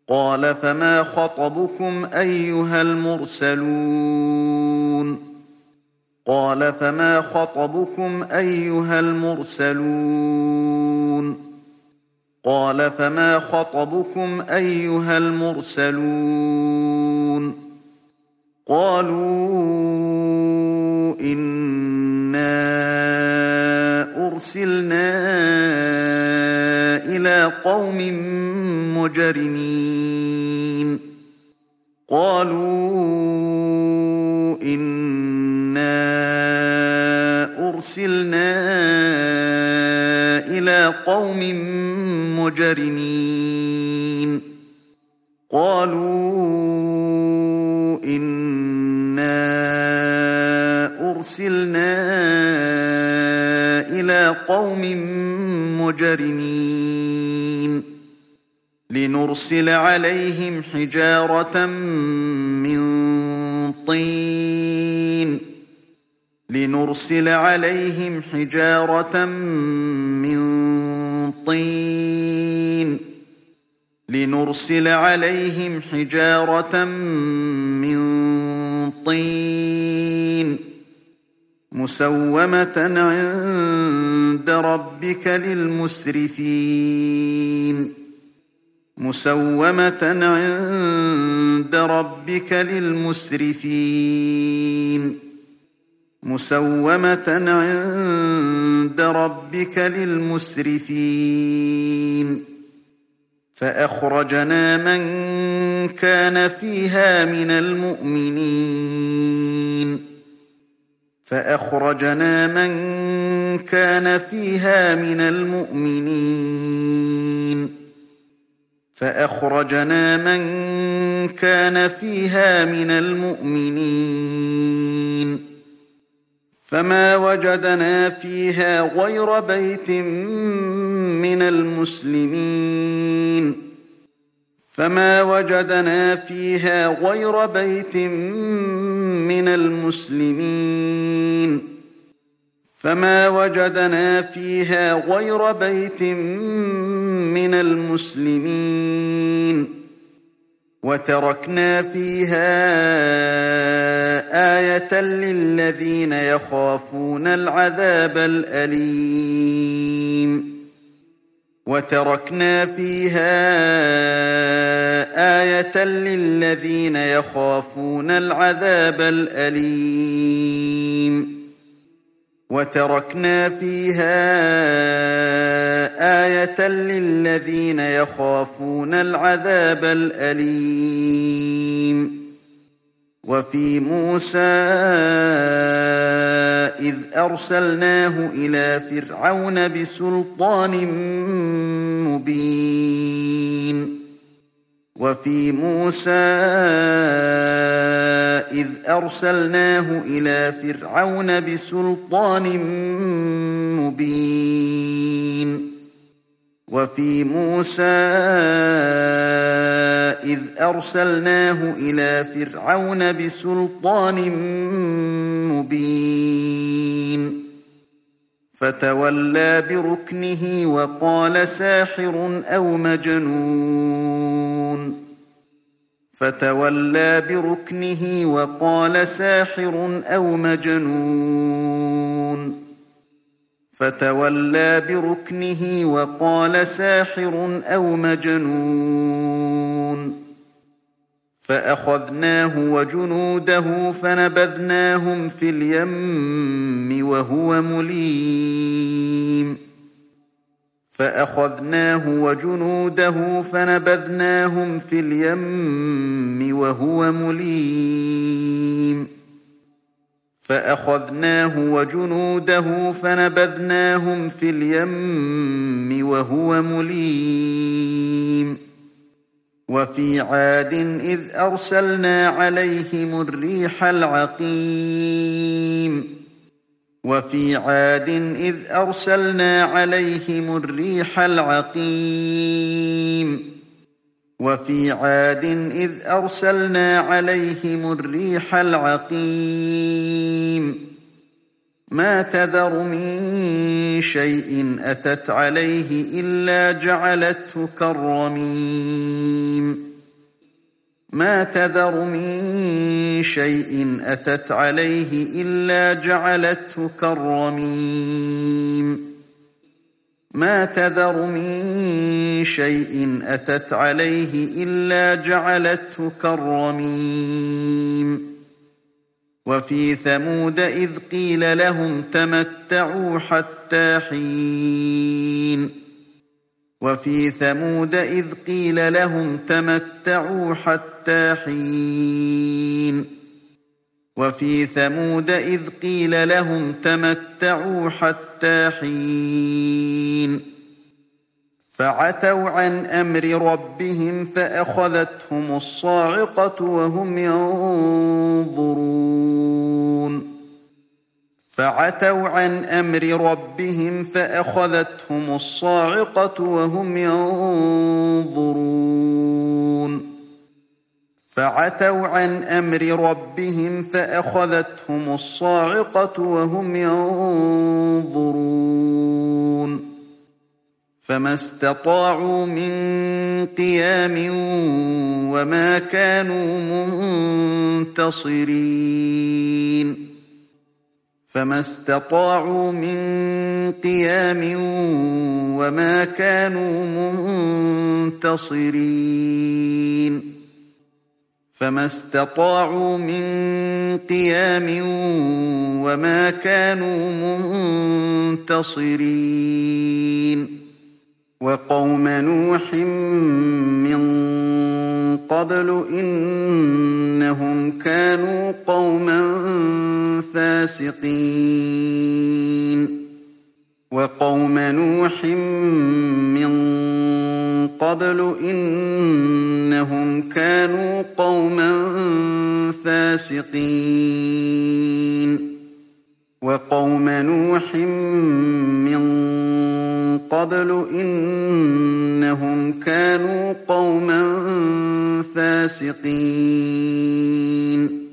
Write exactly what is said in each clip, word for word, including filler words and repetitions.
قال فما خطبكم أيها المرسلون قال فما خطبكم أيها المرسلون قال فما خطبكم أيها المرسلون قالوا إنا أرسلنا إلى قوم مجرمين قالوا إنا أرسلنا إلى قوم مجرمين قالوا إنا أرسلنا إلى قوم مجرمين لنرسل عليهم حجارة من طين لنرسل عليهم حجارة من طين لنرسل عليهم حجارة من طين مسومة عند ربك للمسرفين مسومة عند ربك للمسرفين مسومة عند ربك للمسرفين فأخرجنا من كان فيها من المؤمنين فأخرجنا من كان فيها من المؤمنين فأخرجنا من كان فيها من المؤمنين فما وجدنا فيها غير بيت من المسلمين فما وجدنا فيها غير بيت من المسلمين فما وجدنا فيها غير بيت من المسلمين وتركنا فيها آية للذين يخافون العذاب الأليم وتركنا فيها آية للذين يخافون العذاب الأليم وتركنا فيها آية للذين يخافون العذاب الأليم وفي موسى إذ أرسلناه إلى فرعون بسلطان مبين وفي موسى إذ أرسلناه إلى فرعون بسلطان مبين وفي موسى إذ أرسلناه إلى فرعون بسلطان مبين فتولى بركنه وقال ساحر أو مجنون فتولى بركنه وقال ساحر أو مجنون فتولى بركنه وقال ساحر أو مجنون فأخذناه وجنوده فنبذناهم في اليم وهو مليم فأخذناه وجنوده فنبذناهم في اليم وهو مليم فأخذناه وجنوده فنبذناهم في اليم وهو مليم وفي عاد إذ أرسلنا عليهم الريح العقيم وفي عاد إذ أرسلنا عليهم الريح العقيم وفي عاد إذ أرسلنا عليهم الريح العقيم ما تذر من شيء أتت عليه إلا جعلته كالرميم ما تذر من شيء أتت عليه إلا جعلته كالرميم ما تذر من شيء أتت عليه إلا جعلته كالرميم وفي ثمود إذ قيل لهم تمتعوا حتى حين وفي ثمود إذ قيل لهم تمتعوا حتى حين وفي ثمود إذ قيل لهم تمتعوا حتى حين فعتوا عن أمر ربهم فأخذتهم الصاعقة وهم ينظرون فعتوا عن أمر ربهم فأخذتهم الصاعقة وهم ينظرون فعتوا عن أمر ربهم فأخذتهم الصاعقة وهم ينظرون فما استطاعوا من قيام وما كانوا منتصرين فما استطاعوا من قيام وما كانوا منتصرين فما استطاعوا من قيام وما كانوا منتصرين وقوم نوح من قبل إنهم كانوا قوما فاسقين وقوم نوح من قبل إنهم كانوا قوما فاسقين وقوم نوح من قبل إنهم كانوا قوما فاسقين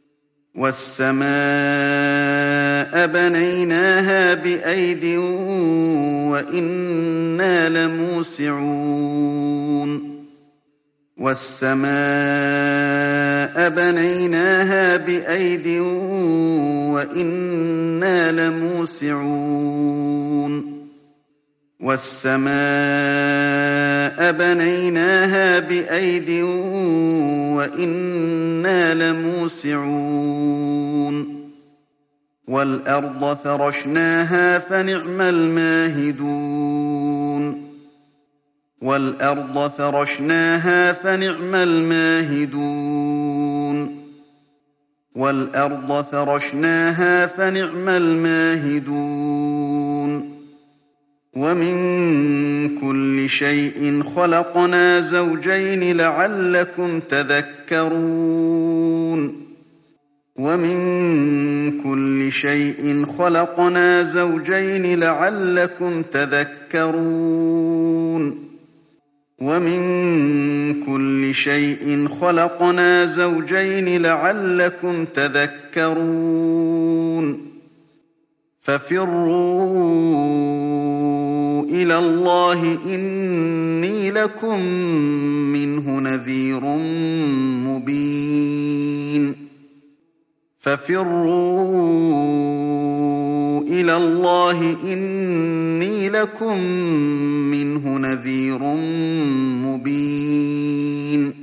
والسماء بنيناها بأيد وإنا لموسعون والسماء بنيناها بأيد وإنا لموسعون والسماء بنيناها بأيد وإنا لموسعون والأرض فرشناها فنعم الماهدون والأرض فرشناها فنعم الماهدون والأرض فرشناها فنعم الماهدون ومن كل شيء خلقنا زوجين لعلكم تذكرون ومن كل شيء خلقنا زوجين لعلكم تذكرون ومن كل شيء خلقنا زوجين لعلكم تذكرون ففروا إلى الله إني لكم منه نذير مبين ففروا إلى الله إني لكم منه نذير مبين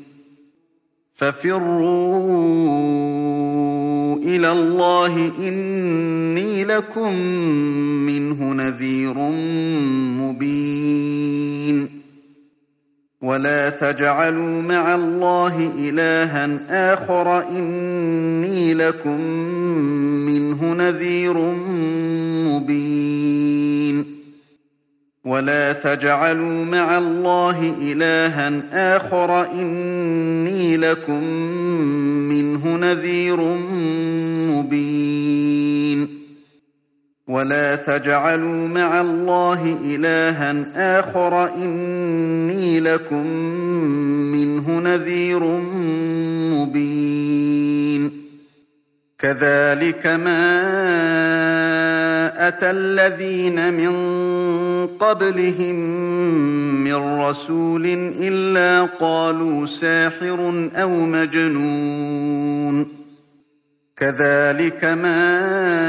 ففروا إلى الله إني لكم منه نذير مبين ولا تجعلوا مع الله إلها آخر إني لكم منه نذير مبين ولا تجعلوا مع الله إلها آخر إني لكم منه نذير مبين ولا تجعلوا مع الله إلها آخر إني لكم منه نذير مبين كذلك ما أتى الذين من قبلهم من رسول إلا قالوا ساحر أو مجنون كذلك ما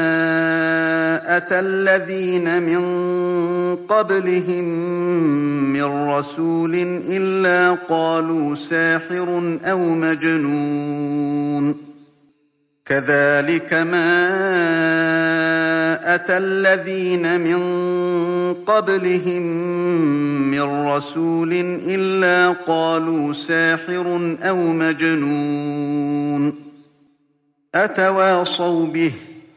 أتى الذين من قبلهم من رسول إلا قالوا ساحر أو مجنون كذلك ما أتى الذين من قبلهم من رسول إلا قالوا ساحر أو مجنون أتواصوا به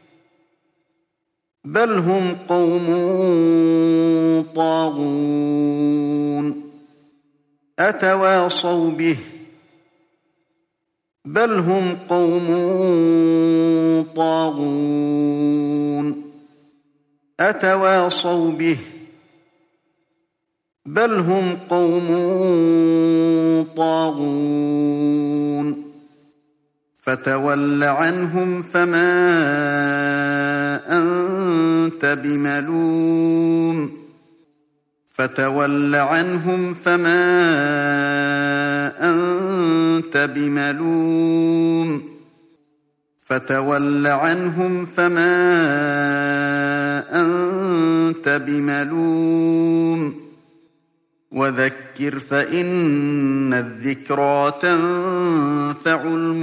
بل هم قوم طاغون أتواصوا به بل هم قوم طاغون أتواصوا به بل هم قوم طاغون فتول عنهم فما أنت بملوم فتول عنهم فما أنت بملوم فتول عنهم فما أنت بملوم وذكر فإن الذكرى تنفع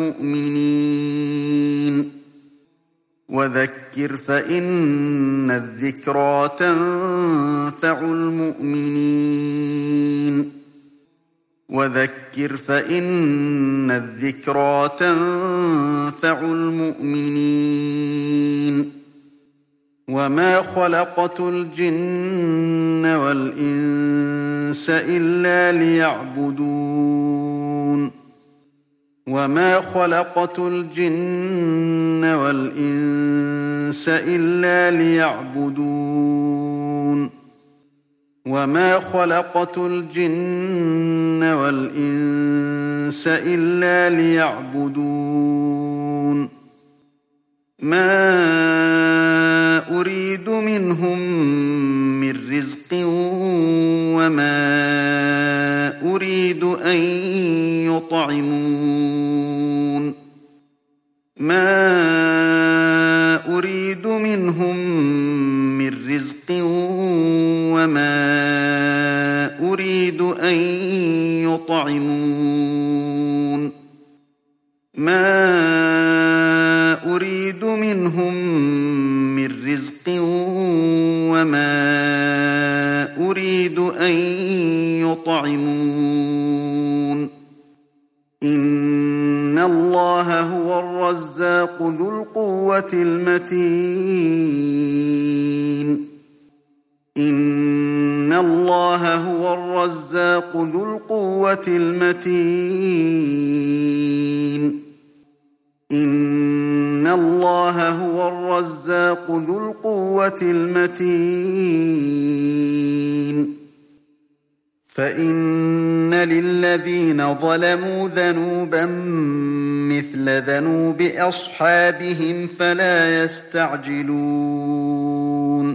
المؤمنين وذكر فإن الذكرى تنفع المؤمنين وذكر فإن الذكرى تنفع المؤمنين وما خلقت الجن والإنس إلا ليعبدون وما خلقت الجن والإنس إلا ليعبدون وما خلقت الجن والإنس إلا ليعبدون ما أريد منهم من رزق وما أريد أن يطعمون ما أريد منهم من رزق وما أريد أن يطعمون ما أريد منهم من رزق وما أريد أن يطعمون إن الله هو الرزاق ذو القوة المتين إن الله هو الرزاق ذو القوة المتين إن الله هو الرزاق ذو القوة المتين فإن للذين ظلموا ذنوبا مثل ذنوب أصحابهم فلا يستعجلون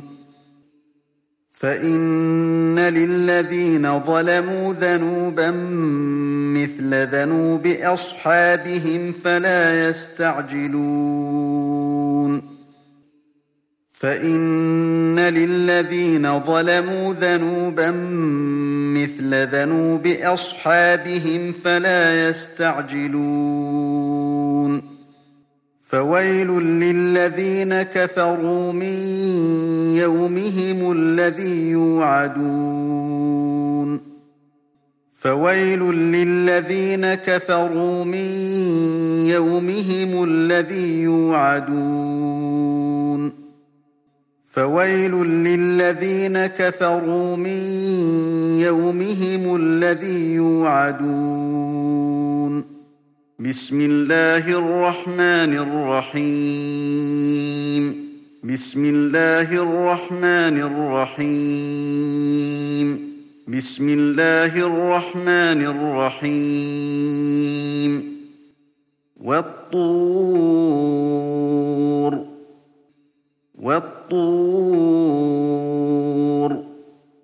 فإن للذين ظلموا ذنوبا مثل ذنوب أصحابهم فلا يستعجلون فإن للذين ظلموا ذنوبا مثل ذنوب أصحابهم فلا يستعجلون فويل للذين كفروا من يومهم الذي يوعدون فويل للذين كفروا من يومهم الذي يوعدون فويل للذين كفروا من يومهم الذي يوعدون بسم الله الرحمن الرحيم بسم الله الرحمن الرحيم بسم الله الرحمن الرحيم والطور والطور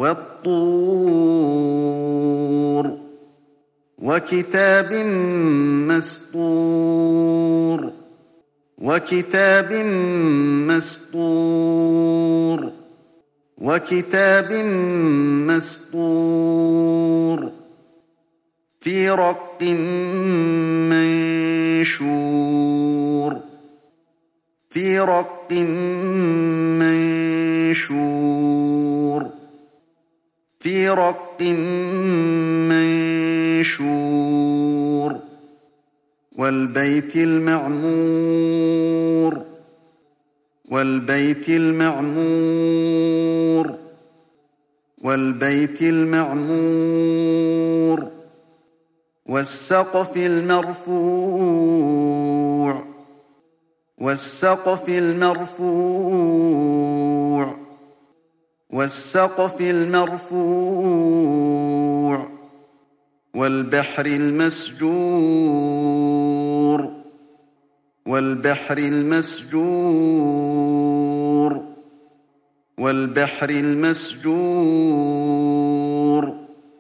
وَالطُّورِ وَكِتَابٍ مَّسْطُورٍ وَكِتَابٍ مَّسْطُورٍ وَكِتَابٍ مَّسْطُورٍ فِي رَقٍّ مَّنشُورٍ فِي رَقٍّ مَّنشُورٍ فِي رَقٍّ مَّنشُورٍ وَالْبَيْتِ الْمَعْمُورِ وَالْبَيْتِ الْمَعْمُورِ وَالْبَيْتِ الْمَعْمُورِ وَالسَّقْفِ الْمَرْفُوعِ وَالسَّقْفِ الْمَرْفُوعِ وَالسَّقْفِ الْمَرْفُوعِ وَالْبَحْرِ الْمَسْجُورِ وَالْبَحْرِ الْمَسْجُورِ وَالْبَحْرِ الْمَسْجُورِ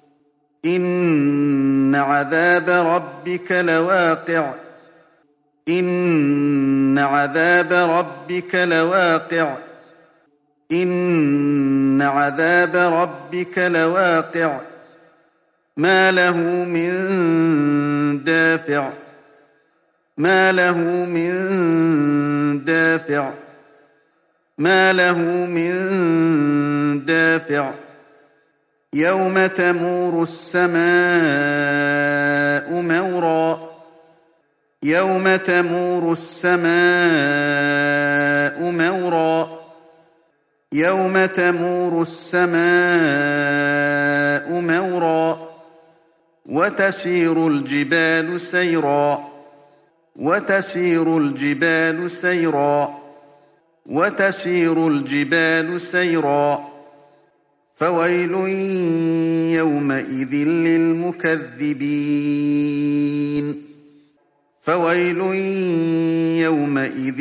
إِنَّ عَذَابَ رَبِّكَ لَوَاقِعٌ إِنَّ عَذَابَ رَبِّكَ لَوَاقِعٌ إِنَّ عَذَابَ رَبِّكَ لَوَاقِعٌ مَا لَهُ مِن دَافِعٍ مَا لَهُ مِن دَافِعٍ مَا لَهُ مِن دَافِعٍ يَوْمَ تَمُورُ السَّمَاءُ مَوْرًا يَوْمَ تَمُورُ السَّمَاءُ مَوْرًا يَوْمَ تَمُورُ السَّمَاءُ مَوْرًا وَتَسِيرُ الْجِبَالُ سَيْرًا وَتَسِيرُ الْجِبَالُ سَيْرًا وَتَسِيرُ الْجِبَالُ سَيْرًا فَوَيْلٌ يَوْمَئِذٍ لِّلْمُكَذِّبِينَ فَوَيْلٌ يَوْمَئِذٍ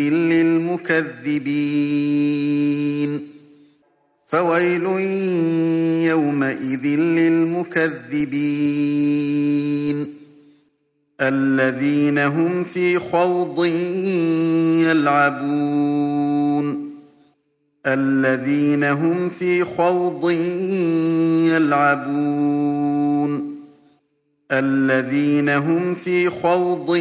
لِّلْمُكَذِّبِينَ فَوَيْلٌ يَوْمَئِذٍ لِّلْمُكَذِّبِينَ الَّذِينَ هُمْ فِي خَوْضٍ يَلْعَبُونَ الَّذِينَ هُمْ فِي خَوْضٍ يَلْعَبُونَ الَّذِينَ هُمْ فِي خَوْضٍ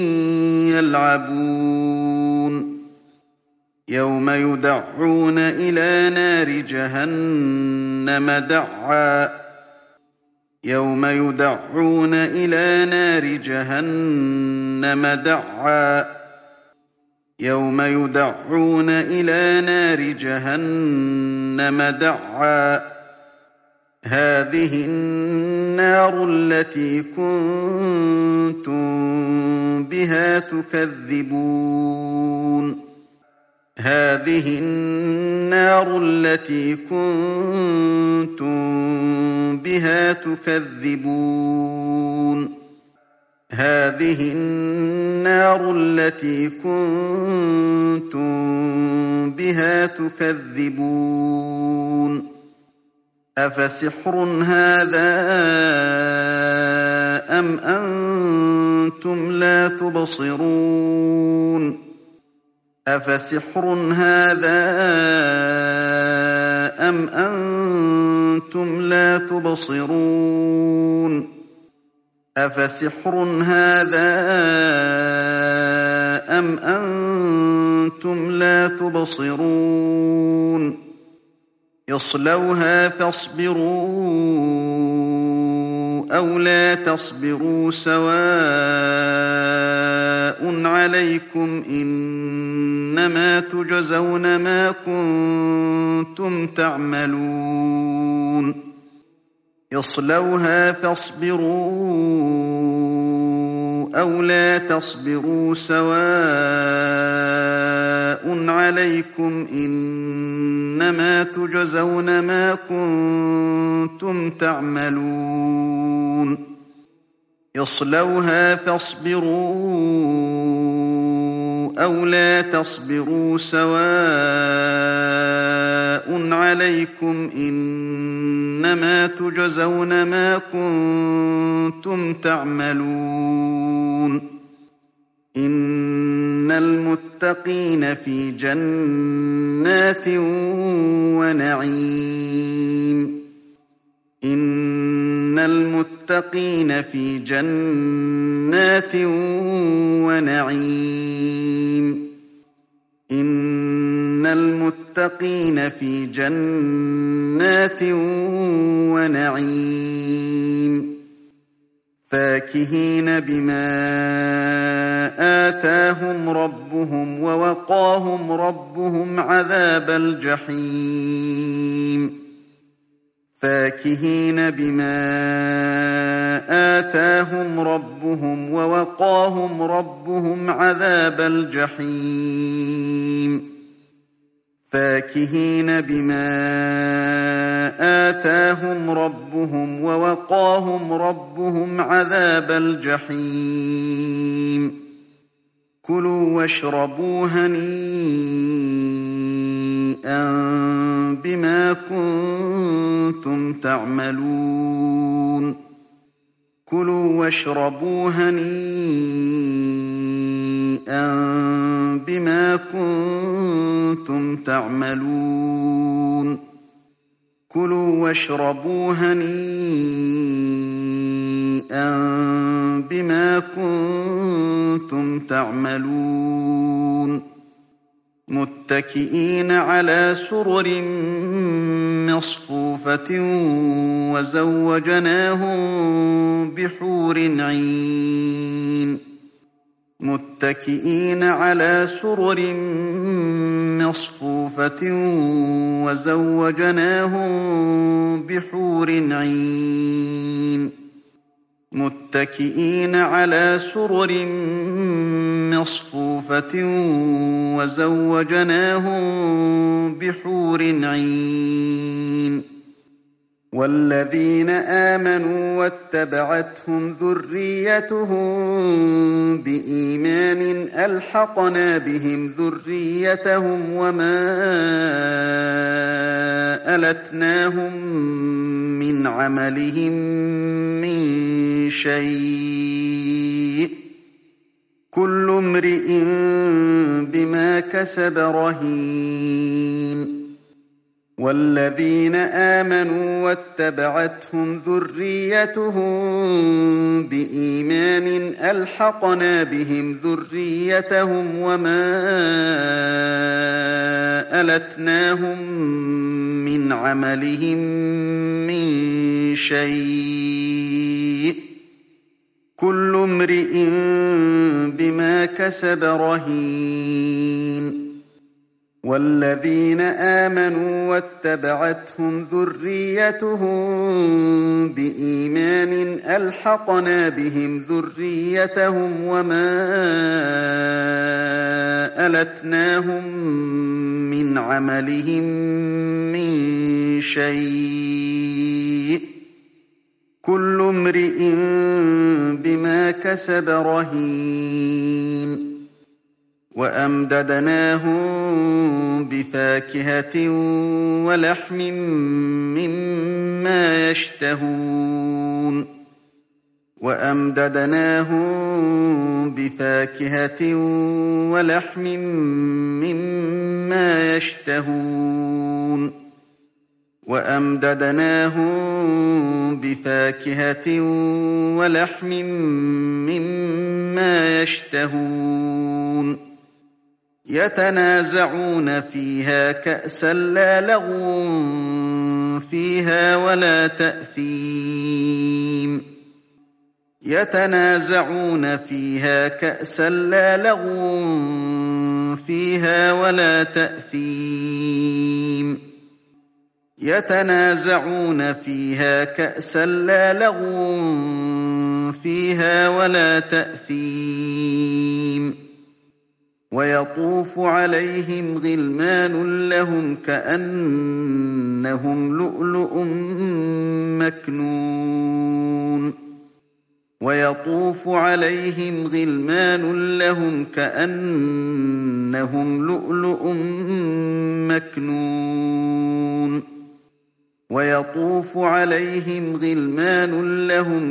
يَلْعَبُونَ يَوْمَ يُدَعُّونَ إِلَىٰ نَارِ جَهَنَّمَ دَعًّا يَوْمَ يُدَعُّونَ إِلَىٰ نَارِ جَهَنَّمَ دَعًّا يَوْمَ يُدَعُّونَ إِلَىٰ نَارِ جَهَنَّمَ دَعًّا هَٰذِهِ النَّارُ الَّتِي كُنتُم بِهَا تُكَذِّبُونَ هَٰذِهِ النَّارُ الَّتِي كُنتُم بِهَا تُكَذِّبُونَ هَٰذِهِ النَّارُ الَّتِي كُنتُم بِهَا تُكَذِّبُونَ أَفَسِحْرٌ هَٰذَا أَمْ أَنتُمْ لَا تُبْصِرُونَ أَفَسِحْرٌ هَٰذَا أَمْ أَنتُمْ لَا تُبْصِرُونَ أَفَسِحْرٌ هَٰذَا أَمْ أَنتُمْ لَا تُبْصِرُونَ اصْلَوْهَا فاصْبِرُوا أَوْ لَا تَصْبِرُوا سَوَاءٌ عَلَيْكُمْ إِنَّمَا تُجْزَوْنَ مَا كُنتُمْ تَعْمَلُونَ اصْلَوْهَا فاصْبِرُوا أَوْ لَا تَصْبِرُوا سَوَاءٌ عَلَيْكُمْ إِنَّمَا تُجْزَوْنَ مَا كُنتُمْ تعملون اصْلَوْهَا فاصْبِرُوا أو لا تصبروا سواء عليكم إنما تجزون ما كنتم تعملون إن المتقين في جنات ونعيم إن المتقين في جنات ونعيم إن المتقين في جنات ونعيم فاكهين بما آتاهم ربهم ووقاهم ربهم عذاب الجحيم فاكهين بما آتاهم ربهم ووقاهم ربهم عذاب الجحيم فاكهين بما آتاهم ربهم ووقاهم ربهم عذاب الجحيم كلوا واشربوا هنيئا بما كنتم تعملون كلوا واشربوا هنيئا بما كنتم تعملون كلوا واشربوا هنيئا بما كنتم تعملون متكئين على سرر مصفوفة وزوجناهم بحور عين متكئين على سرر مصفوفة وزوجناهم بحور عين متكئين على سرر مصفوفة وزوجناهم بحور عين والذين آمنوا واتبعتهم ذريتهم بإيمان ألحقنا بهم ذريتهم وما ألتناهم من عملهم من شيء كل امرئ بما كسب رهين والذين آمنوا واتبعتهم ذريتهم بإيمان ألحقنا بهم ذريتهم وما ألتناهم من عملهم من شيء كل امرئ بما كسب رهين والذين آمنوا واتبعتهم ذريتهم بإيمان ألحقنا بهم ذريتهم وما ألتناهم من عملهم من شيء كل امرئ بما كسب رهين وأمددناهم بفاكهة ولحم مما يشتهون وأمددناهم بفاكهة ولحم مما يشتهون وأمددناهم بفاكهة ولحم مما يشتهون يتنازعون فيها كأسا لا لغو فيها ولا تأثيم يتنازعون فيها كأسا لا لغو فيها ولا تأثيم يتنازعون فيها كأسا لا لغو فيها ولا تأثيم ويطوف عليهم غلمان لهم كأنهم لؤلؤ مكنون ويطوف عليهم غلمان لهم كأنهم لؤلؤ مكنون ويطوف عليهم غلمان لهم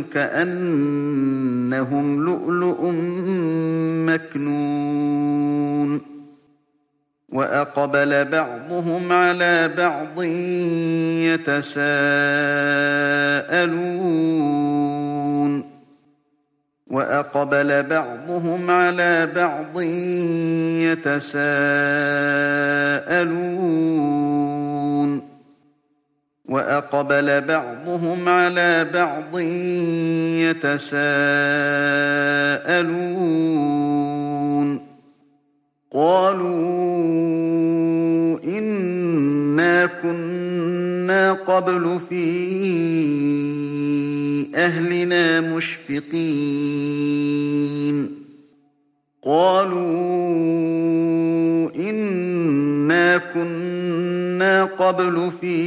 كأنهم لؤلؤ مكنون وأقبل بعضهم على بعض يتساءلون وأقبل بعضهم على بعض يتساءلون وأقبل بعضهم على بعض يتساءلون قالوا إنا كنا قبل في أهلنا مشفقين قالوا إنا كنا قبل في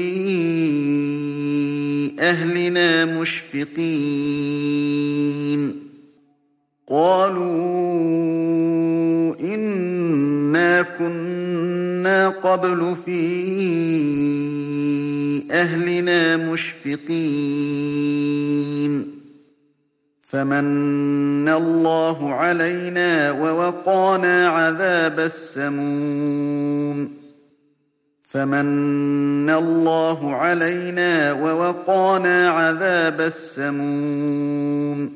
أهلنا مشفقين قالوا إنا كنا قبل في أهلنا مشفقين فمن الله علينا ووقانا عذاب السموم فمن الله علينا ووقانا عذاب السموم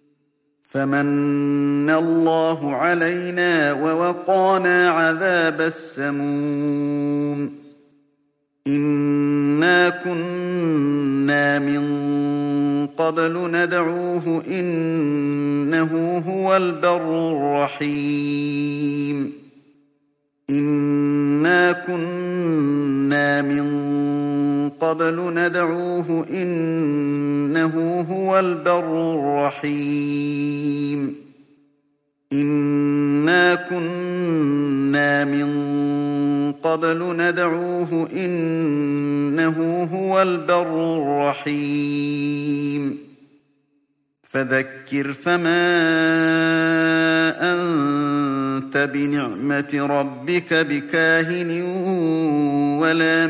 فمن الله علينا ووقانا عذاب السموم إنا كنا من قبل ندعوه إنه هو البر الرحيم إنا كنا من قبل ندعوه إنه هو البر الرحيم إنا كنا من قبل ندعوه إنه هو البر الرحيم فذكر فما أنت بنعمة ربك بكاهن ولا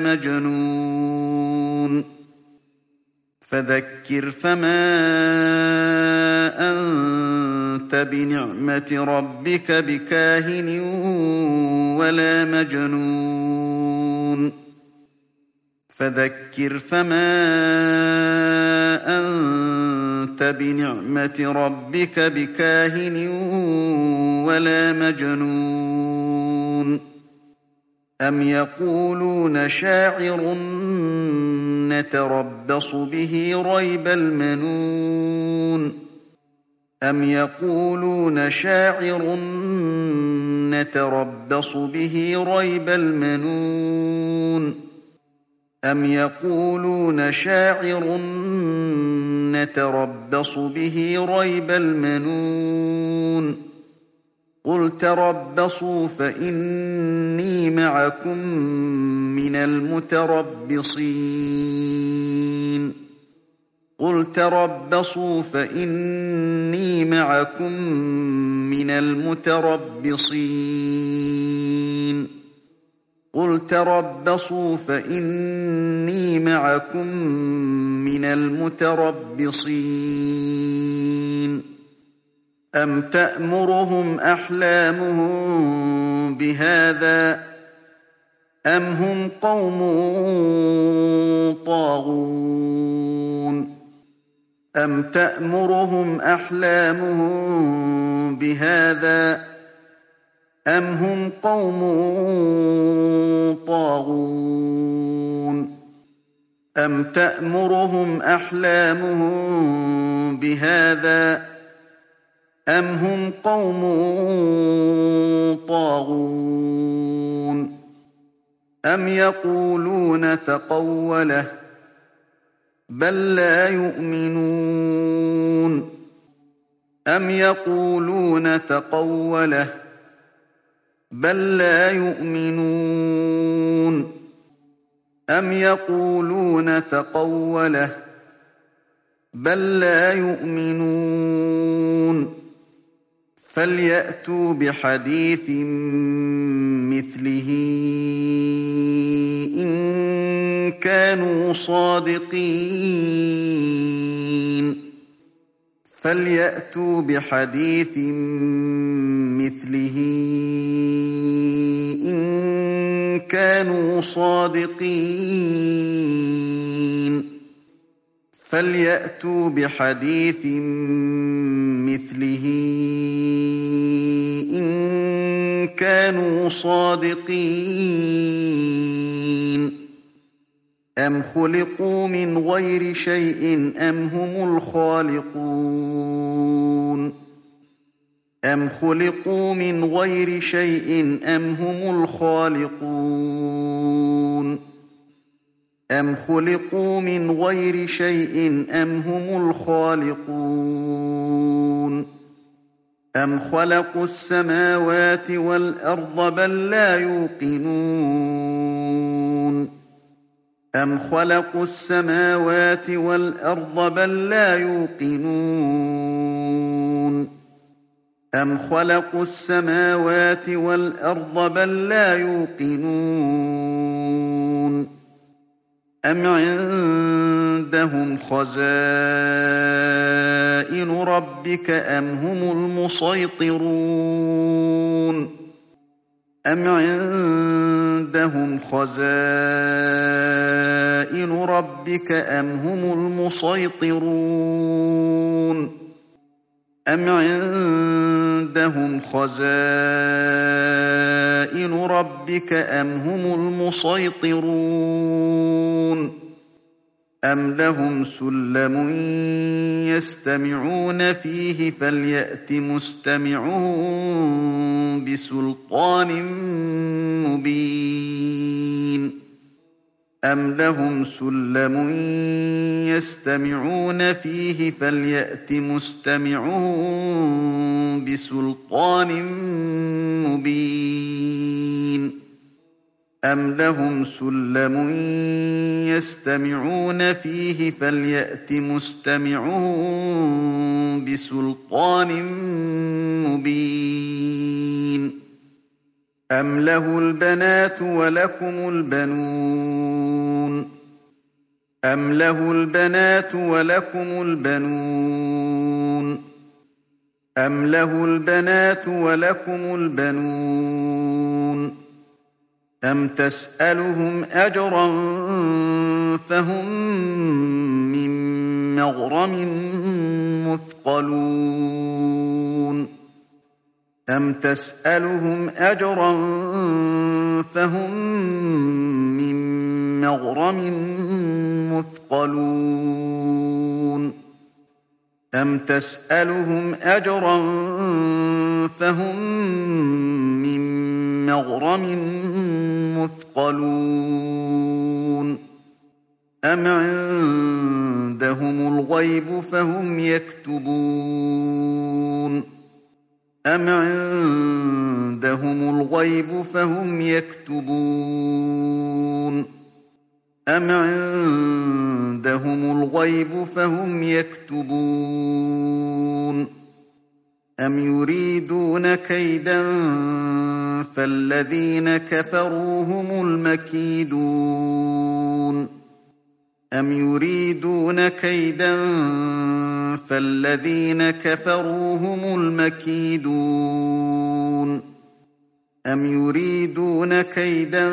مجنون فذكر فما أنت بنعمة ربك بكاهن ولا مجنون فذكر فما أنت بنعمة ربك بكاهن ولا مجنون أم يقولون شاعر نتربص به ريب المنون أم يقولون شاعر نتربص به ريب المنون أم يقولون شاعر نتربص به ريب المنون قل تربصوا فإني معكم من المتربصين قل تربصوا فإني معكم من المتربصين قل تربصوا فإني معكم من المتربصين أم تأمرهم أحلامهم بهذا أم هم قوم طاغون أم تأمرهم أحلامهم بهذا أم هم قوم طاغون أم تأمرهم أحلامهم بهذا أم هم قوم طاغون أم يقولون تقوله بل لا يؤمنون أم يقولون تقوله بل لا يؤمنون أم يقولون تقوله بل لا يؤمنون فليأتوا بحديث مثله إن كانوا صادقين فليأتوا بحديث مثله إن كانوا صادقين فليأتوا بحديث مثله إن كانوا صادقين أم خلقوا من غير شيء أم هم الخالقون أم خلقوا من غير شيء أم هم الخالقون أم خلقوا من غير شيء أم هم الخالقون أم خلقوا السماوات والأرض بل لا يوقنون أم خلقوا السماوات والأرض بل لا يوقنون أم خلقوا السماوات والأرض بل لا يوقنون أم عندهم خزائن ربك أم هم المسيطرون أم عندهم خزائن ربك أم هم المسيطرون أم عندهم خزائن ربك أم هم المسيطرون أم لهم سلم يستمعون فيه فليأت مستمعون بسلطان مبين أم لهم سلم يستمعون فيه فليأت مستمعون بسلطان مبين أم لهم سلم يستمعون فيه فليأت مستمعون بسلطان مبين أم له البنات ولكم البنون أم له البنات ولكم البنون أم له البنات ولكم البنون أم تسألهم أجرا فهم من مغرم مثقلون أم تسألهم أجرا فهم من مغرم مثقلون أم تسألهم أجرا فهم من مغرم مثقلون أم عندهم الغيب فهم يكتبون أم عندهم الغيب فهم يكتبون أم عندهم الغيب فهم يكتبون أم يريدون كيدا فالذين كفروا هم المكيدون أم يريدون كيدا فالذين كفروا هم المكيدون أم يريدون كيدا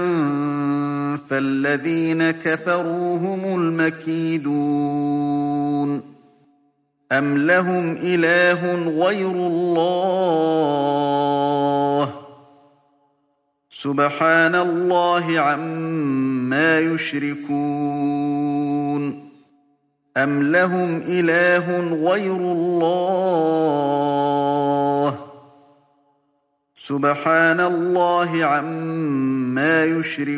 فالذين كفروا هم المكيدون أم لهم إله غير الله سبحان الله عما يشركون أم لهم إله غير الله سبحان الله عما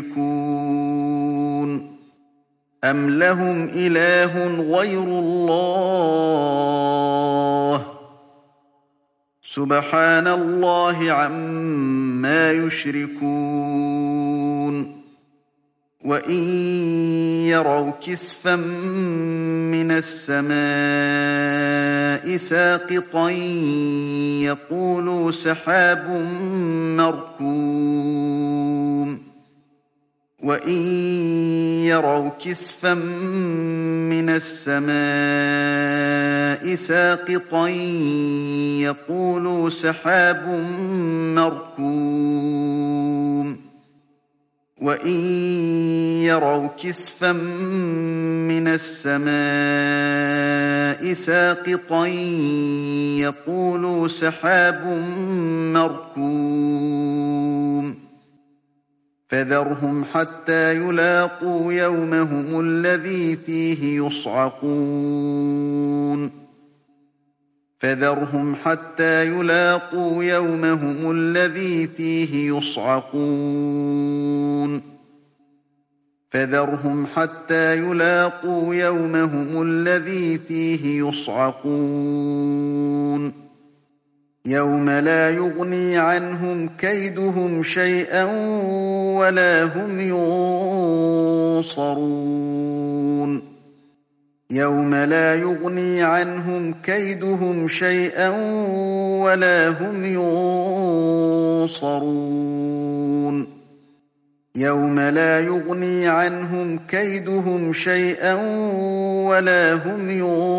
يشركون أم لهم إله غير الله سبحان الله عما يشركون وَإِن يَرَوْا كِسْفًا مِّنَ السَّمَاءِ سَاقِطًا يَقُولُوا سَحَابٌ مَّرْكُومٌ وَإِن يَرَوْا كِسْفًا مِّنَ السَّمَاءِ سَاقِطًا يَقُولُوا سَحَابٌ مَّرْكُومٌ وَإِن يَرَوْا كِسْفًا مِّنَ السَّمَاءِ سَاقِطًا يَقُولُوا سَحَابٌ مَّرْكُومٌ فَذَرْهُمْ حَتَّىٰ يُلَاقُوا يَوْمَهُمُ الَّذِي فِيهِ يُصْعَقُونَ فَذَرْهُمْ حَتَّىٰ يُلَاقُوا يَوْمَهُمُ الَّذِي فِيهِ يُصْعَقُونَ فَذَرْهُمْ حَتَّىٰ يُلَاقُوا يَوْمَهُمُ الَّذِي فِيهِ يُصْعَقُونَ يَوْمَ لَا يُغْنِي عَنْهُمْ كَيْدُهُمْ شَيْئًا وَلَا هُمْ يُنصَرُونَ يَوْمَ لَا يُغْنِي عَنْهُمْ كَيْدُهُمْ شَيْئًا وَلَا هُمْ يُنصَرُونَ يَوْمَ لَا يُغْنِي عَنْهُمْ كَيْدُهُمْ شَيْئًا وَلَا هُمْ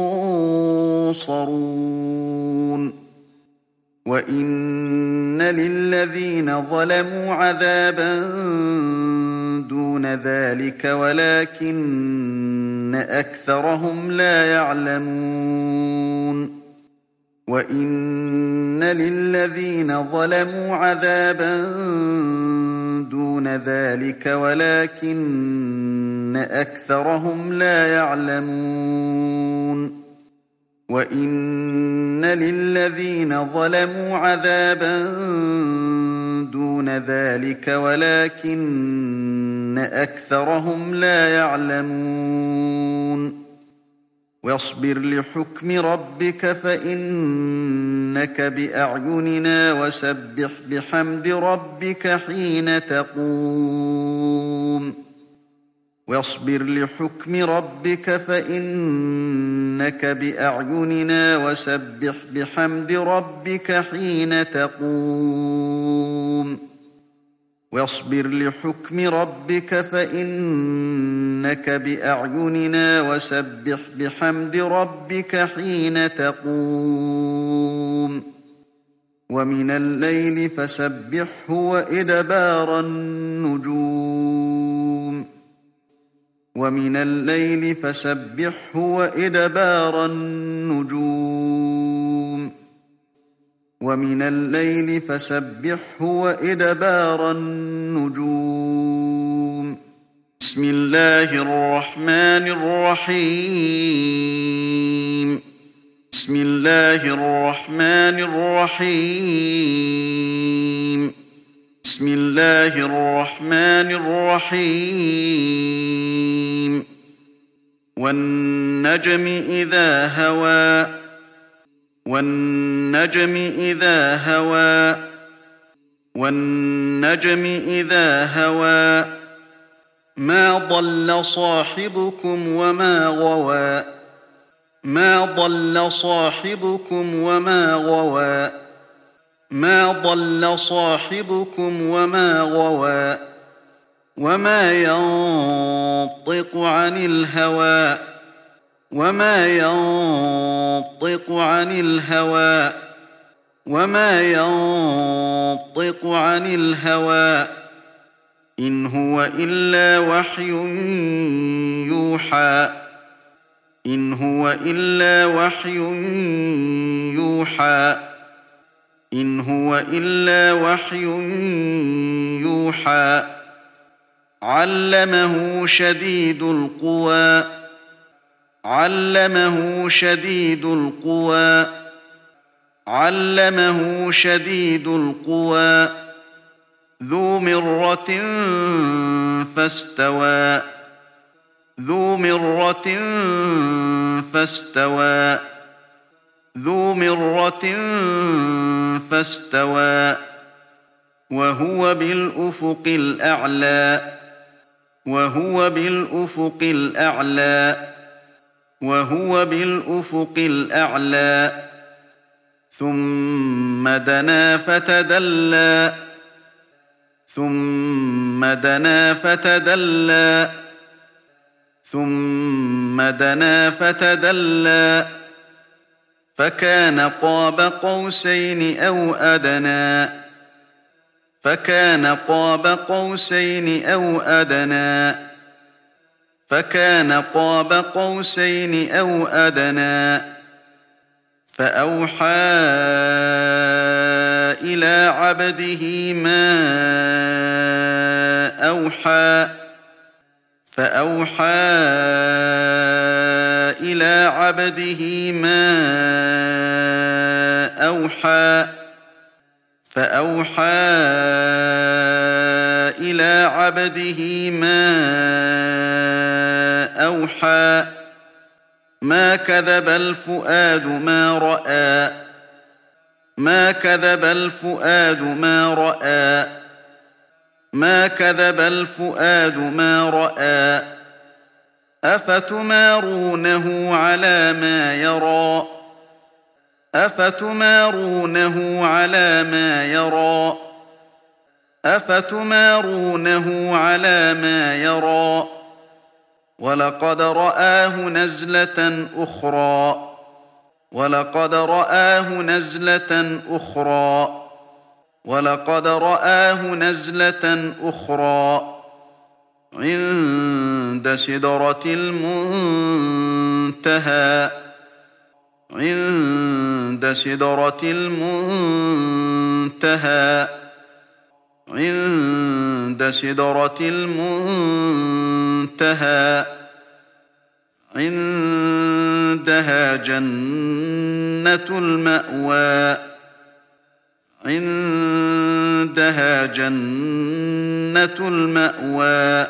يُنصَرُونَ وَإِنَّ لِلَّذِينَ ظَلَمُوا عَذَابًا دُونَ ذَٰلِكَ وَلَٰكِنَّ أَكْثَرَهُمْ لَا يَعْلَمُونَ وَإِنَّ لِلَّذِينَ ظَلَمُوا عَذَابًا دُونَ ذَٰلِكَ وَلَٰكِنَّ أَكْثَرَهُمْ لَا يَعْلَمُونَ وَإِنَّ لِلَّذِينَ ظَلَمُوا عَذَابًا دُونَ ذَٰلِكَ وَلَٰكِنَّ أَكْثَرَهُمْ لَا يَعْلَمُونَ وَاصْبِرْ لِحُكْمِ رَبِّكَ فَإِنَّكَ بِأَعْيُنِنَا وَسَبِّحْ بِحَمْدِ رَبِّكَ حِينَ تَقُومُ وَاصْبِرْ لِحُكْمِ رَبِّكَ فَإِنَّكَ بِأَعْيُنِنَا وَسَبِّحْ بِحَمْدِ رَبِّكَ حِينَ تَقُومُ وَاصْبِرْ لِحُكْمِ رَبِّكَ فَإِنَّكَ بِأَعْيُنِنَا وَسَبِّحْ بِحَمْدِ رَبِّكَ حِينَ تَقُومُ وَمِنَ اللَّيْلِ فَسَبِّحْهُ وَإِدْبَارَ النُّجُومِ وَمِنَ اللَّيْلِ فَسَبِّحْهُ وَإِدْبَارَ النُّجُومِ وَمِنَ اللَّيْلِ فَسَبِّحْهُ وَإِدْبَارَ النُّجُومِ بسم الله الرحمن الرحيم بسم الله الرحمن الرحيم بسم الله الرحمن الرحيم وَالنَّجْمِ إِذَا هَوَىٰ وَالنَّجْمِ إِذَا هَوَىٰ وَالنَّجْمِ إِذَا هَوَىٰ مَا ضَلَّ صَاحِبُكُمْ وَمَا غَوَىٰ مَا ضَلَّ صَاحِبُكُمْ وَمَا غَوَىٰ مَا ضَلَّ صَاحِبُكُمْ وَمَا غَوَىٰ وَمَا يَنطِقُ عَنِ الْهَوَىٰ وَمَا يَنطِقُ عَنِ الْهَوَىٰ وَمَا يَنطِقُ عَنِ الْهَوَىٰ إِنْ هُوَ إِلَّا وَحْيٌ يُوحَىٰ إِنْ هُوَ إِلَّا وَحْيٌ يُوحَىٰ إِنْ هُوَ إِلَّا وَحْيٌ يُوحَىٰ عَلَّمَهُ شَدِيدُ الْقُوَىٰ عَلَّمَهُ شَدِيدُ الْقُوَىٰ عَلَّمَهُ شَدِيدُ الْقُوَىٰ ذُو مِرَّةٍ فَاسْتَوَىٰ ذُو مِرَّةٍ فَاسْتَوَىٰ ذُو مِرَّةٍ فَاسْتَوَىٰ وَهُوَ بِالْأُفُقِ الْأَعْلَىٰ وهو بالأفق الأعلى وهو بالأفق الأعلى ثم دنا فتدلى ثم دنا فتدلى ثم دنا فتدلى فكان قاب قوسين أو أدنى فكان قاب قوسين أو أدنى فكان قاب قوسين أو أدنى فأوحى إلى عبده ما أوحى فأوحى إلى عبده ما أوحى فأوحى إلى عبده ما أوحى ما كذب الفؤاد ما رأى ما كذب الفؤاد ما رأى ما كذب الفؤاد ما رأى أفتمارونه على ما يرى أفتمارونه على ما يرى أفتمارونه على ما يرى ولقد رآه نزلة أخرى ولقد رآه نزلة أخرى ولقد رآه نزلة أخرى عند سدرة المنتهى عند سدرة المنتهى عند سدرة المنتهى عندها جنة المأوى عندها جنة المأوى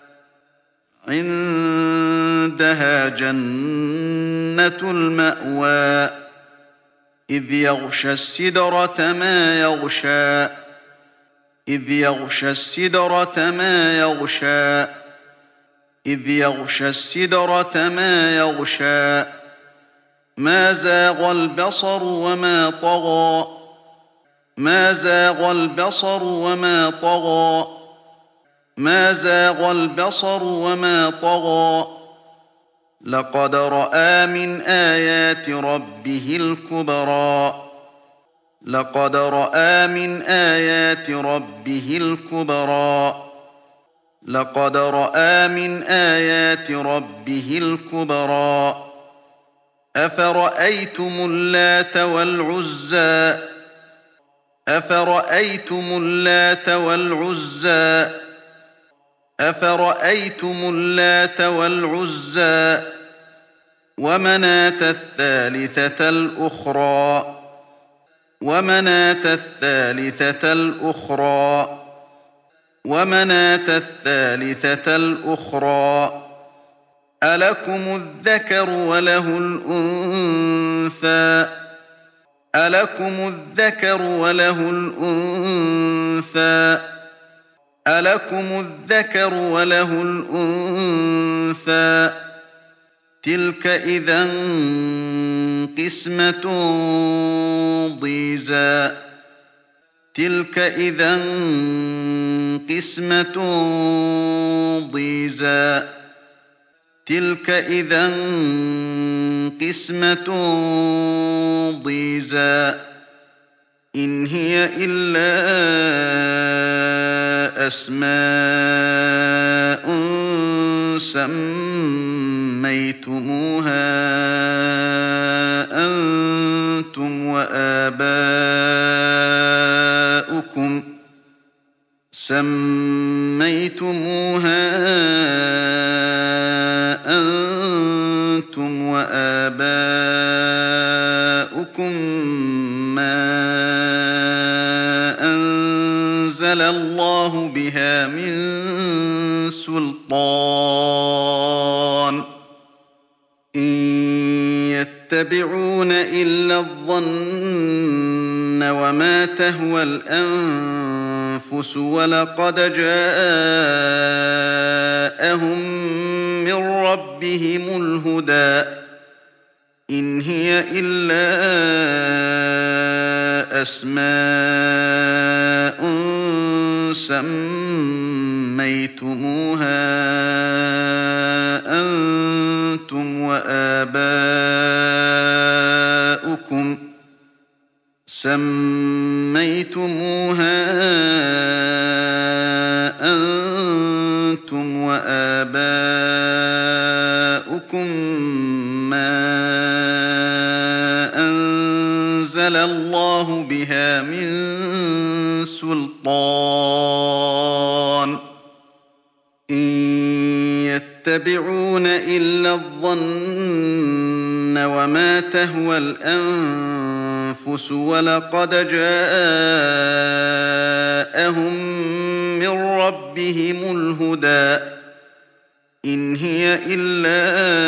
عندها جنة المأوى إذ يغشى السدرة ما يغشى إذ يغشى السدرة ما يغشى إذ يغشى السدرة ما يغشى ما زاغ البصر وما طغى ما زاغ البصر وما طغى ما زاغ البصر وما طغى لقد رأى من آيات ربه الكبرى لقد رأى من آيات ربه الكبرى لقد رأى من آيات ربه الكبرى أفرأيتم اللات والعزى أفرأيتم اللات والعزى أفرأيتم اللات والعزى ومناة الثالثة الأخرى ومناة الثالثة الأخرى ومناة الثالثة الأخرى ألكم الذكر وله الأنثى ألكم الذكر وله الأنثى ألكم الذكر وله الأنثى تلك إذا قسمة ضيزى تلك إذا قسمة ضيزى تلك إذا قسمة ضيزى إن هي إلا أسماء سميتموها أنتم وآباؤكم سميتموها أنتم وآباؤكم ما أنزل الله بها من سلطان إن يتبعون إلا الظن وما تهوى الأنفس الْأَنفُسُ وَلَقَدْ جَاءَهُم مِّن رَّبِّهِمُ الْهُدَىٰ إِنْ هِيَ إِلَّا أَسْمَاءٌ سَمَّيْتُمُوهَا أَنتُمْ وَآبَاؤُكُم سَمَّيْتُمُوهَا أَنتُمْ وَآبَاؤُكُم مَّا أَنزَلَ اللَّهُ بِهَا مِن سُلْطَانٍ إِن يَتَّبِعُونَ إِلَّا الظَّنَّ وَمَا تَهْوَى الْأَنفُسُ وَلَقَدْ جَاءَهُم مِّن رَّبِّهِمُ الْهُدَىٰ إِنْ هِيَ إِلَّا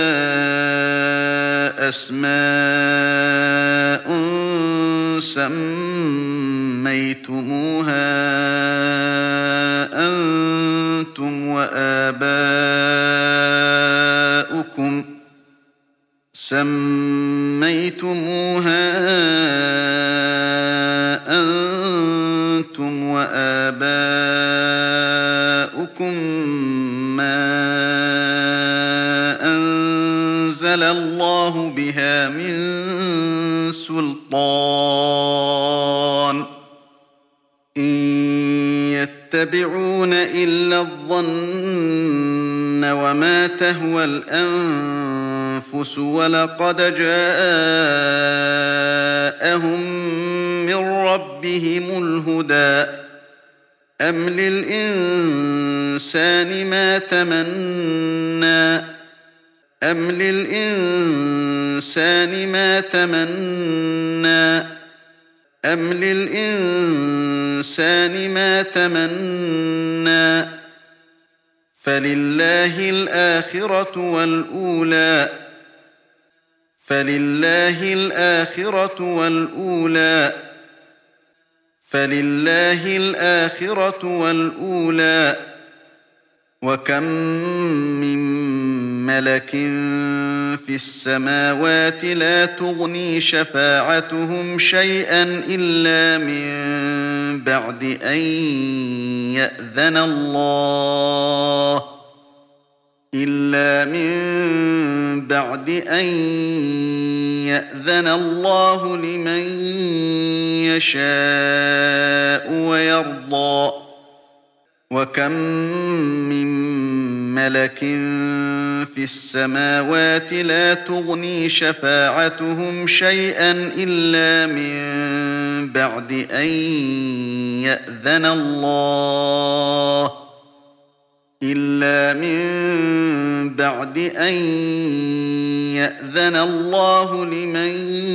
أَسْمَاءٌ سَمَّيْتُمُوهَا أَنتُمْ وَآبَاؤُكُمْ سَمَّيْتُمُوهَا أَنتُمْ وَآبَاؤُكُم مَّا أَنزَلَ اللَّهُ بِهَا مِن سُلْطَانٍ إِن يَتَّبِعُونَ إِلَّا الظَّنَّ وَمَا تَهْوَى الْأَنفُسُ وَلَقَدْ جَاءَهُم مِّن رَّبِّهِمُ الْهُدَىٰ أَمْ لِلْإِنسَانِ مَا تَمَنَّىٰ أَمْ لِلْإِنسَانِ مَا تَمَنَّىٰ أَمْ لِلْإِنسَانِ مَا تَمَنَّىٰ فَلِلَّهِ الْآخِرَةُ وَالْأُولَىٰ فَلِلَّهِ الْآخِرَةُ وَالْأُولَىٰ فَلِلَّهِ الْآخِرَةُ وَالْأُولَىٰ وَكَم مِّن مَّلَكٍ فِي السَّمَاوَاتِ لَا تُغْنِي شَفَاعَتُهُمْ شَيْئًا إِلَّا مِن بَعْدِ أَن يَأْذَنَ اللَّهُ إِلَّا مِن بَعْدِ أَن يَأْذَنَ اللَّهُ لِمَن يَشَاءُ وَيَرْضَىٰ وَكَم مِّن مَّلَكٍ فِي السَّمَاوَاتِ لَا تُغْنِي شَفَاعَتُهُمْ شَيْئًا إِلَّا مِن بَعْدِ أَن يَأْذَنَ اللَّهُ إِلَّا مِن بَعْدِ أَن يَأْذَنَ اللَّهُ لِمَن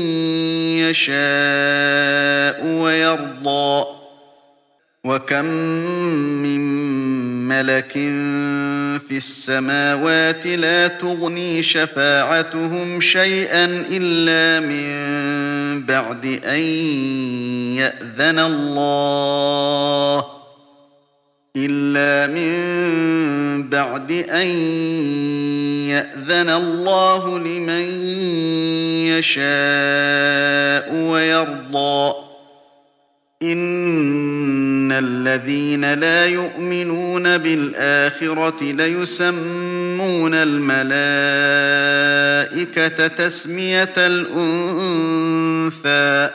يَشَاءُ وَيَرْضَىٰ وَكَم مِّن مَّلَكٍ فِي السَّمَاوَاتِ لَا تُغْنِي شَفَاعَتُهُمْ شَيْئًا إِلَّا مِن بَعْدِ أَن يَأْذَنَ اللَّهُ إِلَّا مِن بَعْدِ أَن يَأْذَنَ اللَّهُ لِمَن يَشَاءُ وَيَرْضَىٰ إِنَّ الَّذِينَ لَا يُؤْمِنُونَ بِالْآخِرَةِ لَيُسَمُّونَ الْمَلَائِكَةَ تَسْمِيَةَ الْأُنثَىٰ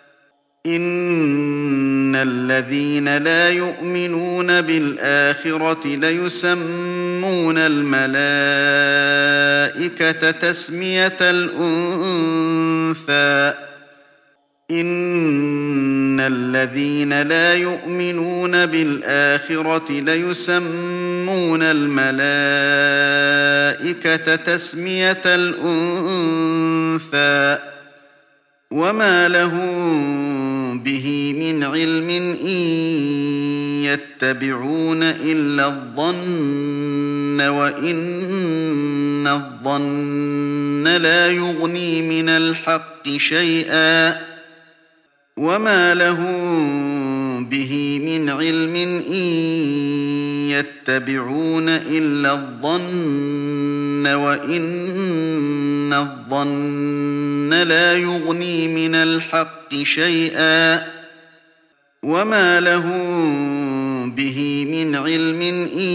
إِنَّ الَّذِينَ لَا يُؤْمِنُونَ بِالْآخِرَةِ لَيُسَمُّونَ الْمَلَائِكَةَ تَسْمِيَةَ الْأُنثَىٰ إِنَّ الَّذِينَ لَا يُؤْمِنُونَ بِالْآخِرَةِ لَيُسَمُّونَ الْمَلَائِكَةَ تَسْمِيَةَ الْأُنثَىٰ وَمَا لَهُم بِهِ مِنْ عِلْمٍ إِن يَتَّبِعُونَ إِلَّا الظَّنَّ وَإِنَّ الظَّنَّ لَا يُغْنِي مِنَ الْحَقِّ شَيْئًا وَمَا لَهُم بِهِ به من علم إن يتبعون إلا الظن وإن الظن لا يغني من الحق شيئا وما لهم به من علم إن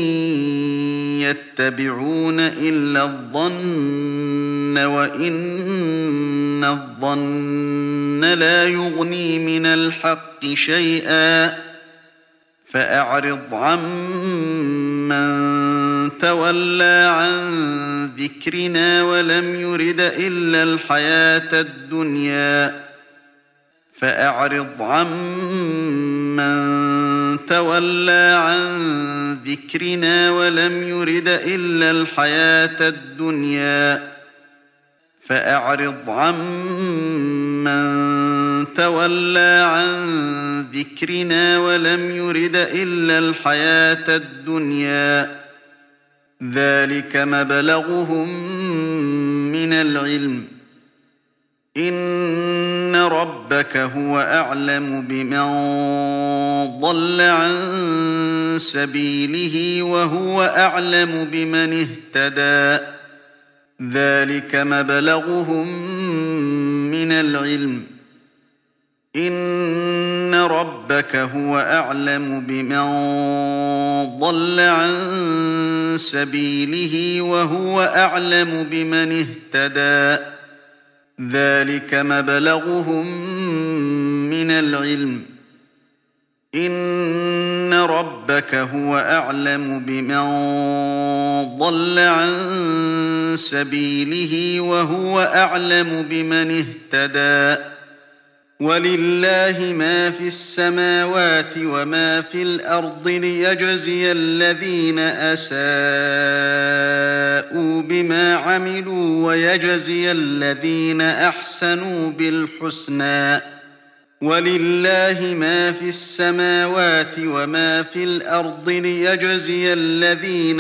يتبعون إلا الظن وإن الظن لا يغني من الحق شيئا فأعرض عمن تولى عن ذكرنا ولم يرد إلا الحياة الدنيا فأعرض عمن تولى عن ذكرنا ولم يرد إلا الحياة الدنيا فأعرض عمن تولى عن ذكرنا ولم يرد إلا الحياة الدنيا ذلك مبلغهم من العلم إن ربك هو أعلم بمن ضل عن سبيله وهو أعلم بمن اهتدى ذلك مبلغهم من العلم إن ربك هو أعلم بمن ضل عن سبيله وهو أعلم بمن اهتدى ذلك مبلغهم من العلم إن ربك هو أعلم بمن ضل عن سبيله وهو أعلم بمن اهتدى ولله ما في السماوات وما في الأرض ليجزي الذين أساءوا بما عملوا ويجزي الذين أحسنوا بالحسنى ولله ما في السماوات وما في الأرض ليجزي الذين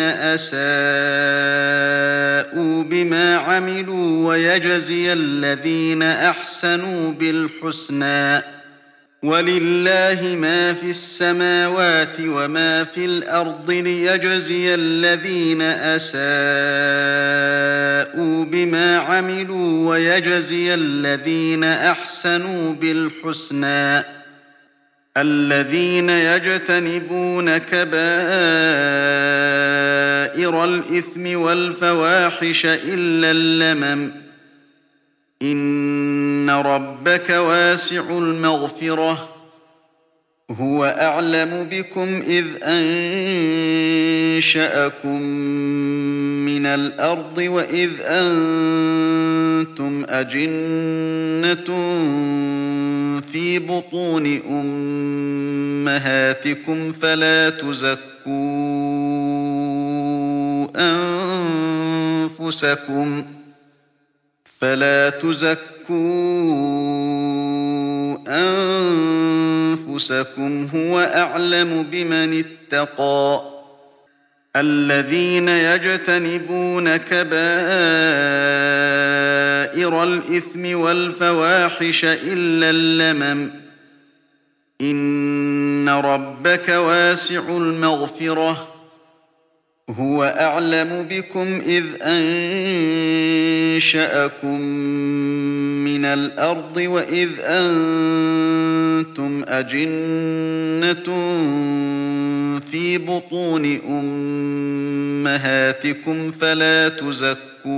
أساءوا بما عملوا ويجزي الذين أحسنوا بالحسنى ولله ما في السماوات وما في الأرض ليجزي الذين أساءوا بما عملوا ويجزي الذين أحسنوا بالحسنى الذين يجتنبون كبائر الإثم والفواحش إلا اللمم إن ربك واسع المغفرة هو أعلم بكم إذ أنشأكم من الأرض وإذ أنتم أجنة في بطون أمهاتكم فلا تزكوا أنفسكم فلا تزكوا أنفسكم هو أعلم بمن اتقى الذين يجتنبون كبائر الإثم والفواحش إلا اللمم إن ربك واسع المغفرة هو أعلم بكم إذ أنشأكم من الأرض وإذ أنتم أجنة في بطون أمهاتكم فلا تزكوا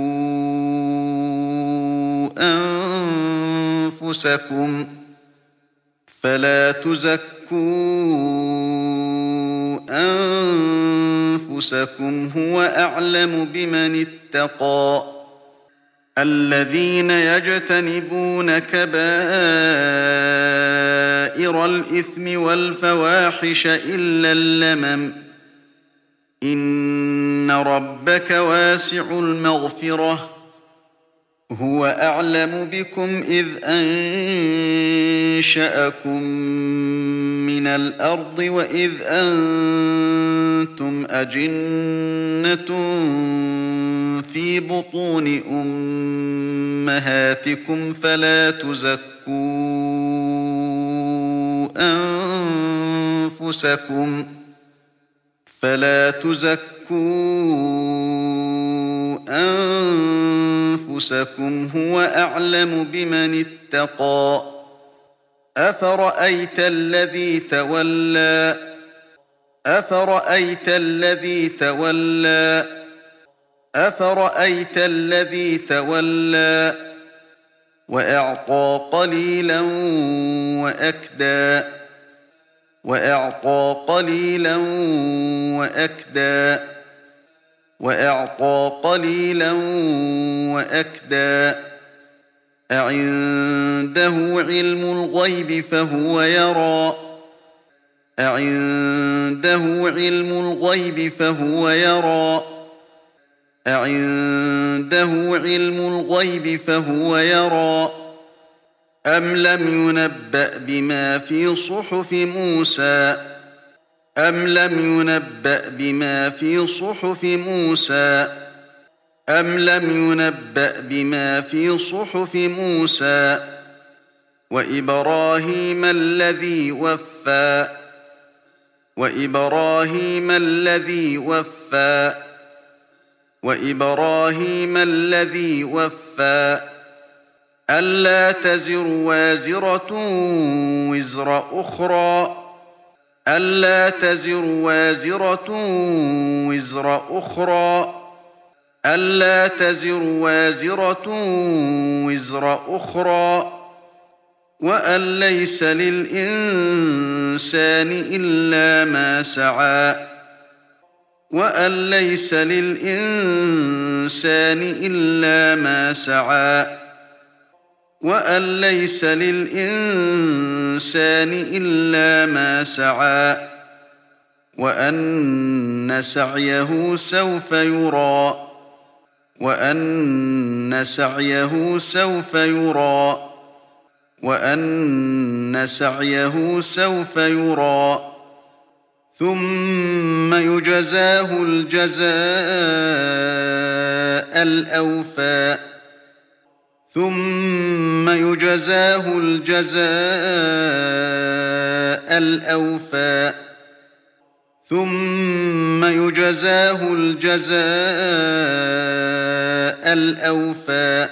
أنفسكم فلا تزكوا أنفسكم هو أعلم بمن اتقى الذين يجتنبون كبائر الإثم والفواحش إلا اللمم إن ربك واسع المغفرة هو أعلم بكم إذ أنشأكم من الأرض وإذ أنتم أجنة في بطون أمهاتكم فلا تزكوا أنفسكم فلا تزكوا أنفسكم هو أعلم بمن اتقى أفرأيت الذي تولى أفرأيت الذي تولى أفرأيت الذي تولى وأعطى قليلا وأكدى وأعطى قليلا وأكدى وأعطى قليلا وأكدى أعنده علم الغيب فهو يرى أعنده علم الغيب فهو يرى أعنده علم الغيب فهو يرى أم لم ينبأ بما في صحف موسى أم لم ينبأ بما في صحف موسى أم لم ينبأ بما في صحف موسى وإبراهيم الذي وفى وإبراهيم الذي وفى وإبراهيم الذي وفى ألا تزر وازرة وزر أخرى ألا تزر وازرة وزر أخرى ألا تزر وازرة وزر أخرى وأن ليس للإنسان إلا ما سعى وأن ليس للإنسان إلا ما سعى وأن ليس للإنسان إلا ما سعى وأن سعيه سوف يرى وأن سعيه سوف يرى وأن سعيه سوف يرى ثم يجزاه الجزاء الأوفى ثم يجزاه الجزاء الأوفى ثم يجزاه الجزاء الأوفى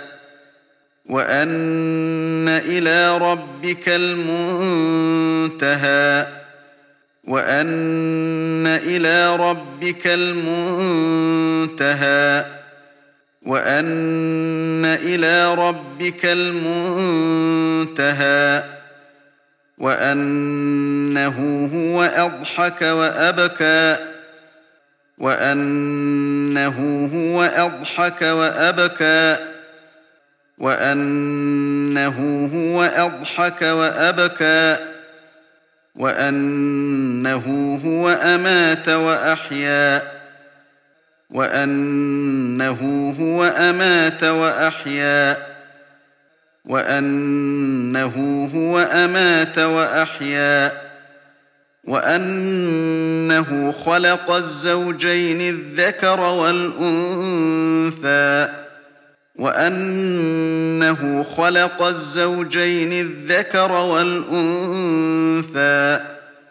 وأن إلى ربك المنتهى وأن إلى ربك المنتهى وأن إلى ربك المنتهى وأنه هو أضحك وأبكى وأنه هو أضحك وأبكى وأنه هو أضحك وأبكى وأنه هو أمات وأحيا وأنه هو أمات وأحيا وأنه هو أمات وأحيا وأنه خلق الزوجين الذكر والأنثى وأنه خلق الزوجين الذكر والأنثى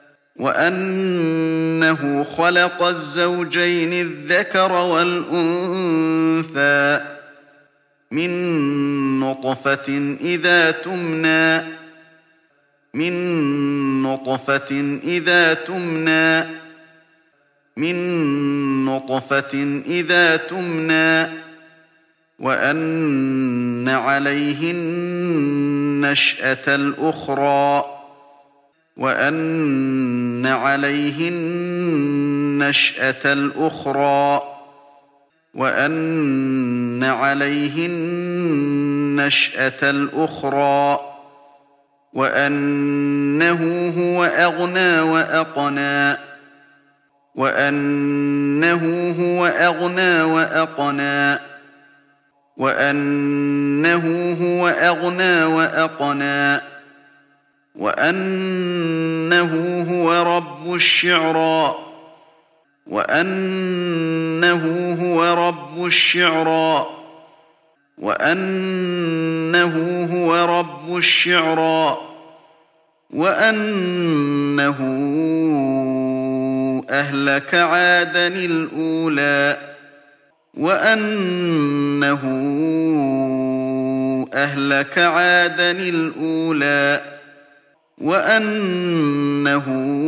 وأنه خلق الزوجين الذكر والأنثى من نطفة إذا تمنى من نطفة إذا تمنى من نطفة إذا تمنى وأن عليه النشأة الأخرى وأن عليه النشأة الأخرى وأن عليه النشأة الأخرى وأنه هو أغنى وأقنى وأنه هو أغنى وأقنى وأنه هو أغنى وأقنى وأنه هو رب الشعرى وأنه هو رب الشعرى وأنه هو رب الشعرى وأنه أهلك عادا الأولى وأنه أهلك عادا الأولى وأنه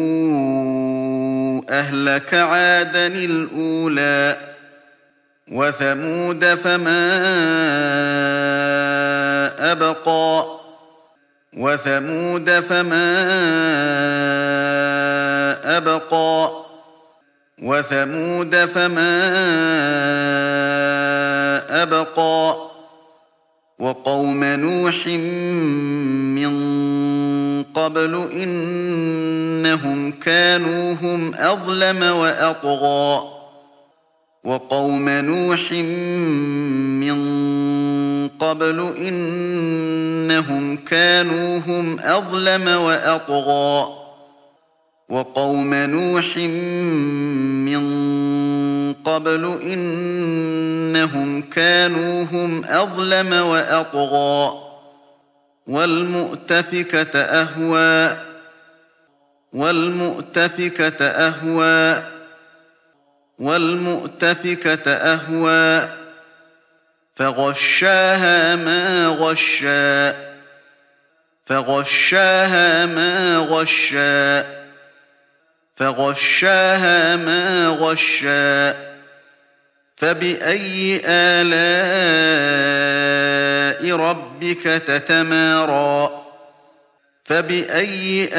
أهلك عادا الأولى وثمود فما أبقى وثمود فما أبقى وثمود فما أبقى وقوم نوح من قبل إنهم كانوا هم أظلم وأطغى وقوم نوح من قبل إنهم كانوا هم أظلم وأطغى وقوم نوح من قبل إنهم كانوا هم أظلم وأطغى والمؤتفكة أهوى والمؤتفكة أهوى والمؤتفكة أهوى فغشاها ما غشى فغشاها ما غشى فغشاها ما غشى فبأي آلاء ربك تتمارى فبأي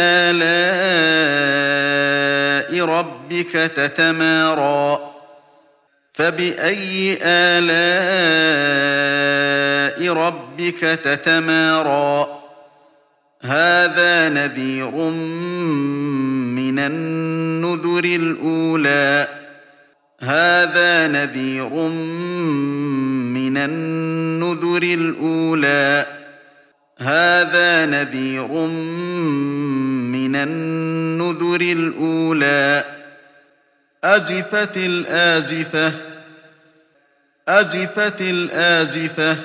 آلاء ربك تتمارى فبأي آلاء ربك تتمارى هذا نذير من النذر الأولى هذا نذير من النذر الأولى هذا نذير من النذر الأولى أزفت الآزفة أزفت الآزفة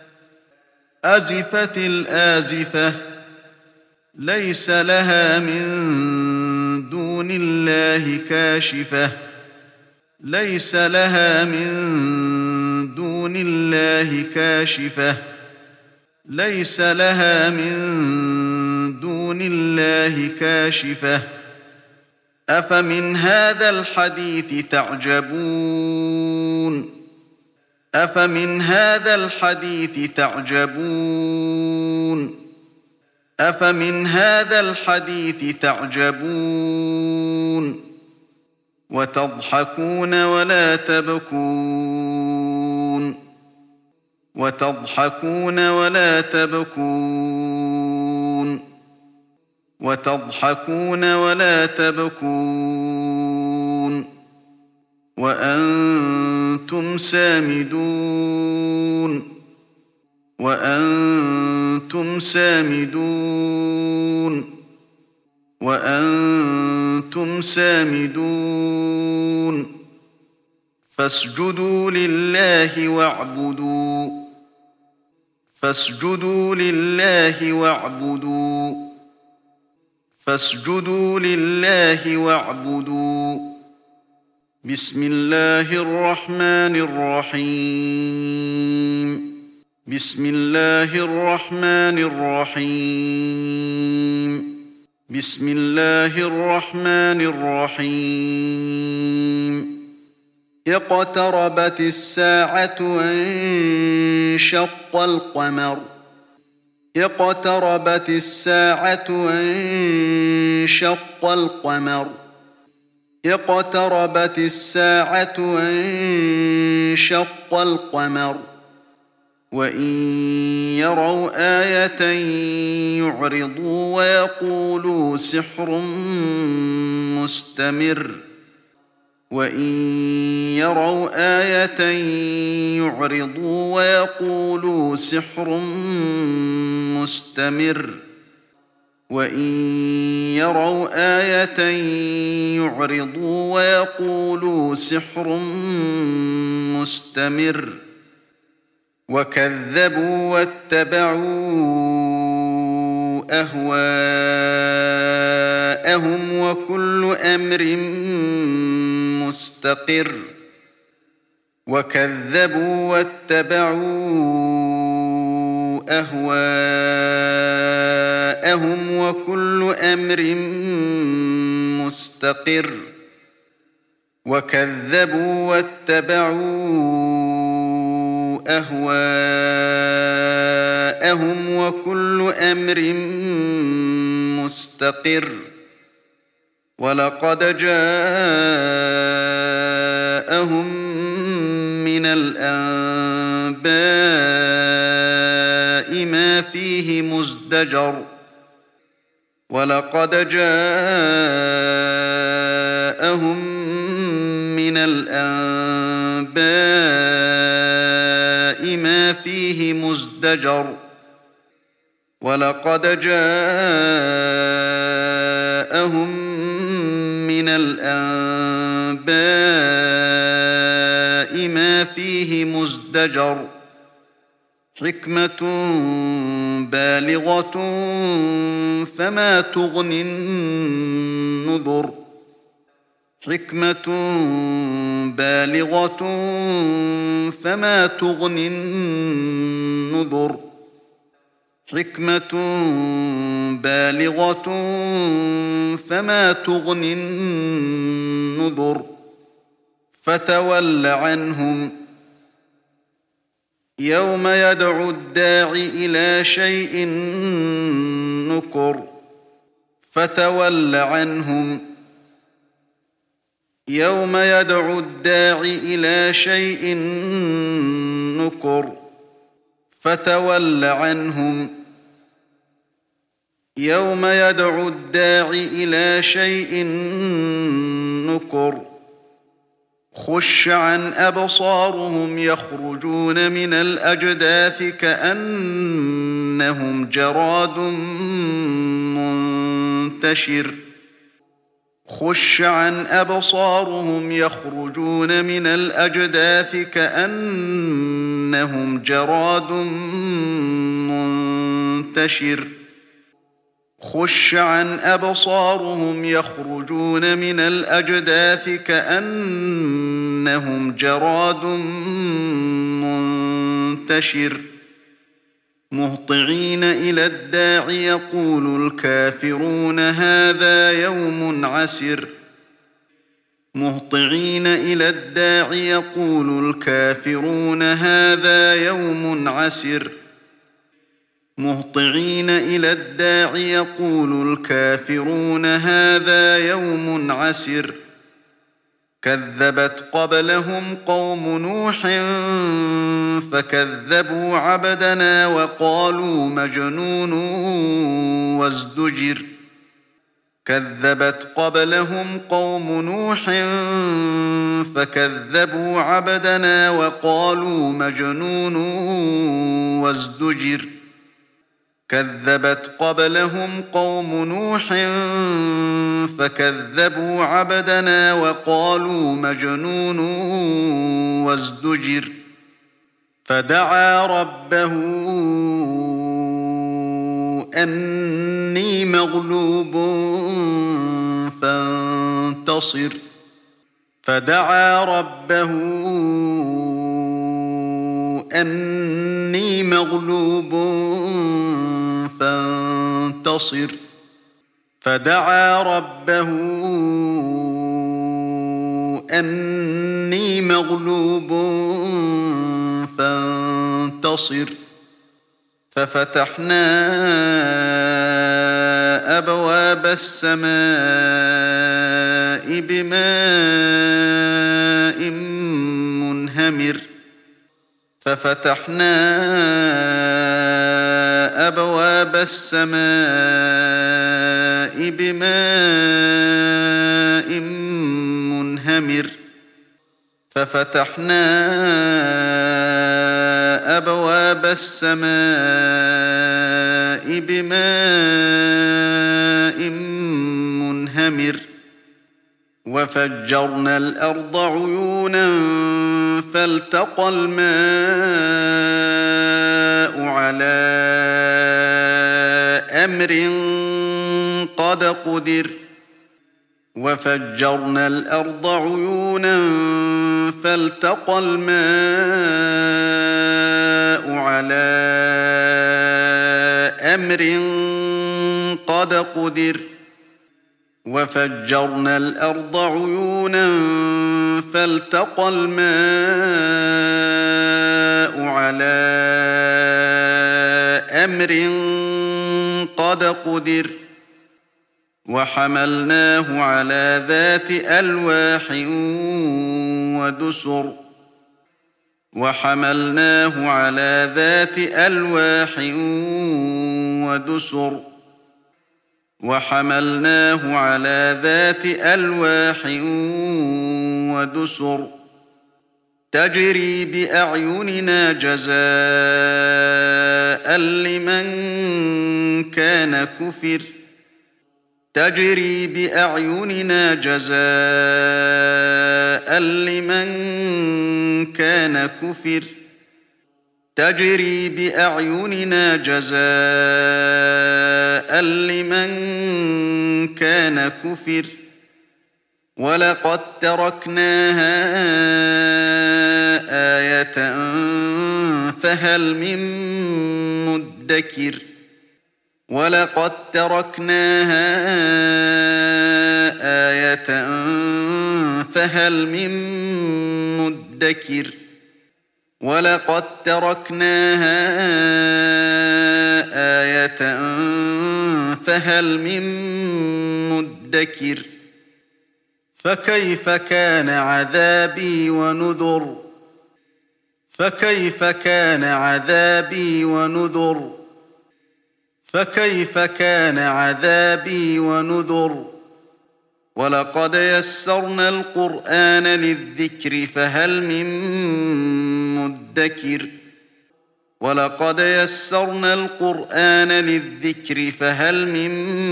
أزفت الآزفة ليس لها من دون الله كاشفة ليس لها من دون الله كاشفة ليس لها من دون الله كاشفة أفمن هذا الحديث تعجبون أفمن هذا الحديث تعجبون أفمن هذا الحديث تعجبون وتضحكون ولا تبكون وتضحكون ولا تبكون وتضحكون ولا تبكون وأنتم سامدون وأنتم سامدون وأنتم سامدون فاسجدوا لله واعبدوا فاسجدوا لله واعبدوا فاسجدوا لله واعبدوا بسم الله الرحمن الرحيم بسم الله الرحمن الرحيم بسم الله الرحمن الرحيم اقتربت الساعة وانشق القمر اقتربت الساعة وانشق القمر اقتربت الساعة وانشق القمر وإن يروا آية يعرضوا ويقولوا سحر مستمر وإن يروا آية يعرضوا ويقولوا سحر مستمر وإن يروا آية يعرضوا ويقولوا سحر مستمر وكذبوا واتبعوا أهواءهم وكل أمر مستقر وكذبوا واتبعوا أهواءهم وكل أمر مستقر وكذبوا واتبعوا أهواءهم وكل أمر مستقر ولقد جاءهم من الأنباء ما فيه مزدجر ولقد جاءهم من الأنباء ما فيه مزدجر ولقد جاءهم من الأنباء ما فيه مزدجر حكمة بالغة فما تغني النذر حكمة بالغة فما تغني النذر حكمة بالغة فما تغني النذر فتول عنهم يوم يدعو الداع إلى شيء نكر فتول عنهم يوم يدعو الداع إلى شيء نكر فتول عنهم يوم يدعو الداع إلى شيء نكر خش عن أبصارهم يخرجون من الأجداث كأنهم جراد منتشر خش عن أبصارهم يخرجون من الأجداث كأنهم جراد منتشر خش عن أبصارهم يخرجون من الأجداث كأنهم جراد منتشر مهطعين إلى الداع يقول الكافرون هذا يوم عسر مهطعين إلى الداع يقول الكافرون هذا يوم عسر مهطعين إلى الداع يقول الكافرون هذا يوم عسر كذبت قبلهم قوم نوح فكذبوا عبدنا وقالوا مجنون وازدجر كذبت قبلهم قوم نوح فكذبوا عبدنا وقالوا مجنون وازدجر كذبت قبلهم قوم نوح فكذبوا عبدنا وقالوا مجنون وازدجر فدعا ربه أني مغلوب فانتصر فدعا ربه أني مغلوب فانتصر فدعا ربه أني مغلوب فانتصر ففتحنا أبواب السماء بماء منهمر ففتحنا أبواب السماء بماء منهمر ففتحنا أبواب السماء بماء منهمر وفجرنا الأرض عيونا فالتقى الماء على أمر قد قدر وفجرنا الأرض عيونا فالتقى الماء على أمر قد قدر وفجرنا الأرض عيونا فالتقى الماء على أمر قد قدر وحملناه على ذات ألواح ودسر وحملناه على ذات ألواح ودسر وحملناه على ذات ألواح ودسر تجري بأعيننا جزاء لمن كان كفر تجري بأعيننا جزاء لمن كان كفر تجري بأعيننا جزاء لمن كان كفر ولقد تركناها آية فهل من مدكر ولقد تركناها آية فهل من مدكر ولقد تركناها آية فهل من مدكر فكيف كان عذابي ونذر فكيف كان عذابي ونذر فكيف كان عذابي ونذر ولقد يسرنا القرآن للذكر فهل من مدكر ولقد يسرنا القرآن للذكر فهل من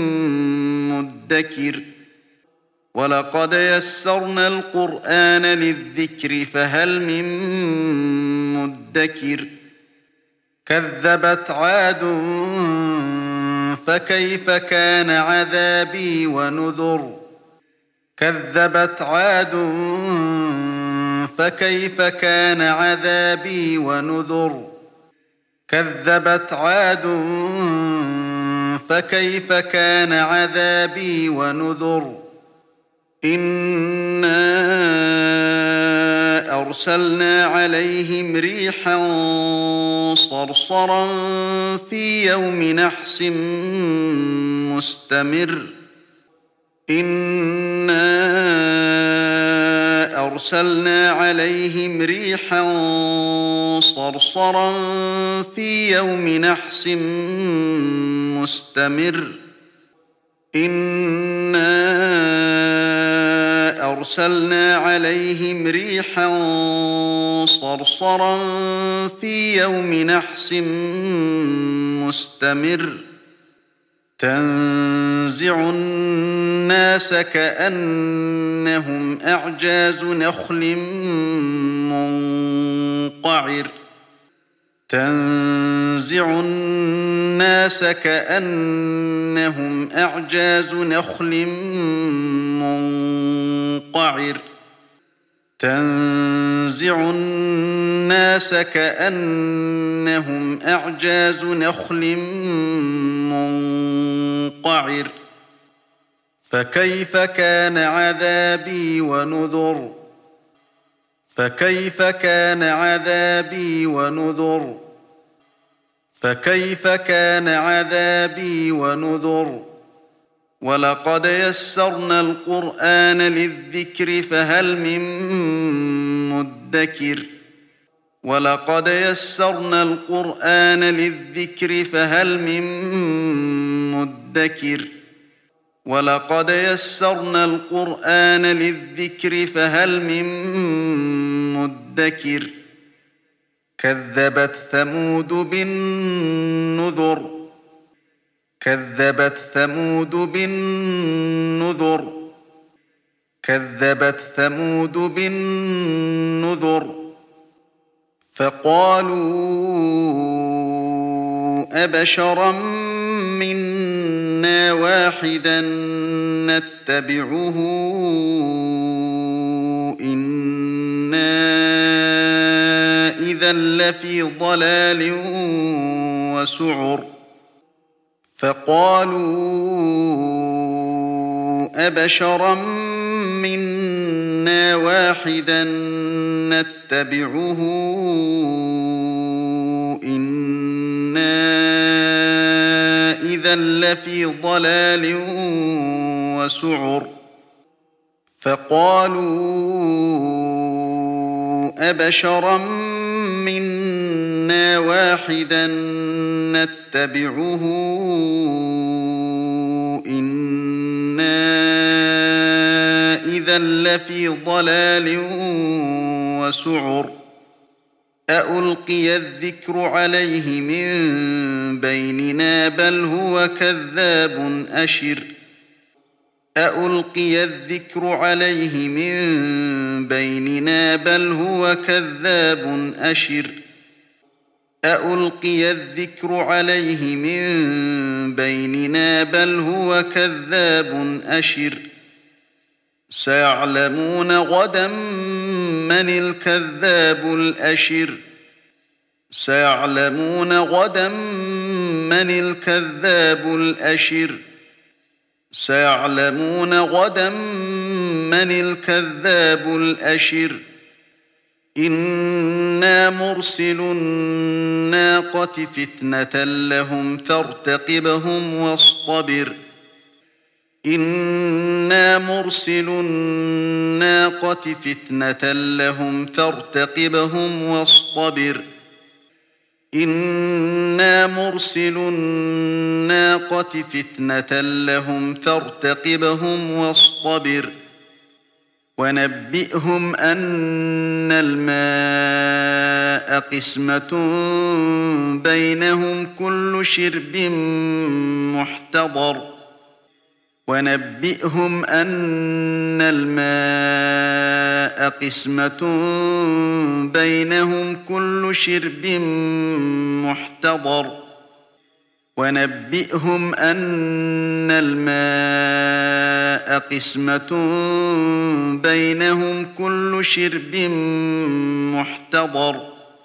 مدكر ولقد يسرنا القرآن للذكر فهل من مدكر كذبت عاد فكيف كان عذابي ونذر كذبت عاد فكيف كان عذابي ونذر كذبت عاد فكيف كان عذابي ونذر إنا أرسلنا عليهم ريحا صرصرا في يوم نحس مستمر إنا أرسلنا عليهم ريحا صرصرا في يوم نحس مستمر إنا أرسلنا عليهم ريحا صرصرا في يوم نحس مستمر تنزع الناس كأنهم أعجاز نخل منقعر تنزع الناس كأنهم أعجاز نخل منقعر تنزع الناس كأنهم أعجاز نخل منقعر فكيف كان عذابي ونذر فكيف كان عذابي ونذر فكيف كان عذابي ونذر ولقد يسرنا القرآن للذكر فهل من مدكر ولقد يسرنا القرآن للذكر فهل من مدكر ولقد يسرنا القرآن للذكر فهل من مدكر كذبت ثمود بالنذر كذبت ثمود بالنذر كذبت ثمود بالنذر فقالوا أبشرا منا منا واحدا نتبعه إنا إذا لفي ضلال وسعر فقالوا أبشرا منا واحدا نتبعه إنا إذا لفي ضلال وسعر فقالوا أبشرا منا واحدا نتبعه إنا إذا لفي ضلال وسعر أألقي الذكر عليه من بيننا بل هو كذاب أشر أألقي الذكر عليه من بيننا بل هو كذاب أشر أألقي الذكر عليه من بيننا بل هو كذاب أشر سيعلمون غدا من الكذاب الأشر سيعلمون غدا من الكذاب الأشر سيعلمون غدا من الكذاب الأشر إنا مرسل الناقة فتنة لهم فارتقبهم واصطبر إنا مرسل الناقة فتنة لهم فارتقبهم واصطبر إنا مرسل الناقة فتنة لهم فارتقبهم واصطبر ونبئهم أن الماء قسمة بينهم كل شرب محتضر ونبئهم أن الماء قسمة بينهم كل شرب محتضر ونبئهم أن الماء قسمة بينهم كل شرب محتضر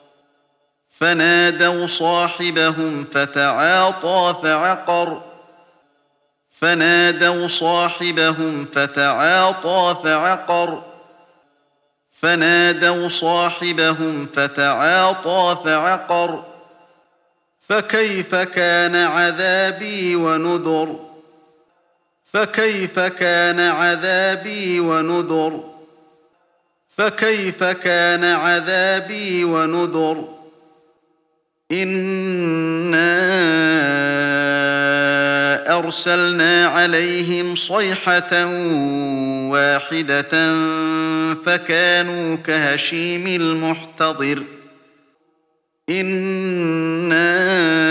فنادوا صاحبهم فتعاطى فعقر فنادوا صاحبهم فتعاطى فعقر فنادوا صاحبهم فتعاطى فعقر فكيف كان عذابي ونذر فكيف كان عذابي ونذر فكيف كان عذابي ونذر إنا أرسلنا عليهم صيحة واحدة فكانوا كهشيم المحتضر إنا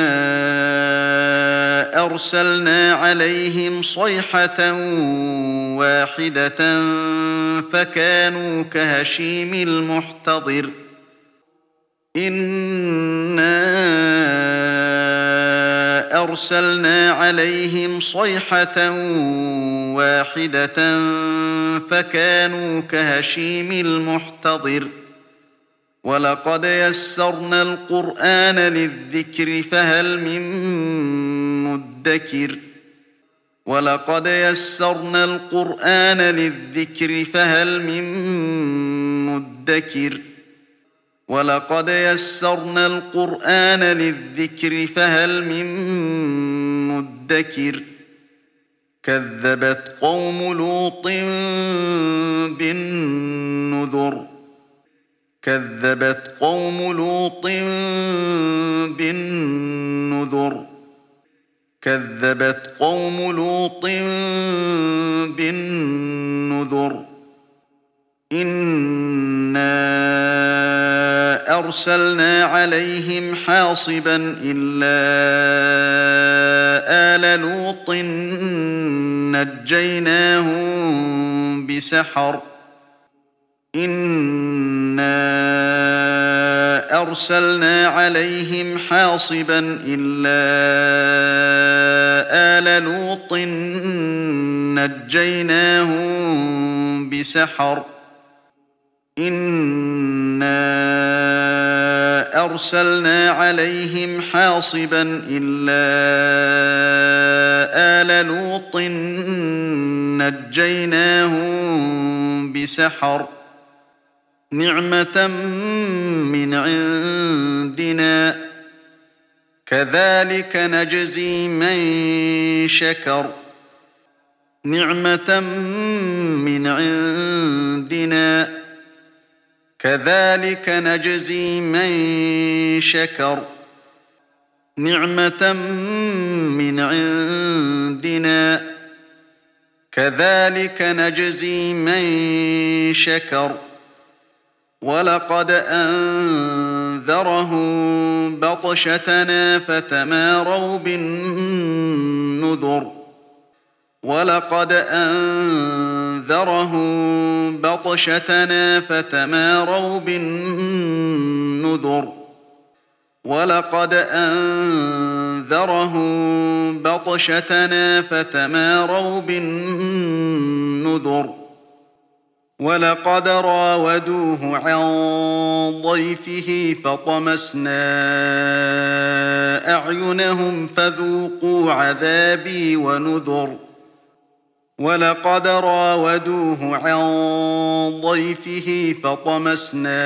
أرسلنا عليهم صيحة واحدة فكانوا كهشيم المحتضر إنا أرسلنا عليهم صيحة واحدة فكانوا كهشيم المحتضر ولقد يسرنا القرآن للذكر فهل من مدكر ولقد يسرنا القرآن للذكر فهل من مدكر ولقد يسرنا القرآن للذكر فهل من مدكر كذبت قوم لوط بالنذر كذبت قوم لوط بالنذر كذبت قوم لوط بالنذر إنا أرسلنا عليهم حاصبا إلا آل لوط نجيناهم بسحر إنا أرسلنا عليهم حاصبا إلا آل لوط نجيناهم بسحر إنا أرسلنا عليهم حاصبا إلا آل لوط نجيناهم بسحر نعمة من عندنا كذلك نجزي من شكر نعمة من عندنا كذلك نجزي من شكر نعمة من عندنا كذلك نجزي من شكر ولقد أنذرهم بطشتنا فتماروا بالنذر ولقد أنذرهم بطشتنا فتماروا بالنذر ولقد أنذرهم بطشتنا فتماروا بالنذر ولقد راودوه عن ضيفه فطمسنا أعينهم فذوقوا عذابي ونذر ولقد راودوه عن ضيفه فطمسنا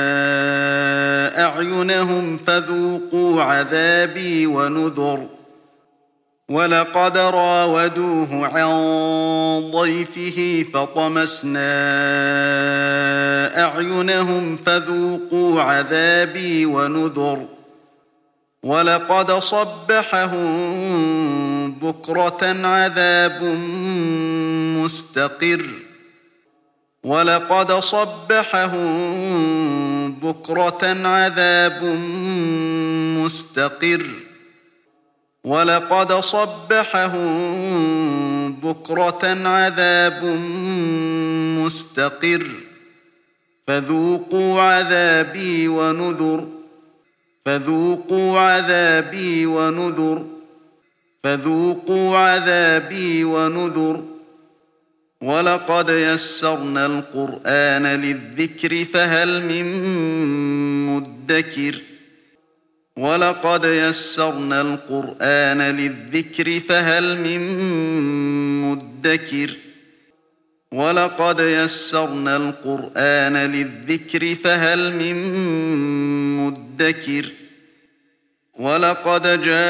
أعينهم فذوقوا عذابي ونذر ولقد راودوه عن ضيفه فطمسنا أعينهم فذوقوا عذابي ونذر ولقد صبحهم بكرة عذاب مستقر ولقد صبحهم بكرة عذاب مستقر ولقد صبحهم بكرة عذاب مستقر فذوقوا عذابي ونذر فذوقوا عذابي ونذر فذوقوا عذابي ونذر ولقد يسرنا القرآن للذكر فهل من مدكر ولقد يسرنا القرآن للذكر فهل من مدكر ولقد يسرنا القرآن للذكر فهل من مدكر ولقد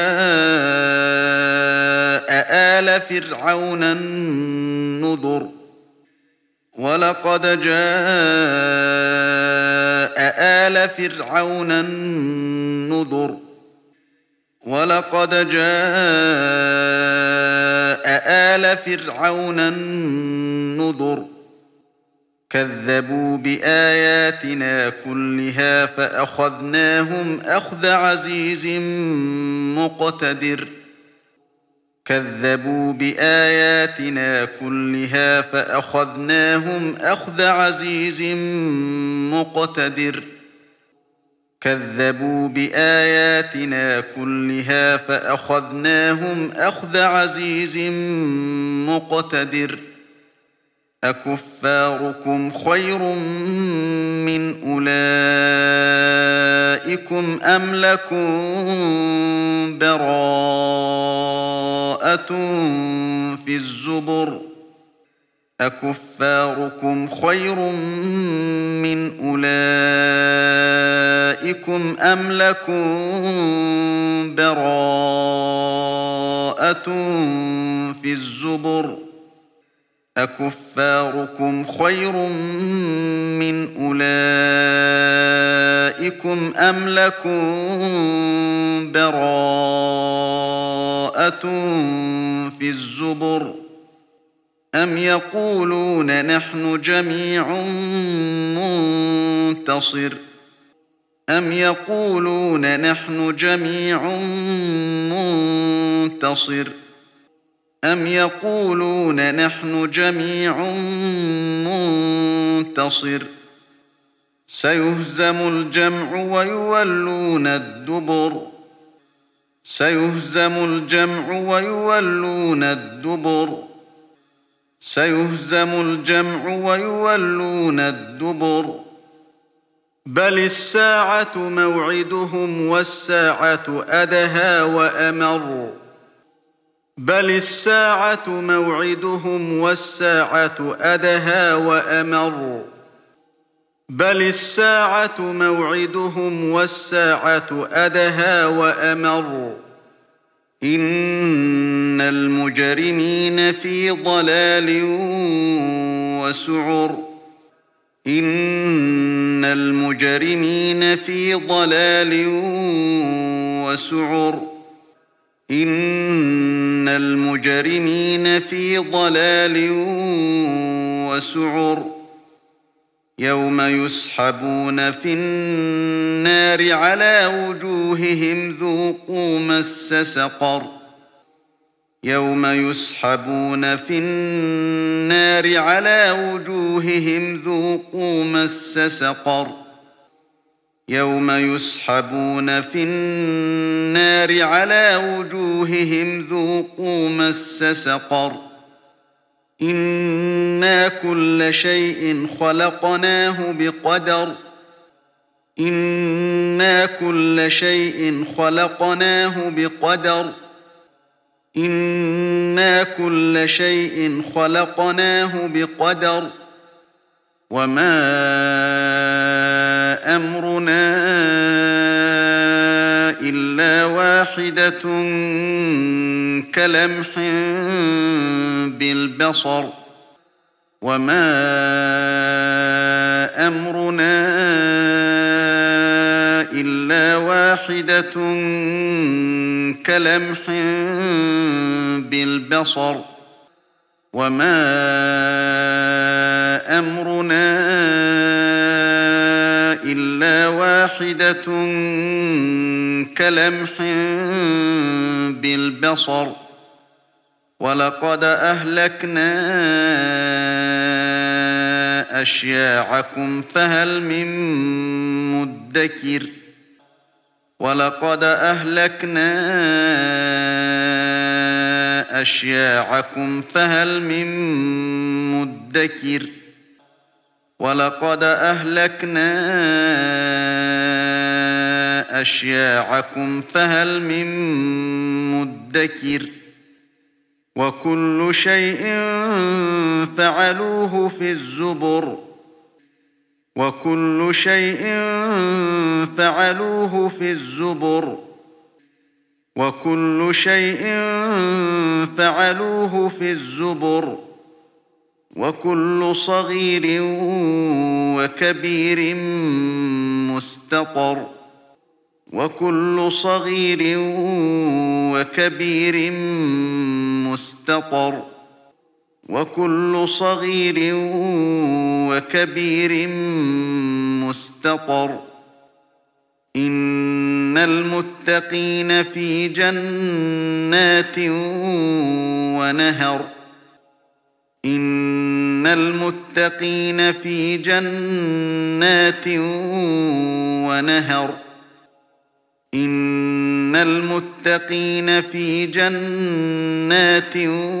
جاء آل فرعون النذر ولقد جاء آل فرعون النذر ولقد جاء آل فرعون النذر كذبوا بآياتنا كلها فأخذناهم أخذ عزيز مقتدر كذبوا بآياتنا كلها فأخذناهم أخذ عزيز مقتدر كذبوا بآياتنا كلها فأخذناهم أخذ عزيز مقتدر أكفاركم خير من أولئكم أم لكم براءة في الزبر أكفاركم خير من أولئكم أم لكم براءة في الزبر أكفاركم خير من أولئكم أم لكم براءة في الزبر أم يقولون نحن جميع منتصر أم يقولون نحن جميع منتصر أم يقولون نحن جميع منتصر سيهزم الجمع ويولون الدبر سيهزم الجمع ويولون الدبر سيهزم الجمع ويولون الدبر بل الساعة موعدهم والساعة أدهى وأمر بل الساعة موعدهم والساعة أدهى وأمر بل الساعة موعدهم والساعة أدهى وأمر إن المجرمين في ضلال وسعر إن المجرمين في ضلال وسعر إن المجرمين في ضلال وسعر يوم يسحبون في النار على وجوههم ذوقوا مس سقر يوم يسحبون في النار على وجوههم ذوقوا مس سقر يوم يسحبون في النار على وجوههم ذوقوا مس سقر إنا كل شيء خلقناه بقدر إنا كل شيء خلقناه بقدر إنا كل شيء خلقناه بقدر وما أمرنا إلا واحدة كلمح بالبصر وما أمرنا إلا واحدة كلمح بالبصر وما أمرنا إلا واحدة كلمح بالبصر ولقد أهلكنا أشياعكم فهل من مدكر ولقد أهلكنا أشياعكم فهل من مدكر ولقد أهلكنا أشياعكم فهل من مدكر وكل شيء فعلوه في الزبر وكل شيء فعلوه في الزبر وكل شيء فعلوه في الزبر وكل صغير وكبير مستطر وكل صغير وكبير مستطر وكل صغير وكبير مستطر إن المتقين في جنات ونهر إن المتقين في جنات ونهر إن المتقين في جنات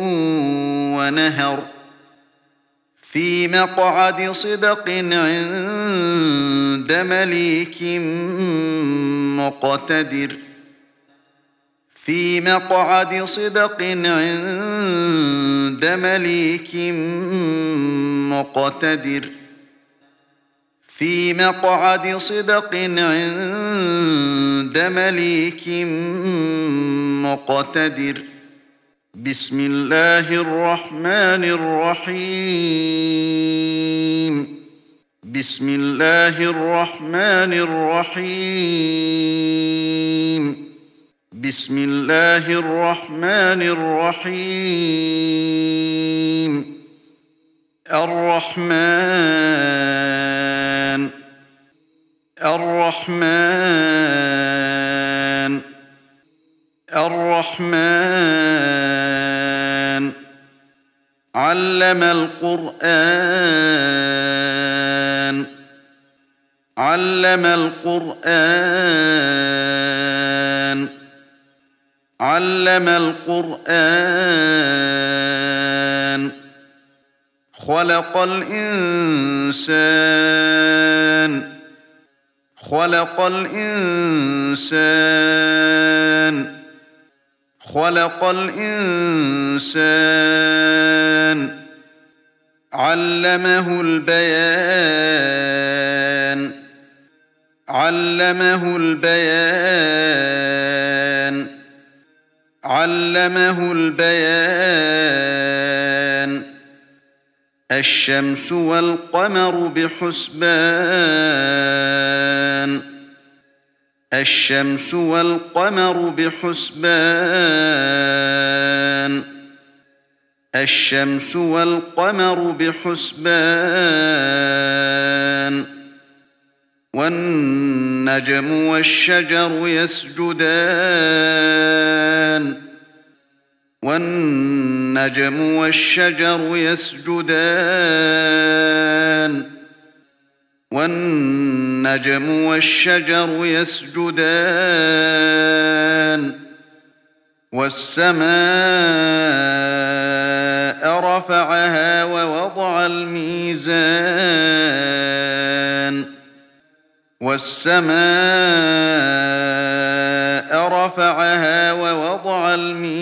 ونهر في مقعد صدق عند مليك مقتدر في مقعد صدق عند مليك مقتدر في مقعد صدق عند مليك مقتدر بسم الله الرحمن الرحيم بسم الله الرحمن الرحيم بسم الله الرحمن الرحيم الرحمن الرحمن الرحمن علم القرآن علم القرآن علم القرآن خلق الإنسان خلق الإنسان خلق الإنسان علمه البيان علمه البيان علمه البيان الشمس والقمر بحسبان الشمس والقمر بحسبان الشمس والقمر بحسبان والنجم والشجر يسجدان والنجم والشجر يسجدان والنجم والشجر يسجدان والسماء رفعها ووضع الميزان والسماء رفعها ووضع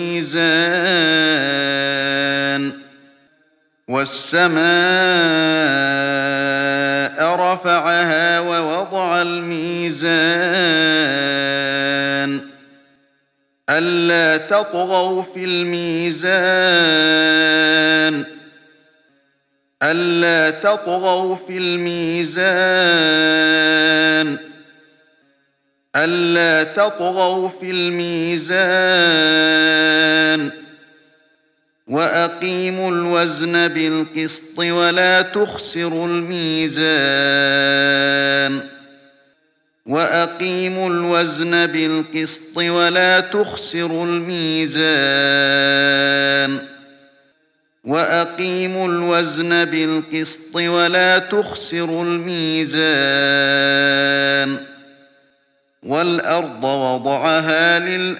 الميزان والسماء رفعها ووضع الميزان ألا تطغوا في الميزان ألا تطغوا في الميزان ألا تطغوا في الميزان وأقيموا الوزن بالقسط ولا تخسروا الميزان وأقيموا الوزن بالقسط ولا تخسروا الميزان وأقيموا الوزن بالقسط ولا تخسروا الميزان والأرض وضعها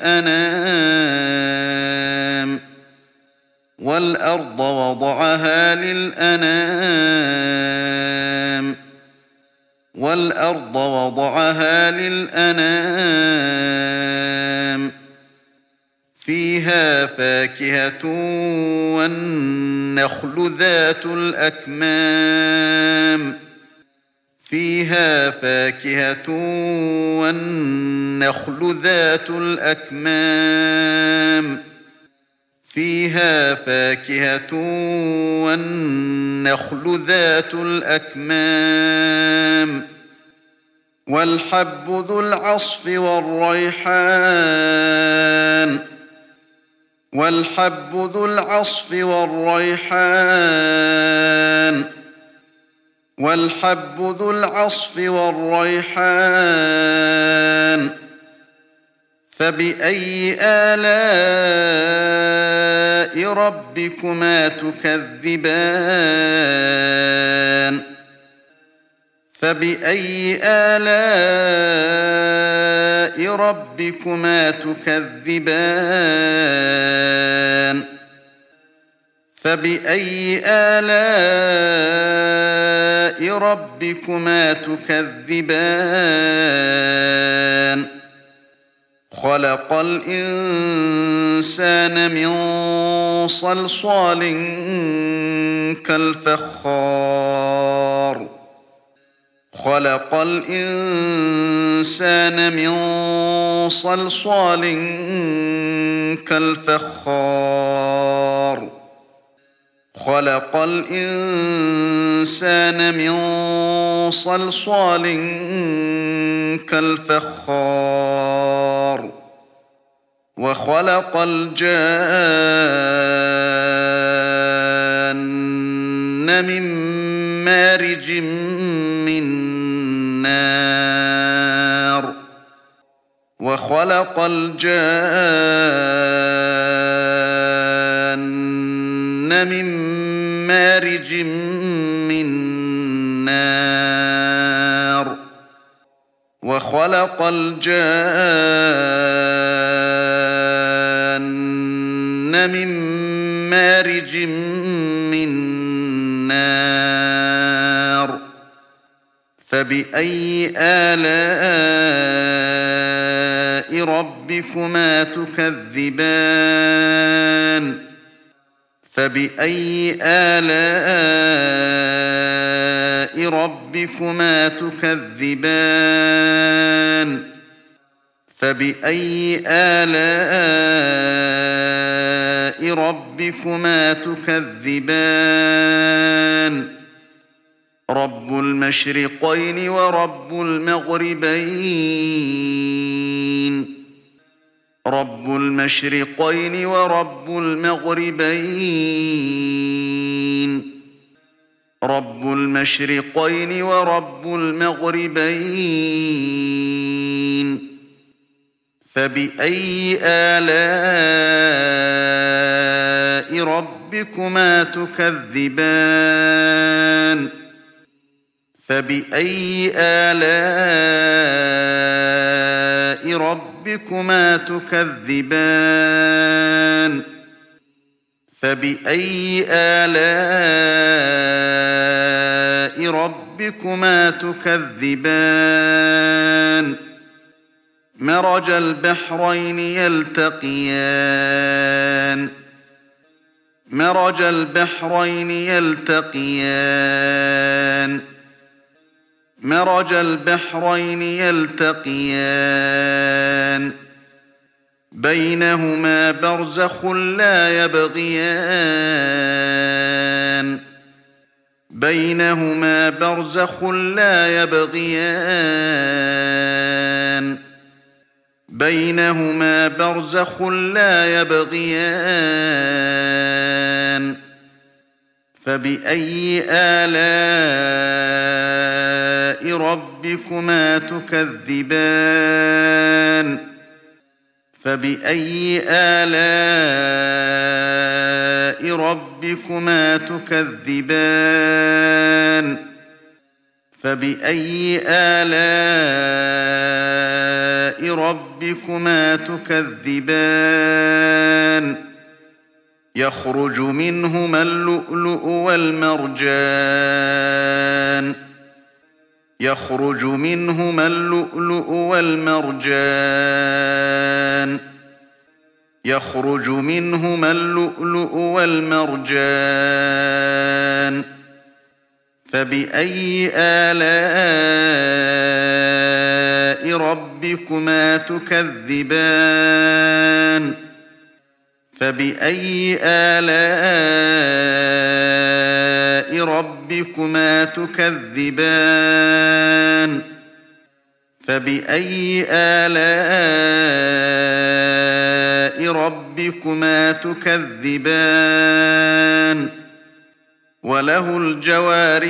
للأنام والأرض وضعها للأنام والأرض وضعها للأنام فيها فاكهة والنخل ذات الأكمام فيها فاكهة والنخل ذات الأكمام فيها فاكهة والنخل ذات الأكمام والحب ذو العصف والريحان والحب ذو العصف والريحان والحب ذو العصف والريحان فبأي آلاء ربكما تكذبان فبأي آلاء ربكما تكذبان فبأي آلاء ربكما تكذبان خلق الإنسان من صلصال كالفخار خلق الإنسان من صلصال كالفخار خلق الإنسان من صلصال كالفخار وخلق الجان من مارج من نار وخلق الجان من مارج من نار وخلق الجان من مارج من نار فبأي آلاء ربكما تكذبان فبأي آلاء ربكما تكذبان فبأي آلاء ربكما تكذبان رب المشرقين ورب المغربين رب المشرقين ورب المغربين رب المشرقين ورب المغربين فبأي آلاء ربكما تكذبان فبأي آلاء ربكما تكذبان فبأي آلاء ربكما تكذبان مرج البحرين يلتقيان مرج البحرين يلتقيان مرج البحرين يلتقيان بينهما برزخ لا يبغيان بينهما برزخ لا يبغيان بينهما برزخ لا يبغيان فبأي آلاء ربكما تكذبان فبأي آلاء ربكما تكذبان فبأي آلاء ربكما تكذبان يخرج منهما اللؤلؤ والمرجان يخرج منهما اللؤلؤ والمرجان يخرج منهما اللؤلؤ والمرجان فبأي آلاء ربكما تكذبان فبأي آلاء ربكما تكذبان فبأي آلاء ربكما تكذبان وله الجوار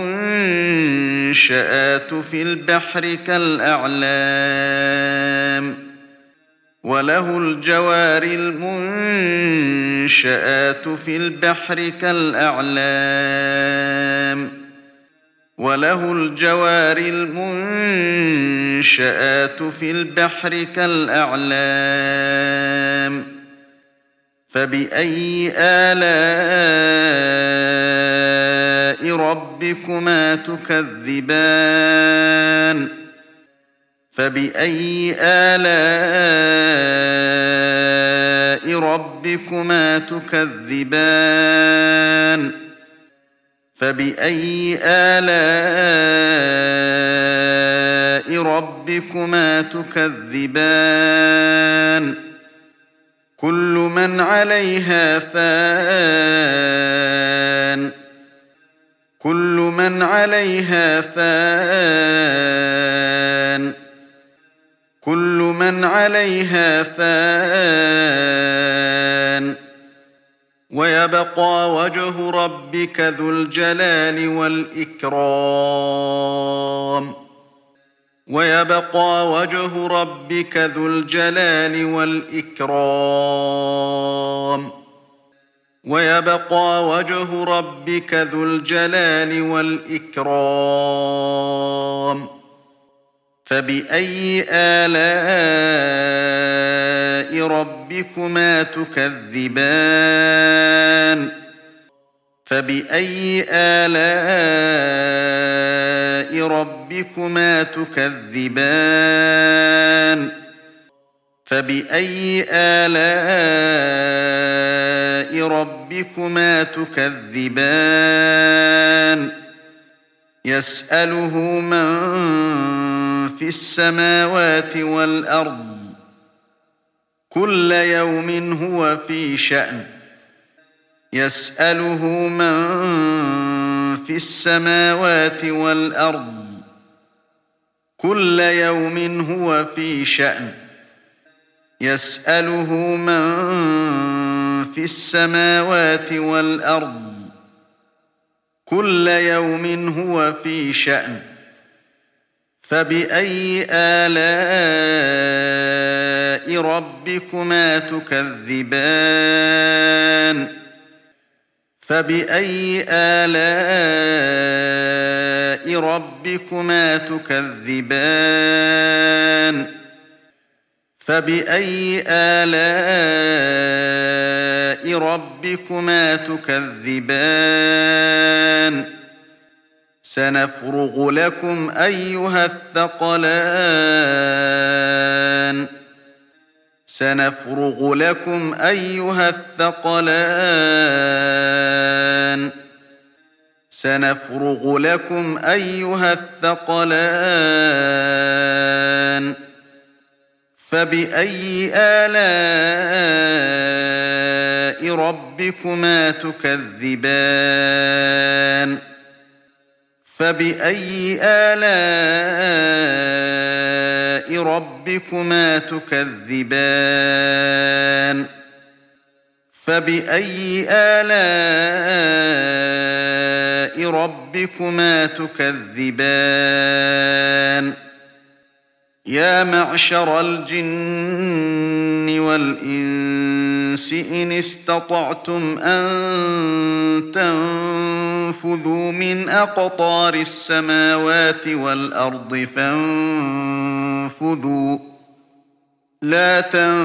المنشآت في البحر كالأعلام وله الجوار المنشآت في البحر كالأعلام وله الجوار المنشآت في البحر كالأعلام فبأي آلاء ربكما تكذبان فبأي آلاء ربكما تكذبان فبأي آلاء ربكما تكذبان كل من عليها فان كل من عليها فان كل من عليها فان ويبقى وجه ربك ذو الجلال والإكرام ويبقى وجه ربك ذو الجلال والإكرام ويبقى وجه ربك ذو الجلال والإكرام فبأي آلاء ربكما تكذبان فبأي آلاء ربكما تكذبان فبأي آلاء ربكما تكذبان يسأله من في السماوات والأرض كل يوم هو في شأن يسأله من في السماوات والأرض كل يوم هو في شأن يسأله من في السماوات والأرض كل يوم هو في شأن فبأي آلاء ربكما تكذبان فبأي آلاء ربكما تكذبان فبأي آلاء ربكما تكذبان سنفرغ لكم أيها الثقلان سنفرغ لكم أيها الثقلان سنفرغ لكم أيها الثقلان فبأي آلاء ربكما تكذبان فبأي آلاء ربكما تكذبان فبأي آلاء ربكما تكذبان يا معشر الجن والإنس إن استطعتم أن تنفذوا من أقطار السماوات والأرض فانفذوا لا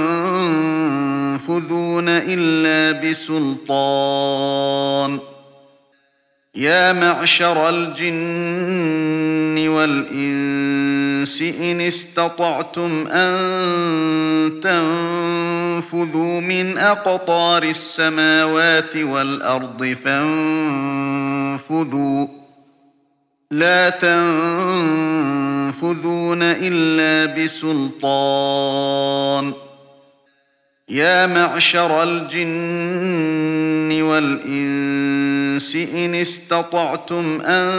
تنفذون إلا بسلطان يا معشر الجن والإنس إن استطعتم أن تنفذوا من أقطار السماوات والأرض فانفذوا لا تنفذون إلا بسلطان يا معشر الجن والإنس إن استطعتم أن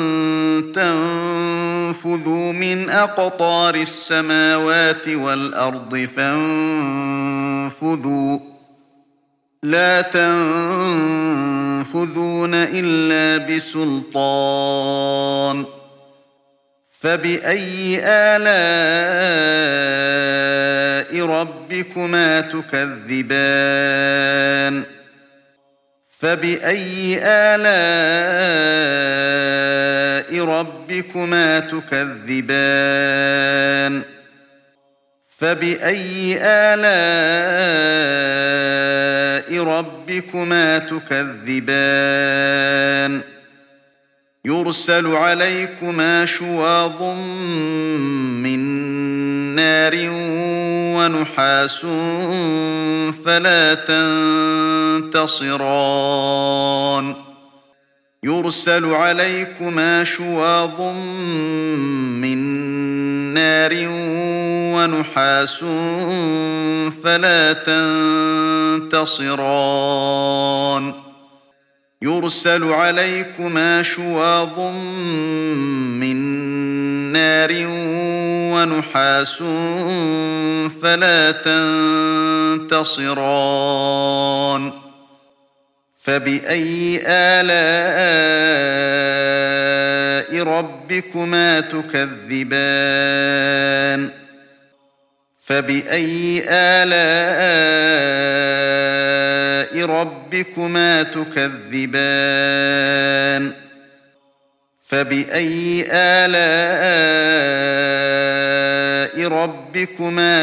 تنفذوا من أقطار السماوات والأرض فانفذوا لا تنفذون إلا بسلطان فبأي آلاء ربكما تكذبان فبأي آلاء ربكما تكذبان فبأي آلاء ربكما تكذبان يرسل عليكما شواظ من نار ونحاس فلا تنتصران يرسل عليكما شواظ من نار ونحاس فلا تنتصران يرسل عليكما شواظ من نار ونحاس فلا تنتصران فبأي آلاء ربكما تكذبان فبأي آلاء ربكما تكذبان فبأي آلاء ربكما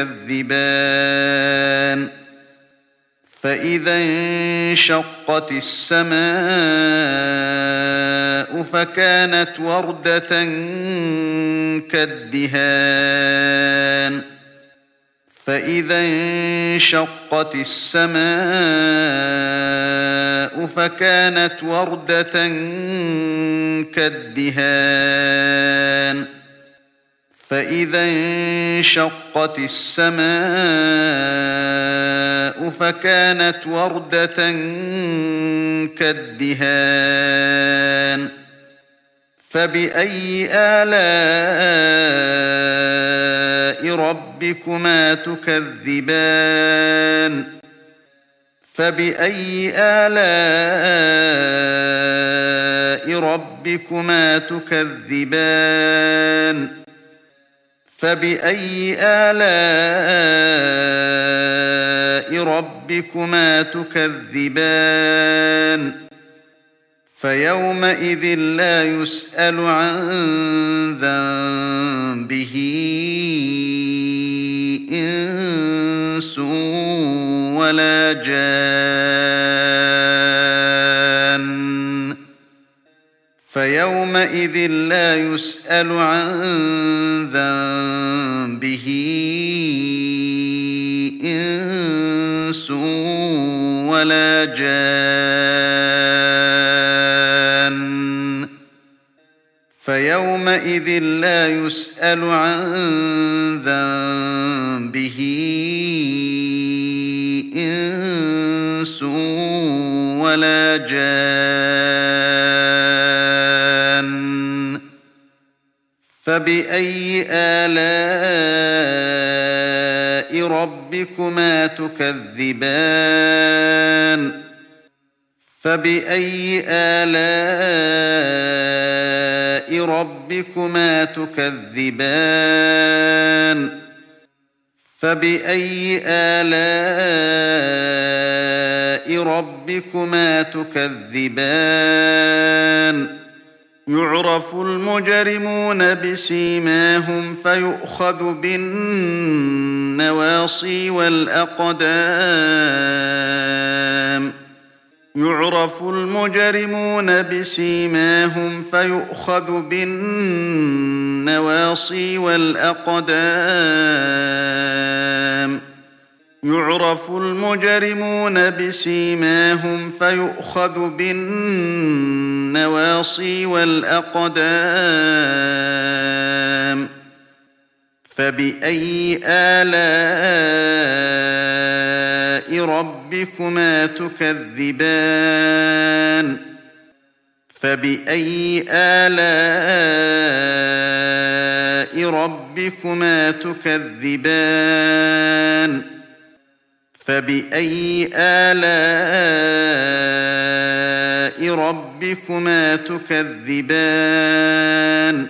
تكذبان فإذا انشقت السماء فكانت وردة كالدهان فإذا انشقت السماء فكانت وردة كالدهان فإذا انشقت السماء فكانت وردة كالدهان فبأي آلاء ربكما تكذبان فبأي آلاء ربكما تكذبان فبأي آلاء ربكما تكذبان فيومئذ لا يسأل عن ذنبه إنس ولا جان فيومئذ لا يسأل عن ذنبه إنس ولا جان فيومئذ لا يسأل عن ذنبه إنس ولا جان فبأي آلاء ربكما تكذبان فبأي آلاء ربكما تكذبان فبأي آلاء ربكما تكذبان يعرف المجرمون بسيماهم فيؤخذ بالنواصي والأقدام يعرف المجرمون بسيماهم فيؤخذ بالنواصي والأقدام يعرف المجرمون بسيماهم فيؤخذ بالنواصي والأقدام فبأي آلاء ربكما تكذبان فبأي آلاء ربكما تكذبان فبأي آلاء ربكما تكذبان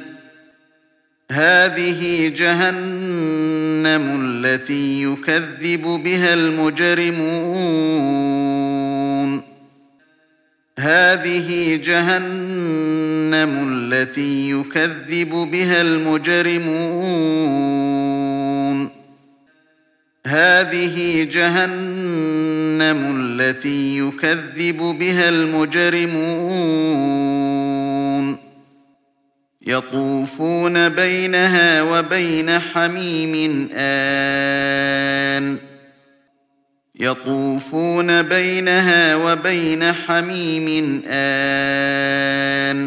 هذه جهنم التي يكذب بها المجرمون هذه جهنم التي يكذب بها المجرمون هذه جهنم التي يكذب بها المجرمون يطوفون بينها وبين حميم آن يطوفون بينها وبين حميم آن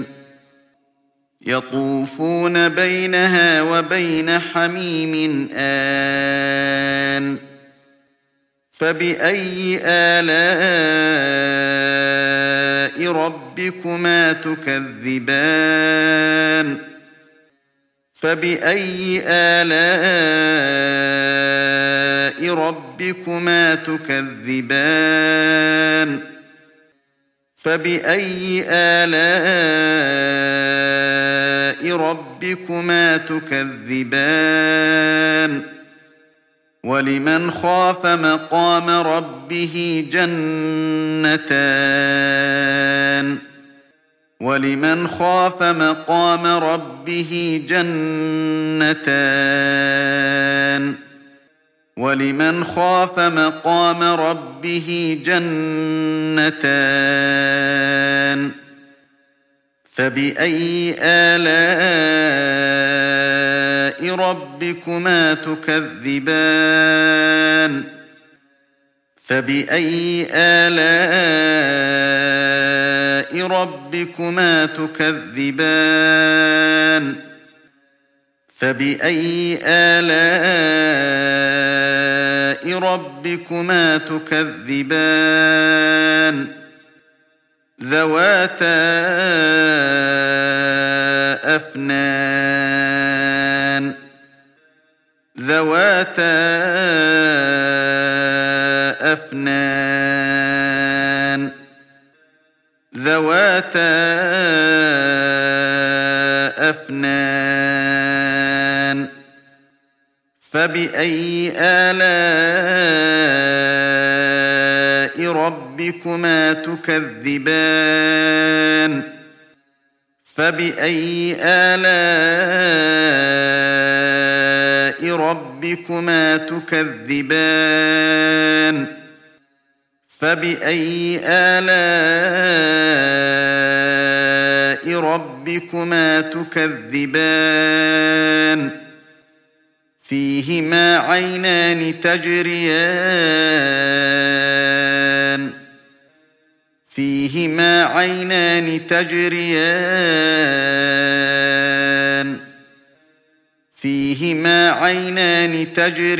يطوفون بينها وبين حميم آن فبأي آلاء ربكما تكذبان فبأي آلاء ربكما تكذبان فبأي آلاء ربكما تكذبان ولمن خاف مقام ربه جنتان وَلِمَنْ خَافَ مَقَامَ رَبِّهِ جَنَّتَانِ وَلِمَنْ خَافَ مَقَامَ رَبِّهِ جَنَّتَانِ فَبِأَيِّ آلَاءِ رَبِّكُمَا تُكَذِّبَانِ فَبِأَيِّ آلَاءِ رَبِّكُمَا تُكَذِّبَانِ فَبِأَيِّ آلَاءِ رَبِّكُمَا تُكَذِّبَانِ ذَوَاتَا أَفْنَانٍ ذَوَاتَا أَفْنَانٍ ذَوَاتَا أَفْنَانٍ فَبِأَيِّ آلَاءِ رَبِّكُمَا تُكَذِّبَانِ فَبِأَيِّ آلَاءِ رَبِّكُمَا تُكَذِّبَانِ فَبِأَيِّ آلَاءِ رَبِّكُمَا تُكَذِّبَانِ فِيهِمَا عَيْنَانِ تَجْرِيَانِ فِيهِمَا عَيْنَانِ تَجْرِيَانِ فِيهِمَا عَيْنَانِ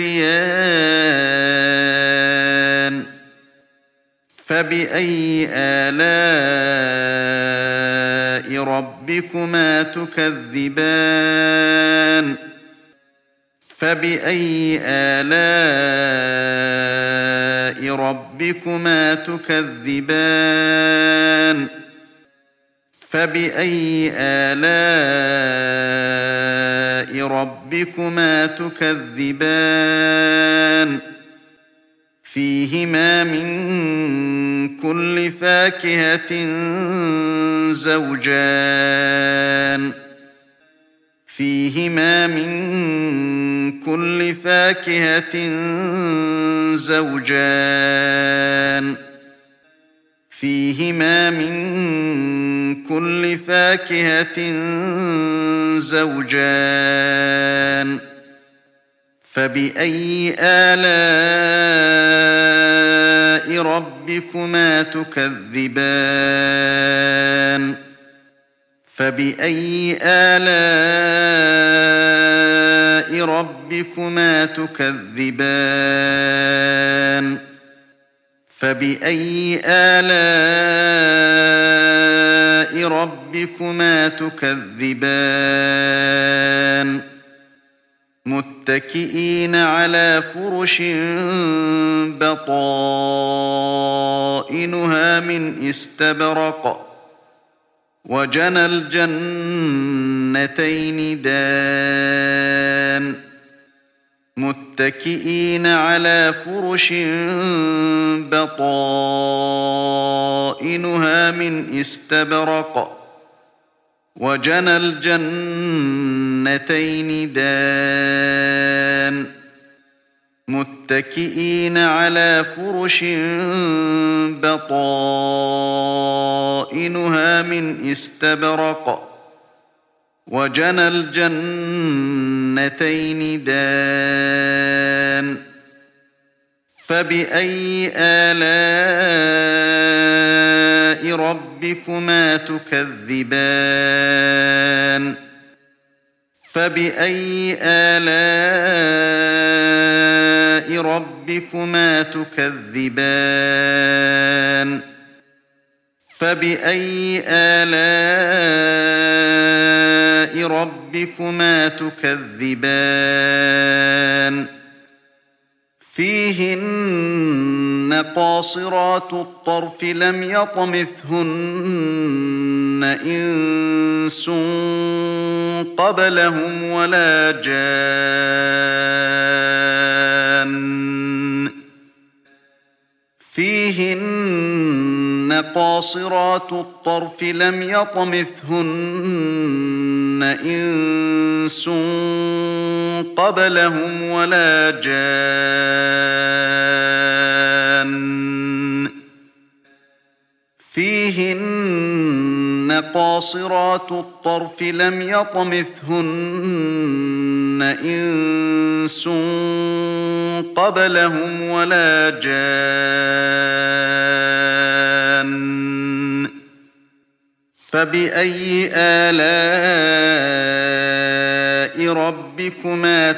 تَجْرِيَانِ فَبِأَيِّ آلَاءِ رَبِّكُمَا تُكَذِّبَانِ فَبِأَيِّ آلَاءِ رَبِّكُمَا تُكَذِّبَانِ فَبِأَيِّ آلَاءِ رَبِّكُمَا تُكَذِّبَانِ فِيهِمَا مِن كُلِّ فَاكِهَةٍ زَوْجَانِ فِيهِمَا مِن كُلِّ فَاكِهَةٍ زَوْجَانِ فِيهِمَا مِن كُلِّ فَاكِهَةٍ زَوْجَانِ فَبِأَيِّ آلَاءِ رَبِّكُمَا تُكَذِّبَانِ فَبِأَيِّ آلَاءِ رَبِّكُمَا تُكَذِّبَانِ فَبِأَيِّ آلَاءِ رَبِّكُمَا تُكَذِّبَانِ مُتَّكِئِينَ عَلَىٰ فُرُشٍ بَطَائِنُهَا مِنْ إِسْتَبْرَقٍ وَجَنَى الْجَنَّتَيْنِ دَانٍ مُتَّكِئِينَ عَلَىٰ فُرُشٍ بَطَائِنُهَا مِنْ إِسْتَبْرَقٍ وَجَنَى الْجَنَّتَيْنِ دَانٍ مُتَّكِئِينَ عَلَىٰ فُرُشٍ بَطَائِنُهَا مِنْ إِسْتَبْرَقٍ وَجَنَى الْجَنَّتَيْنِ دَانٍ فَبِأَيِّ آلَاءِ رَبِّكُمَا تُكَذِّبَانِ فَبِأَيِّ آلَاءِ رَبِّكُمَا تُكَذِّبَانِ فَبِأَيِّ آلَاءِ رَبِّكُمَا تُكَذِّبَانِ فِيهِنَّ قَاصِرَاتُ الطَّرْفِ لَمْ يَطْمِثْهُنَّ إِنسٌ قَبْلَهُمْ وَلَا جَانٌّ فِيهِنَّ قاصرات الطرف لم يطمثهن إنس قبلهم ولا جان فيهن قاصرات الطرف لم يطمثهن إنس قبلهم ولا جان فبأي آلاء ربكما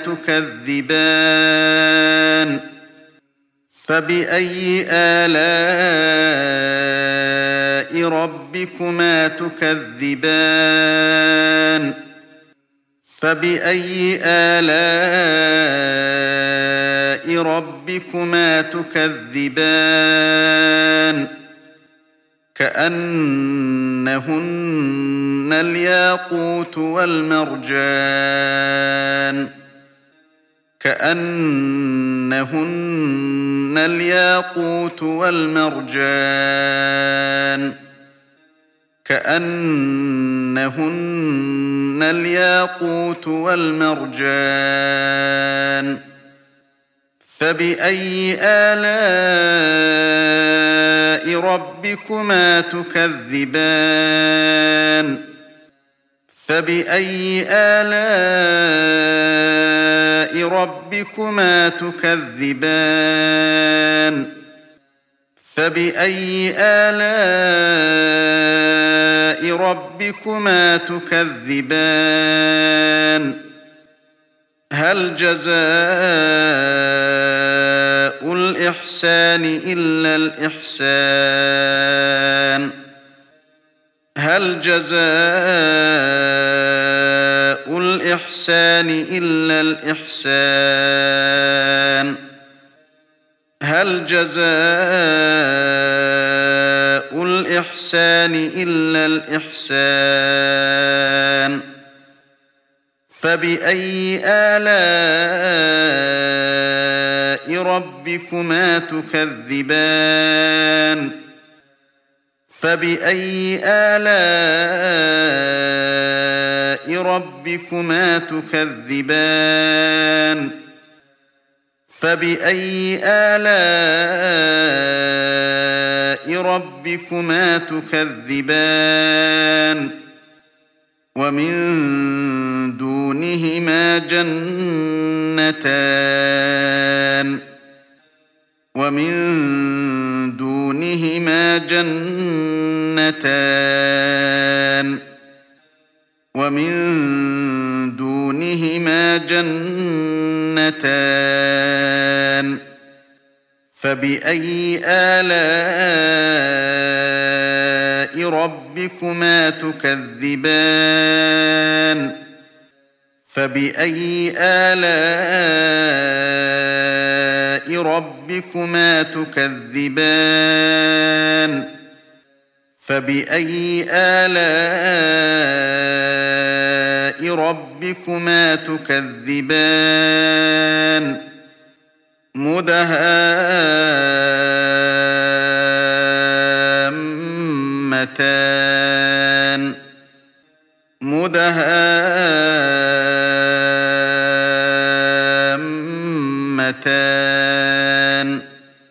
تكذبان فبأي آلاء ربكما تكذبان فبأي آلاء ربكما تكذبان كأنهن الياقوت والمرجان كأنهن الياقوت والمرجان كأنهن الياقوت والمرجان فبأي آلاء ربكما تكذبان فبأي آلاء ربكما تكذبان فبأي آلاء ربكما تكذبان هل جزاء الإحسان إلا الإحسان هل جزاء الإحسان إلا الإحسان هل جزاء الإحسان إلا الإحسان فبأي آلاء ربكما تكذبان فبأي آلاء ربكما تكذبان فبأي آلاء ربكما تكذبان ومن دونهما جنتان ومن دونهما جنتان ومن دونهما جنتان فبأي آلاء ربكما تكذبان فبأي آلاء ربكما تكذبان فبأي آلاء ربكما تكذبان مدهامتان مدهامتان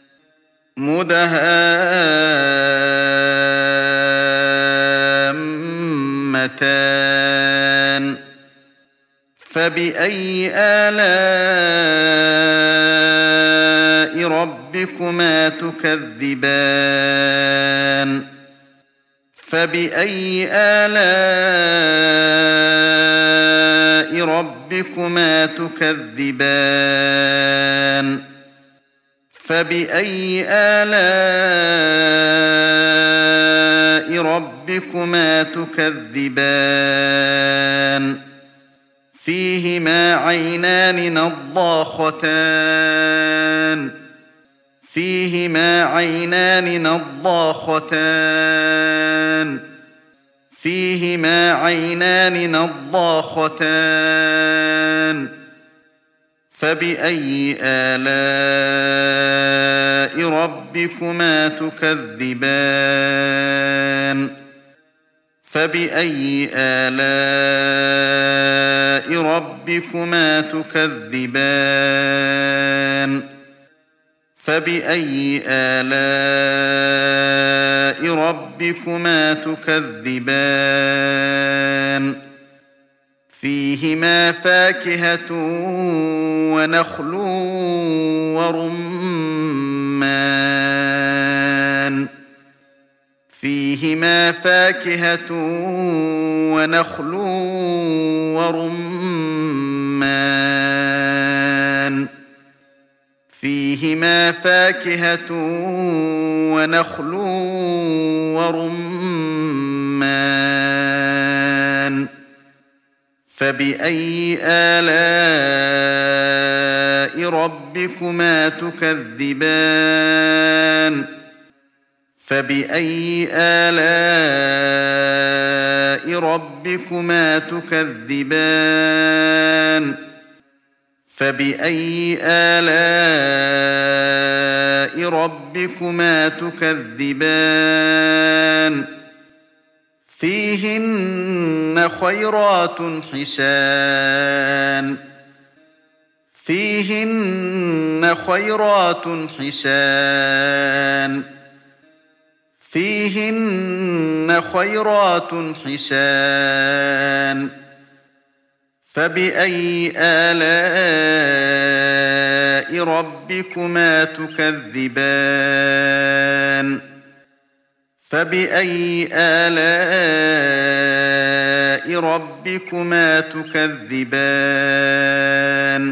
مدهامتان فبأي آلاء ربكما تكذبان فبأي آلاء ربكما تكذبان فبأي آلاء ربكما تكذبان فيهما عينان نضاختان فيهما عينان نضاختان فيهما عينان نضاختان فبأي آلاء ربكما تكذبان فبأي آلاء ربكما تكذبان فبأي آلاء ربكما تكذبان فيهما فاكهة ونخل ورمان فيهما فاكهة ونخل ورمان فيهما فاكهة ونخل ورمان فبأي آلاء ربكما تكذبان فبأي آلاء ربكما تكذبان فبأي آلاء ربكما تكذبان فيهن خيرات حسان فيهن خيرات حسان فيهن خيرات حسان فبأي آلاء ربكما تكذبان فبأي آلاء ربكما تكذبان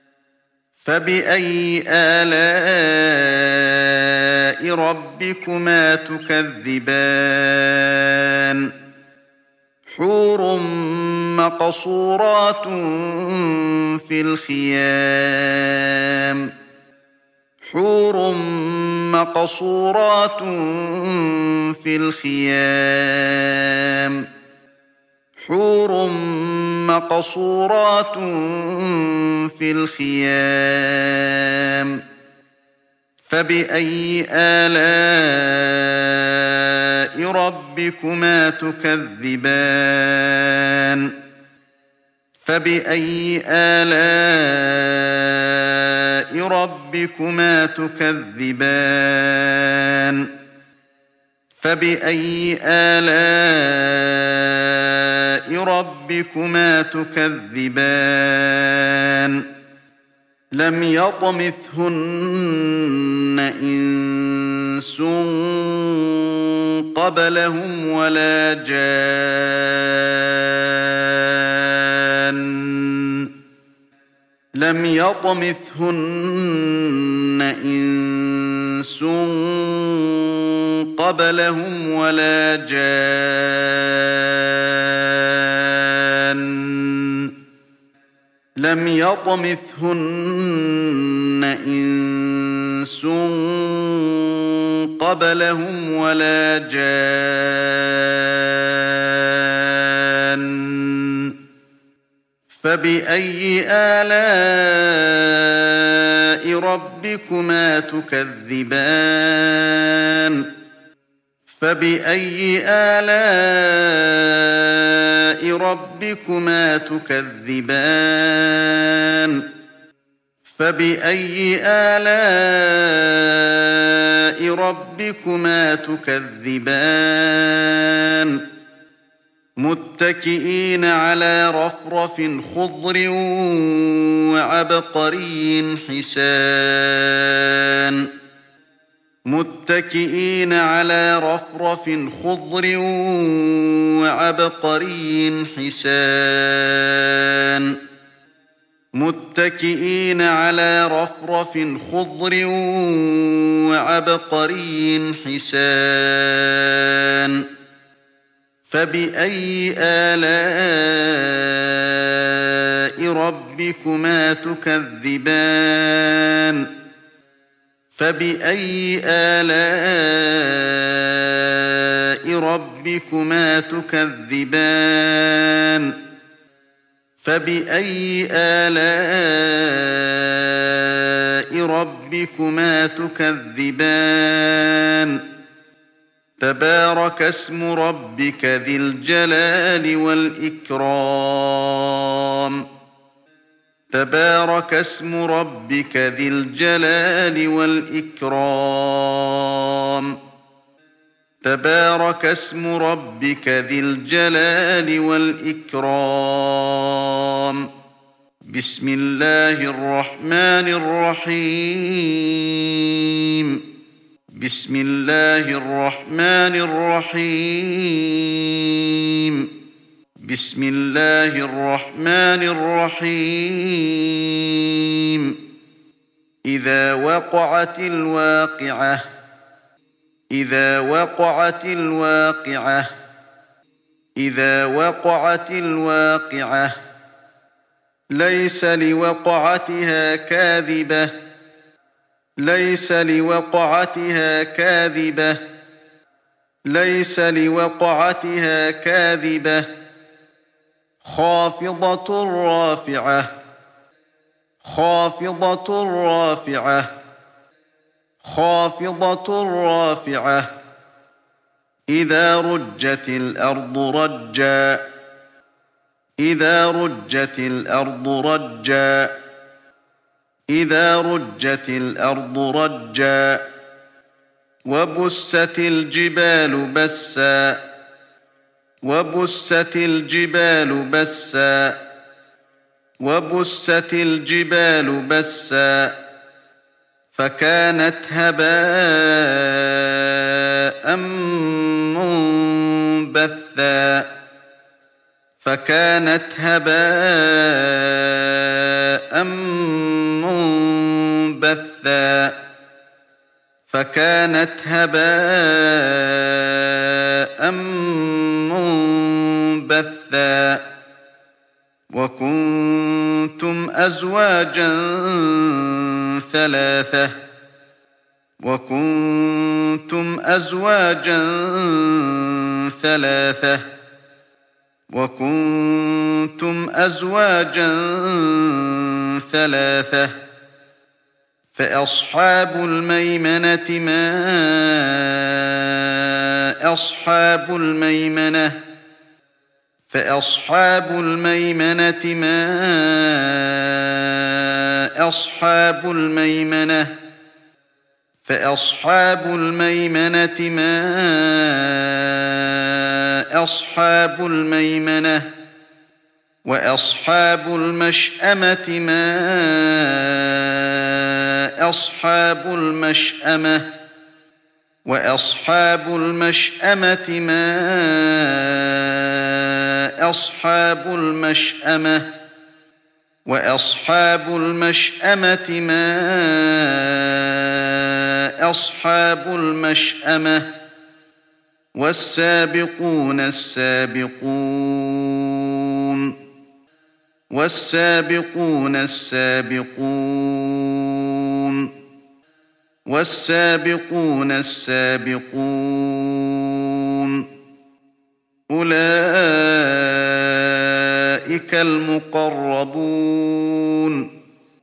فبأي آلاء ربكما تكذبان حور مقصورات في الخيام حور مقصورات في الخيام حور مقصورات في الخيام فبأي آلاء ربكما تكذبان فبأي آلاء ربكما تكذبان فبأي آلاء ربكما تكذبان لم يطمثهن إنس قبلهم ولا جان لم يطمثهن إنس قبلهم ولا جان لم يطمثهن إنس قبلهم ولا جان فبأي آلاء ربكما تكذبان فبأي آلاء ربكما تكذبان فبأي آلاء ربكما تكذبان متكئين على رفرف خضر وعبقري حسان متكئين على رفرف خضر وعبقري حسان متكئين على رفرف خضر وعبقري حسان فبأي آلاء ربكما تكذبان فبأي آلاء ربكما تكذبان فبأي آلاء ربكما تكذبان تبارك اسم ربك ذي الجلال والإكرام تبارك اسم ربك ذي الجلال والإكرام تبارك اسم ربك ذي الجلال والإكرام بسم الله الرحمن الرحيم بسم الله الرحمن الرحيم بسم الله الرحمن الرحيم إذا وقعت الواقعة إذا وقعت الواقعة إذا وقعت الواقعة ليس لوقعتها كاذبة ليس لوقعتها كاذبة ليس لوقعتها كاذبة خافضة رافعة خافضة رافعة خافضة رافعة إذا رجت الأرض رجا إذا رجت الأرض رجا إذا رجت الأرض رجا وبست الجبال بسا وبست الجبال بسا وبست الجبال بسا فكانت هباء منبثا فكانت هباء منبثا فكانت هباء منبثا وكنتم أزواجا ثلاثة وكنتم أزواجا ثلاثة وكنتم أزواجا ثلاثة فأصحاب الميمنة ما أصحاب الميمنة فأصحاب الميمنة ما أصحاب الميمنة فأصحاب الميمنة ما أصحاب الميمنة وأصحاب المشأمة ما أصحاب المشأمة وأصحاب المشأمة ما أصحاب المشأمة وأصحاب المشأمة ما أصحاب المشأمة والسابقون السابقون والسابقون السابقون والسابقون السابقون أولئك المقربون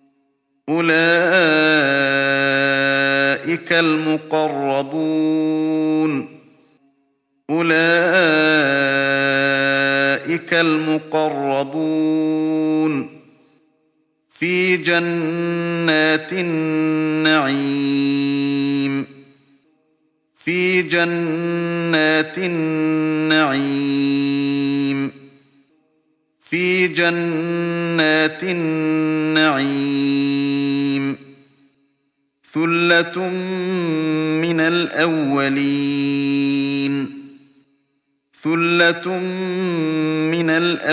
أولئك المقربون أولئك المقربون في جنات النعيم في جنات النعيم في جنات النعيم ثلة من الأولين ثلة من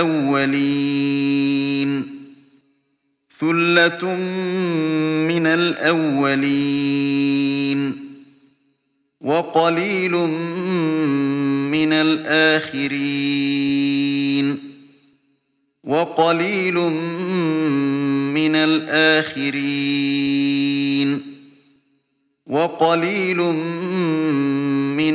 الأولين ثلة من الأولين وقليل من الآخرين وقليل من الآخرين وقليل من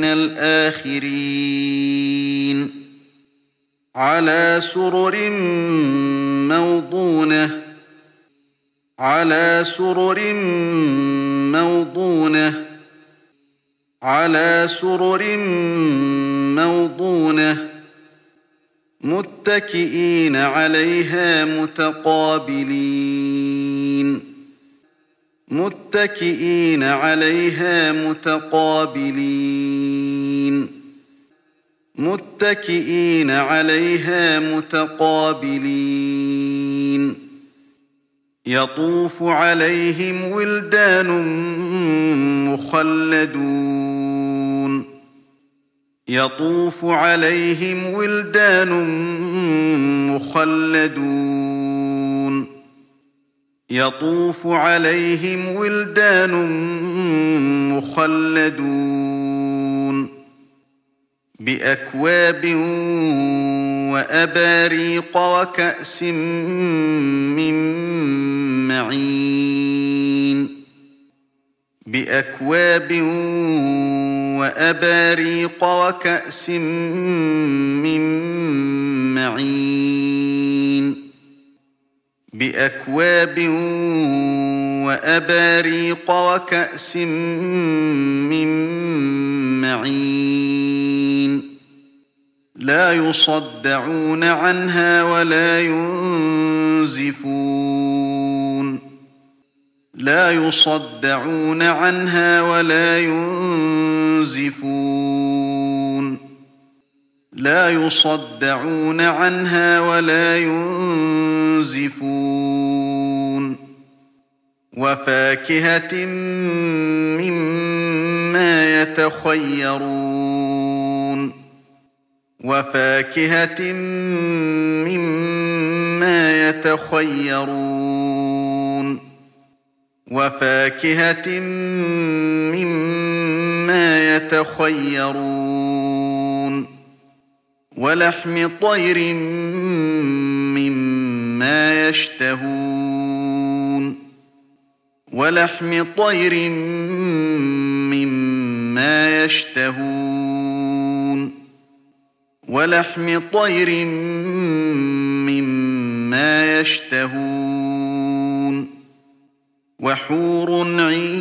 الآخرين على سرر موضونة على سرر موضونة على سرر موضونة متكئين عليها متقابلين متكئين عليها متقابلين متكئين عليها متقابلين يطوف عليهم ولدان مخلدون يطوف عليهم ولدان مخلدون يطوف عليهم ولدان مخلدون بأكواب وأباريق وكأس من معين بأكواب وأباريق وكأس من معين بأكواب وأباريق وكأس من معين لا يصدعون عنها ولا ينزفون لا يصدعون عنها ولا ينزفون لا يصدعون عنها ولا ينزفون وفاكهة مما يتخيرون وفاكهة مما يتخيرون وفاكهة مما يتخيرون ولحم طير مما يشتهون ولحم طير مما يشتهون ولحم طير مما يشتهون وحور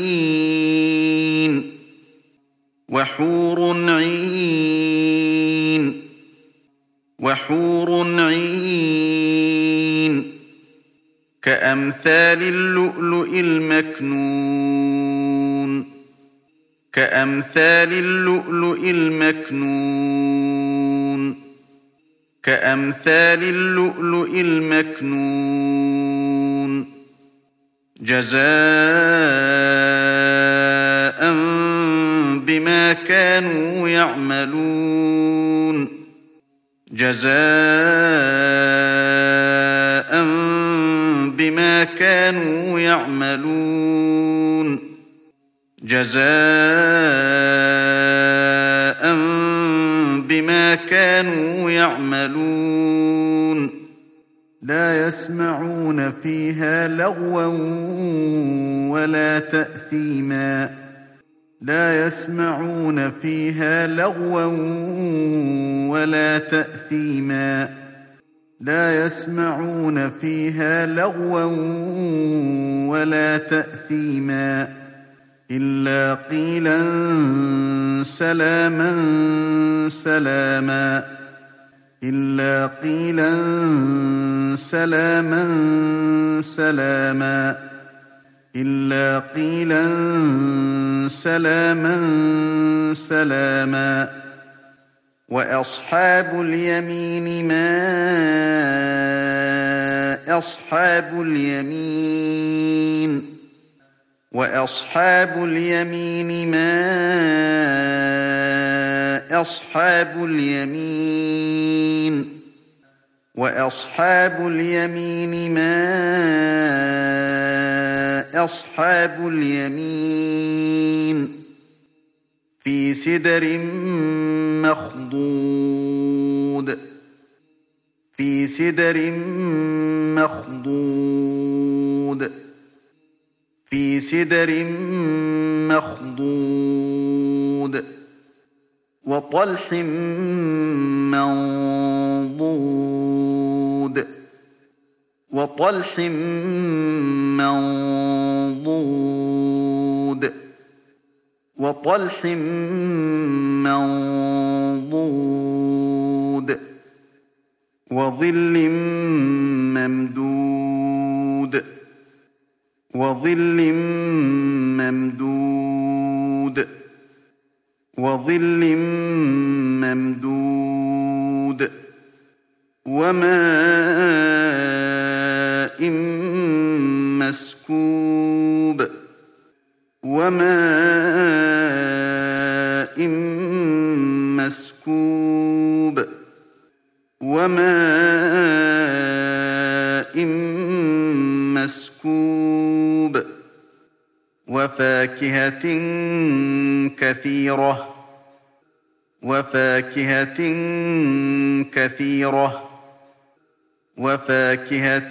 عين وحور عين وحور عين كأمثال اللؤلؤ المكنون كأمثال اللؤلؤ المكنون كأمثال اللؤلؤ المكنون جزاء بما كانوا يعملون جزاء بما كانوا يعملون جزاء بما كانوا يعملون لا يسمعون فيها لغوا ولا تأثيما لا يسمعون فيها لغوا ولا تأثيما لا يسمعون فيها لغوا ولا تأثيما إلا قيلا سلاما سلاما إلا قيلا سلاما سلاما إلا قيلا سلاما سلاما وأصحاب اليمين ما أصحاب اليمين وأصحاب اليمين ما أصحاب اليمين وأصحاب اليمين ما أصحاب اليمين في سدر مخضود في سدر مخضود في سدر مخضود وطلح منضود وطلح منضود وطلح منضود وظل ممدود وظل ممدود وظل ممدود وماء مسكوب وماء مسكوب وماء مسكوب وفاكهة كثيرة وفاكهة كثيرة وفاكهة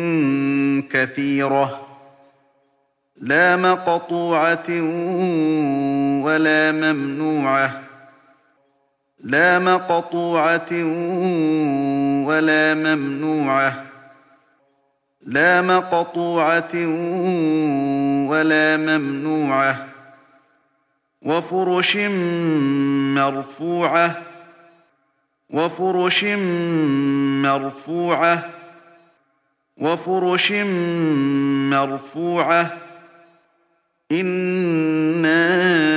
كثيرة لا مقطوعة ولا ممنوعة لا مقطوعة ولا ممنوعة لا مقطوعة ولا ممنوعة وفرش مرفوعة وفرش مرفوعة وفرش مرفوعة إنا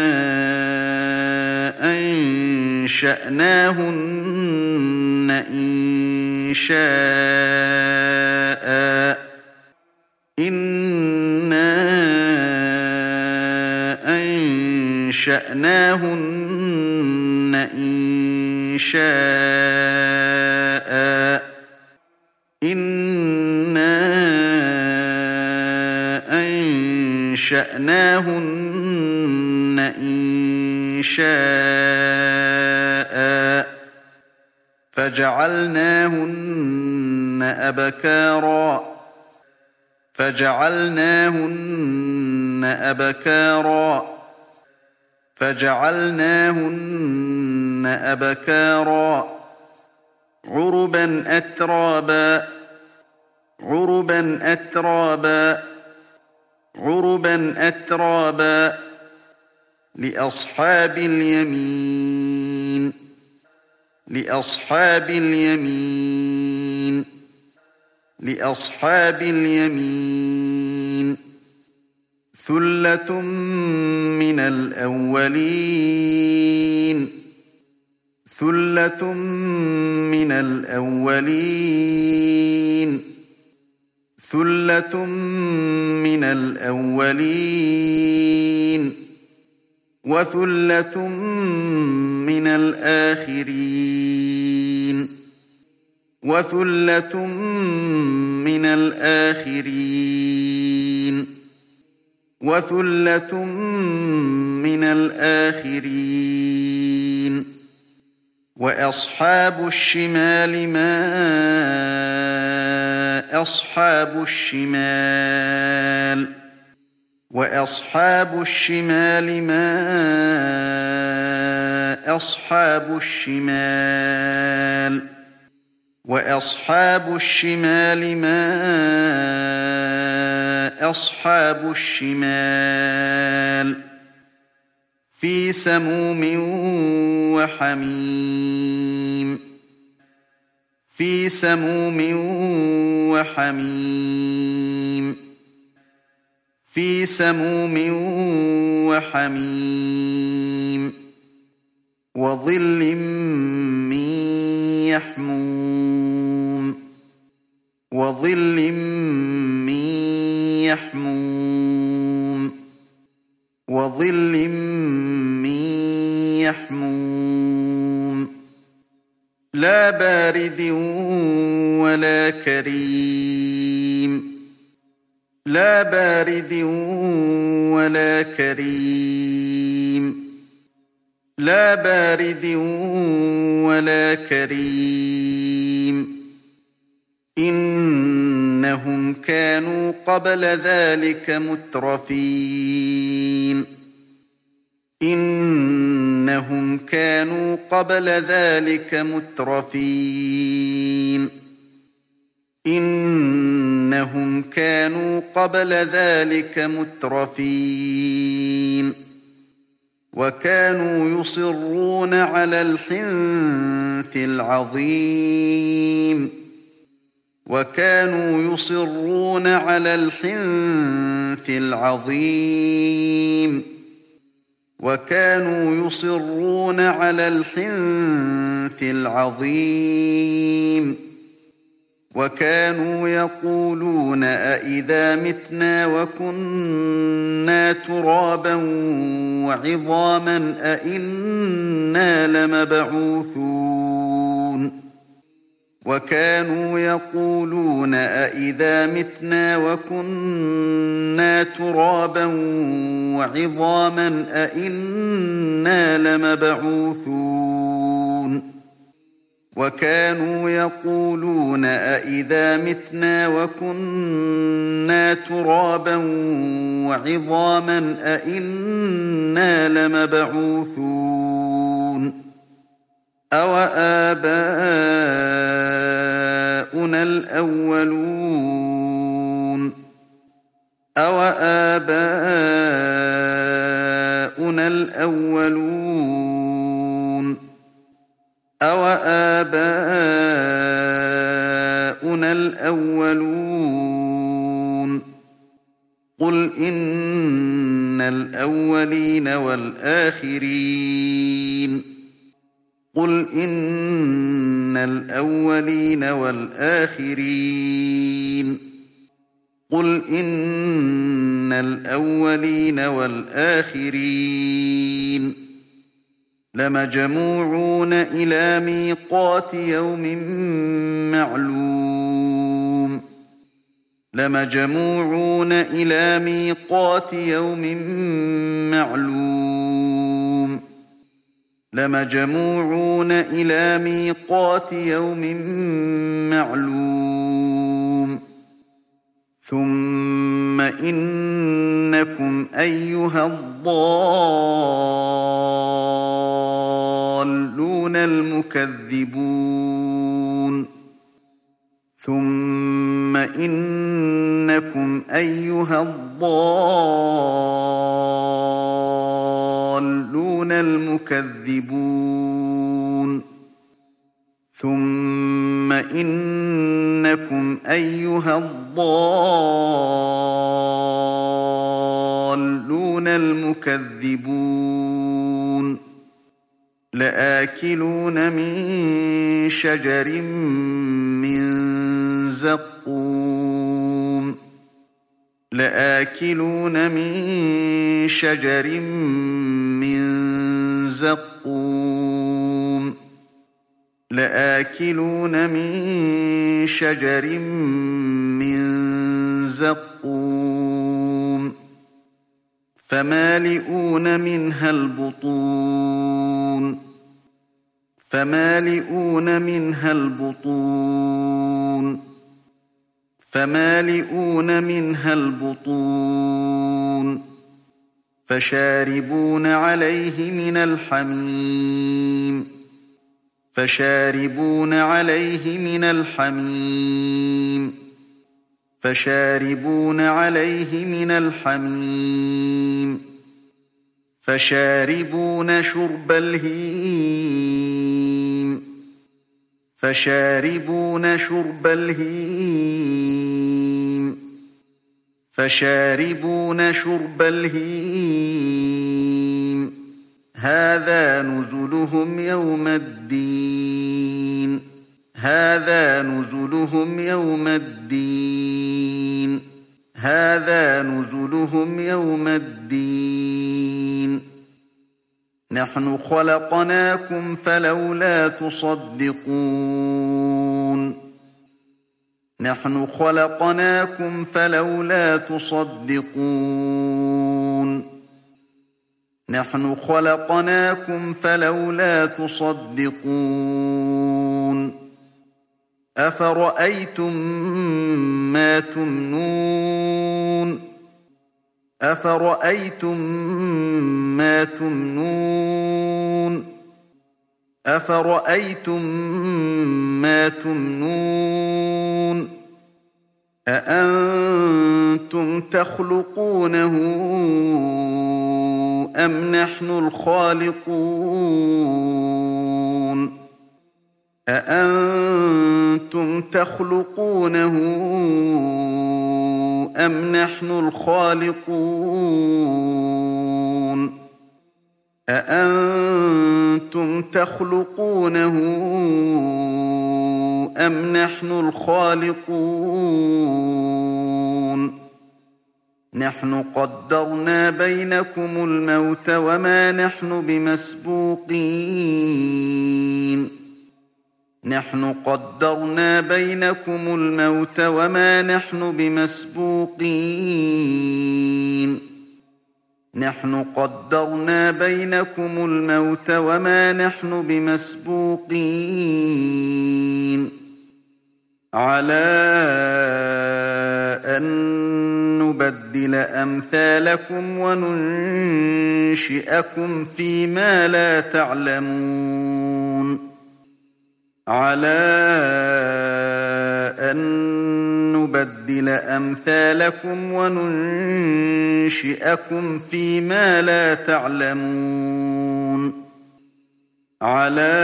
أنشأناهن إنشاء إنا أنشأناهن إنشاء إنا أنشأناهن إنشاء فجعلناهن أبكارا فجعلناهن أبكارا فجعلناهن أبكارا عربا أترابا عربا أترابا عربا أترابا لأصحاب اليمين لأصحاب اليمين لأصحاب اليمين ثلة من الأولين ثلة من الأولين ثلة من الأولين وثلة من الآخرين وثلة من الآخرين وثلة من الآخرين وأصحاب الشمال ما أصحاب الشمال وأصحاب الشمال ما أصحاب الشمال وأصحاب الشمال ما أصحاب الشمال في سموم وحميم في سموم وحميم في سموم وحميم وظل من يحموم وظل من يحموم وظل من يحموم لا بارد ولا كريم لا بارد ولا كريم لا بارد ولا كريم إنهم كانوا قبل ذلك مترفين إنهم كانوا قبل ذلك مترفين إنهم إنهم كانوا قبل ذلك مترفين وكانوا يصرون على الحنث العظيم وكانوا يصرون على الحنث العظيم وكانوا يصرون على الحنث العظيم وكانوا يقولون أئذا متنا وكنا ترابا وعظاما أئنا لمبعوثون وكانوا يقولون أئذا متنا وكنا ترابا وعظاما أئنا لمبعوثون وكانوا يقولون أئذا متنا وكنا ترابا وعظاما أئنا لمبعوثون أوآباؤنا الأولون أوآباؤنا الأولون أوآباؤنا الأولون قل إن الأولين والآخرين قل إن الأولين والآخرين قل إن الأولين والآخرين لمجموعون إلى ميقات يوم معلوم لمجموعون إلى ميقات يوم معلوم لمجموعون إلى ميقات يوم معلوم ثم إنكم أيها الضالون المكذبون ثم إنكم أيها الضالون المكذبون ثم إنكم أيها الضالون المكذبون لآكلون من شجر من زقوم لآكلون من شجر من زقوم لآكلون من شجر من زقوم فمالئون منها البطون فمالئون منها البطون فمالئون منها البطون فشاربون عليه من الحميم فشاربون عليه من الحميم فشاربون عليه من الحميم فشاربون شرب الهيم فشاربون شرب الهيم فشاربون شرب الهيم هذا نزلهم يوم الدين هذا نزلهم يوم الدين هذا نزلهم يوم الدين نحن خلقناكم فلولا تصدقون نحن خلقناكم فلولا تصدقون نحن خلقناكم فلولا تصدقون أفرأيتم ما تمنون أفرأيتم ما تمنون أفرأيتم ما تمنون أأنتم تخلقونه أم نحن الخالقون أأنتم تخلقونه أم نحن الخالقون أأنتم تخلقونه أم نحن الخالقون نحن قدرنا بينكم الموت وما نحن بمسبوقين نحن قدرنا بينكم الموت وما نحن بمسبوقين نحن قدرنا بينكم الموت وما نحن بمسبوقين على أن نبدل أمثالكم وننشئكم فيما لا تعلمون على أن نبدل أمثالكم وننشئكم فيما لا تعلمون على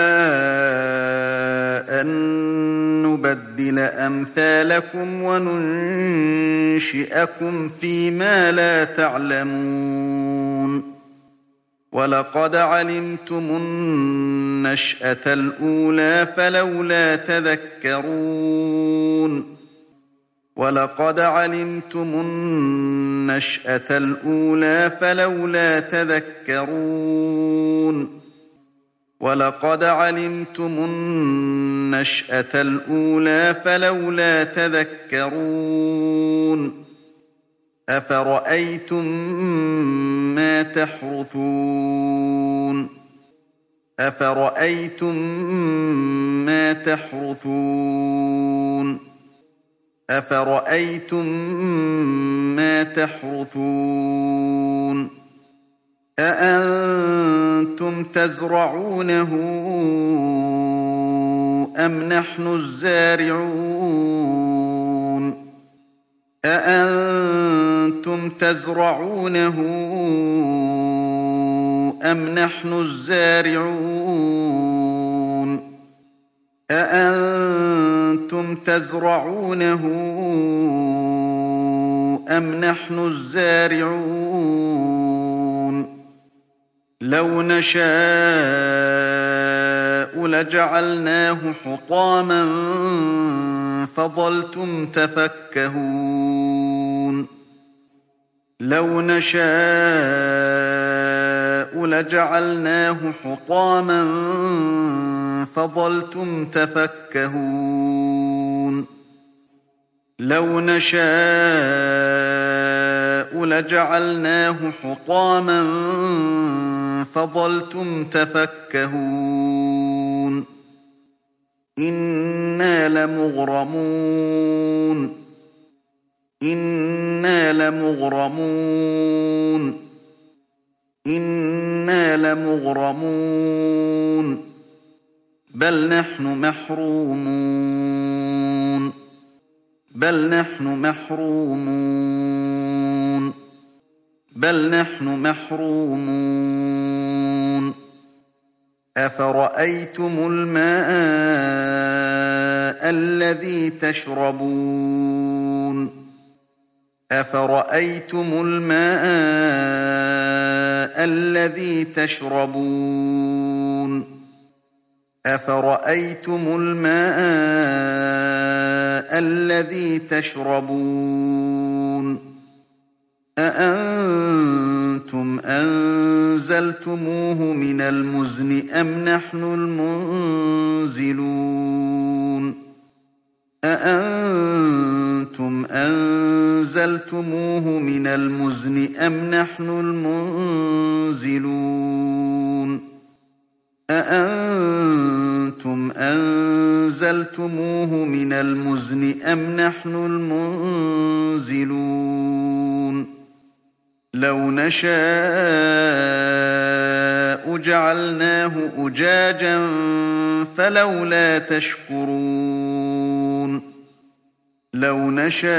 أن نبدل أمثالكم وننشئكم فيما لا تعلمون ولقد علمتم النشأة الأولى فلولا تذكرون ولقد علمتم النشأة الأولى فلولا تذكرون ولقد علمتم النشأة الأولى فلولا تذكرون أفرأيتم ما تحرثون أفرأيتم ما تحرثون أفرأيتم ما تحرثون أأنتم تزرعونه أم نحن الزارعون أأنتم تزرعونه أم نحن الزارعون أأنتم تزرعونه أم نحن الزارعون لو نشاء لجعلناه حطاما فظلتم تفكهون لو نشاء لجعلناه حطاما فظلتم تفكهون لو نشاء لجعلناه حطاما فظلتم تفكهون إنا لمغرمون إنا لمغرمون إنا لمغرمون بل نحن محرومون بل نحن محرومون بل نحن محرومون أفرأيتم الماء الذي تشربون أفرأيتم الماء الذي تشربون أفرأيتم الماء الذي تشربون أأنتم أنزلتموه من المزن أم نحن المنزلون أأنتم أنزلتموه من المزن أم نحن المنزلون أأنتم أنزلتموه من المزن أم نحن المنزلون لو نشاء جعلناه أجاجا فلولا تشكرون لو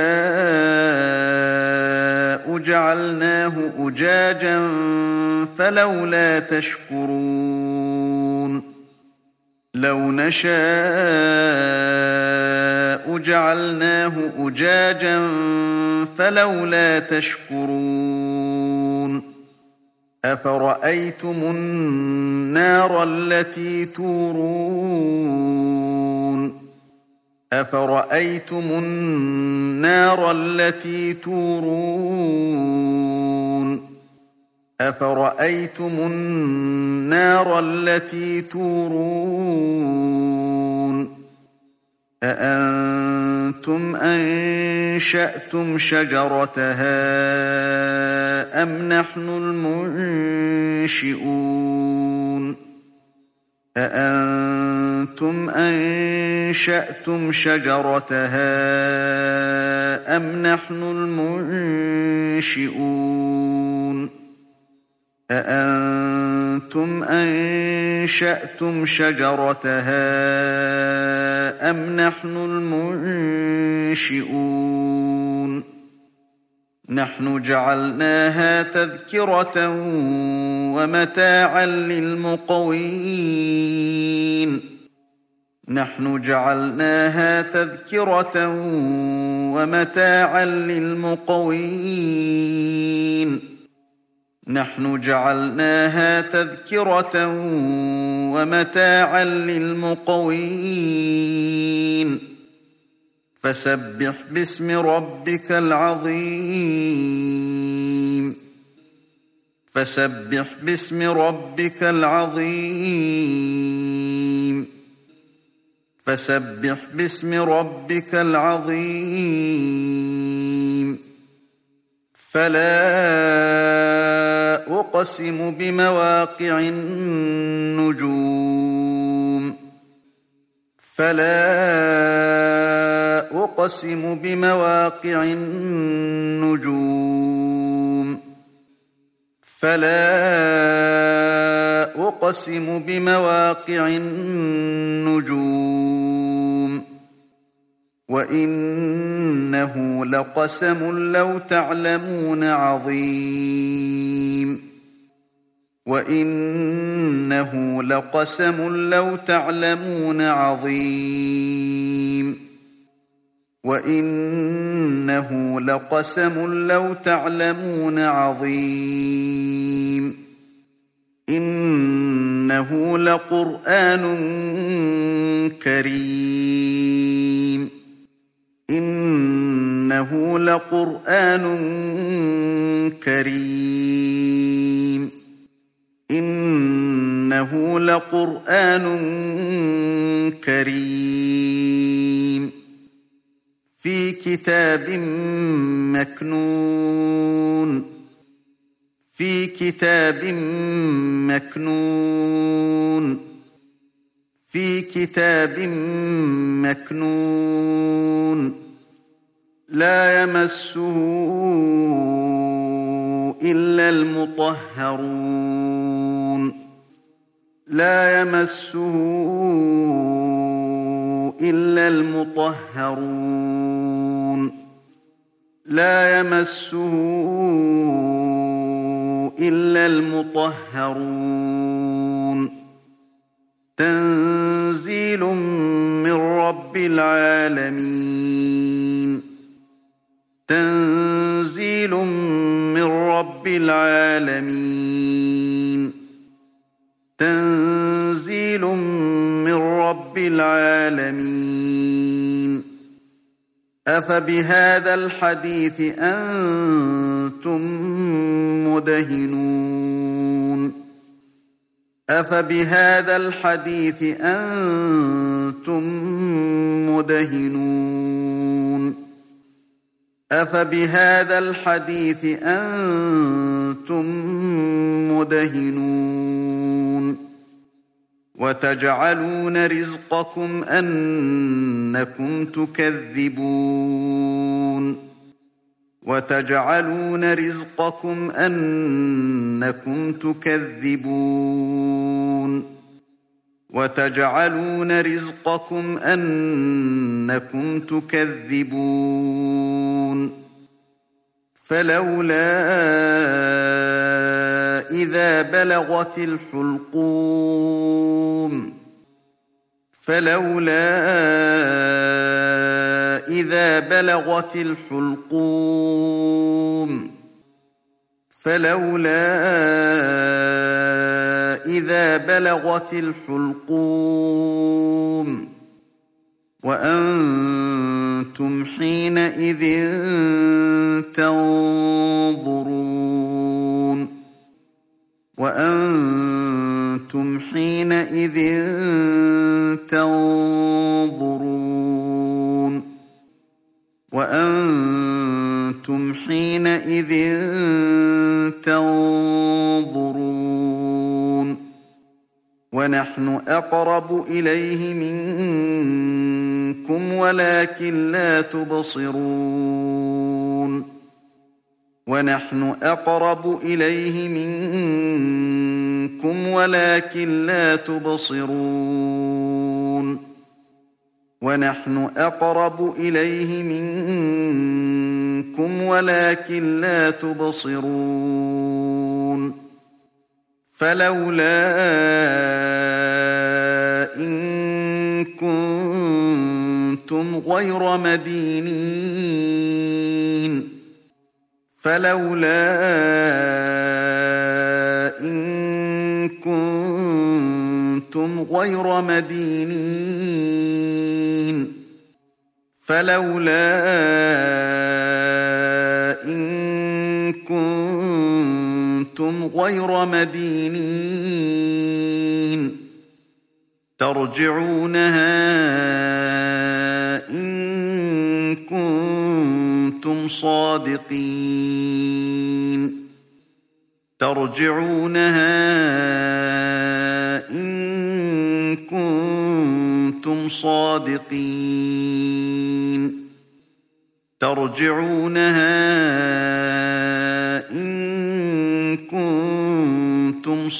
نشاء جعلناه أجاجا فلولا تشكرون لو نشاء جعلناه أجاجا فلولا تشكرون أفرأيتم النار التي تورون أفرأيتم النار التي تورون أفرأيتم النار التي تورون أأنتم أنشأتم شجرتها أم نحن المنشئون أأنتم أنشأتم شجرتها أم نحن المنشئون أأنتم أنشأتم شجرتها أم نحن المنشئون نحن جعلناها تذكرة ومتاعا للمقوين نحن جعلناها تذكرة ومتاعا للمقوين نحن جعلناها تذكرة ومتاعا للمقوين فسبح باسم ربك العظيم فسبح باسم ربك العظيم فسبح باسم ربك العظيم فلا أقسم بمواقع النجوم فلا أقسم بمواقع النجوم فلا أقسم بمواقع النجوم وإنه لقسم لو تعلمون عظيم وإنه لقسم لو تعلمون عظيم وإنه لقسم لو تعلمون عظيم إنه لقرآن كريم إنه لقرآن كريم إنه لقرآن كريم في كتاب مكنون في كتاب مكنون في كتاب مكنون لا يمسه إلا المطهرون لا يمسه إلا المطهرون لا يمسه إلا المطهرون تنزيل من رب العالمين تنزيل من رب العالمين تنزيل من رب العالمين أفبهذا الحديث أنتم مدهنون أفبهذا الحديث أنتم مدهنون أفبهذا الحديث أنتم مدهنون وتجعلون رزقكم أنكم تكذبون وتجعلون رزقكم أنكم تكذبون وتجعلون رزقكم أنكم تكذبون فلولا إذا بلغت الحلقوم فلولا إذا بلغت الحلقوم فلولا إذا بلغت الحلقوم وأنتم حينئذ تنظرون وأنتم حينئذ تنظرون وأنتم حينئذ تنظرون ونحن أقرب إليه منكم ولكن لا تبصرون ونحن أقرب إليه منكم ولكن لا تبصرون ونحن أقرب إليه منكم ولكن لا تبصرون فلولا إن كنتم غير مدينين فلولا إن كنتم غير مدينين فلولا إن كنتم غير مدينين ترجعونها إن كنتم صادقين ترجعونها إن كنتم صادقين ترجعونها إن كنتم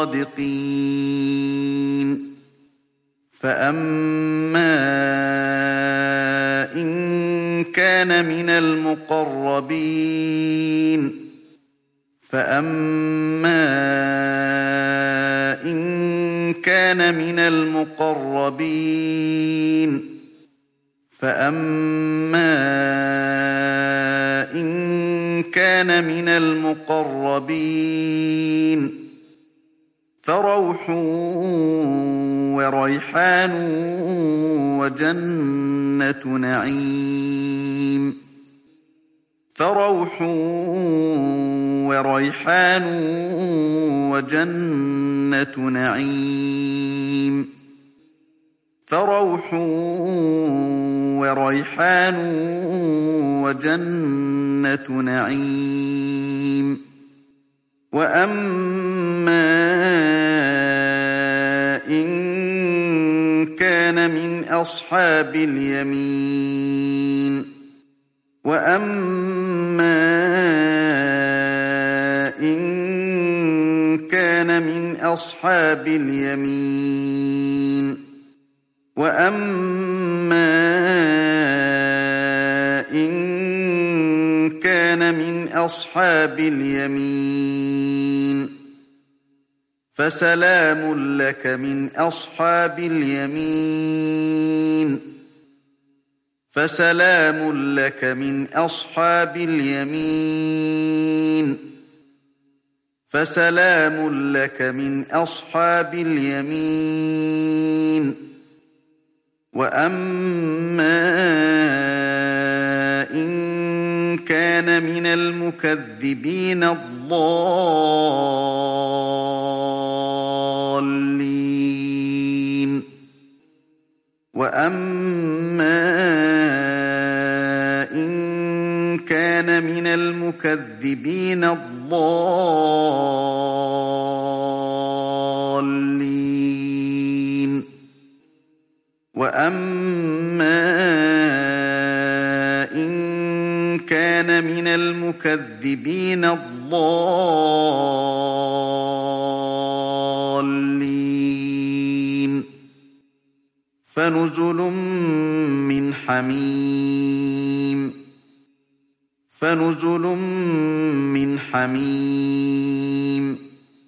صادقين فأما إن كان من المقربين فأما إن كان من المقربين فأما إن كان من المقربين فروح وريحان وجنة نعيم فروح وريحان وجنة نعيم فروح وريحان وجنة نعيم وأما إن كان من أصحاب اليمين وأما إن كان من أصحاب اليمين وأما إن كان من أصحاب اليمين فسلام لك من أصحاب اليمين فسلام لك من أصحاب اليمين فسلام لك من أصحاب اليمين وأما إن كان من المكذبين الضالين وأما إن كان من المكذبين الضالين الضالين. وأما إن كان من المكذبين الضالين فنزل من حميم فنزل من حميم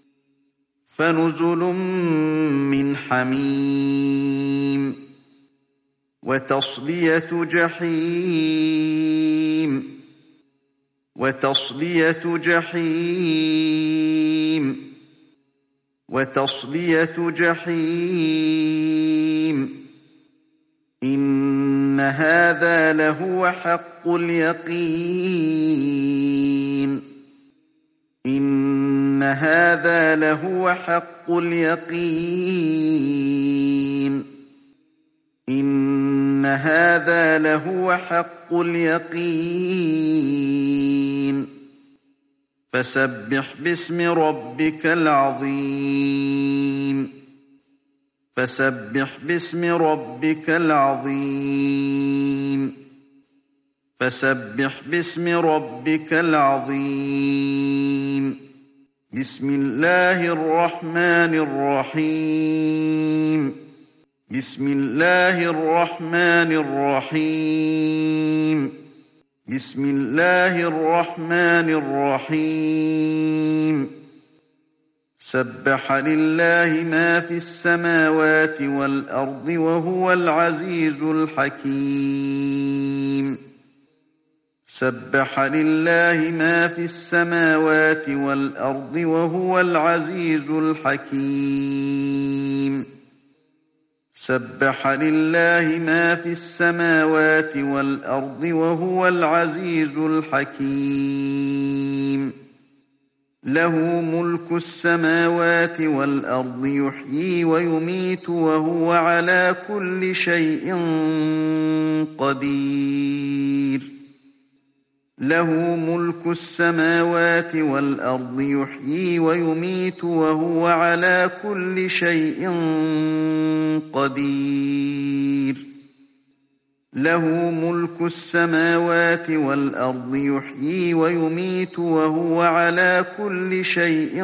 فنزل من حميم وتصلية جحيم وتصلية جحيم وتصلية جحيم إن هذا لهو حق اليقين إن هذا لهو حق اليقين إن هذا لهو حق اليقين فسبح باسم ربك العظيم فسبح باسم ربك العظيم فسبح باسم ربك العظيم بسم الله الرحمن الرحيم بسم الله الرحمن الرحيم بسم الله الرحمن الرحيم سبح لله ما في السماوات والأرض وهو العزيز الحكيم سبح لله ما في السماوات والأرض وهو العزيز الحكيم سبح لله ما في السماوات والأرض وهو العزيز الحكيم له ملك السماوات والأرض يحيي ويميت وهو على كل شيء قدير له ملك السماوات والأرض يحيي ويميت وهو على كل شيء قدير له ملك السماوات والأرض يحيي ويميت وهو على كل شيء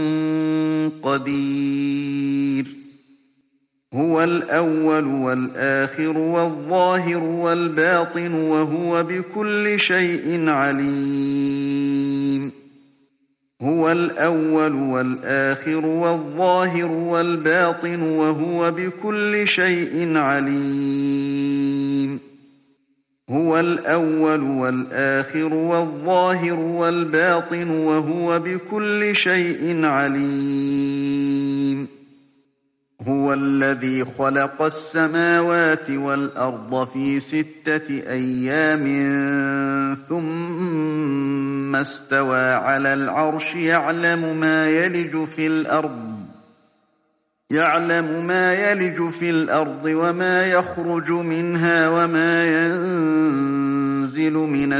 قدير هو الأول والآخر والظاهر والباطن وهو بكل شيء عليم هو الأول والآخر والظاهر والباطن وهو بكل شيء عليم هو الأول والآخر والظاهر والباطن وهو بكل شيء عليم هو الذي خلق السماوات والأرض في ستة أيام ثم استوى على العرش يعلم ما يلج في الأرض يعلم ما يلج في الأرض وما يخرج منها وما ينزل من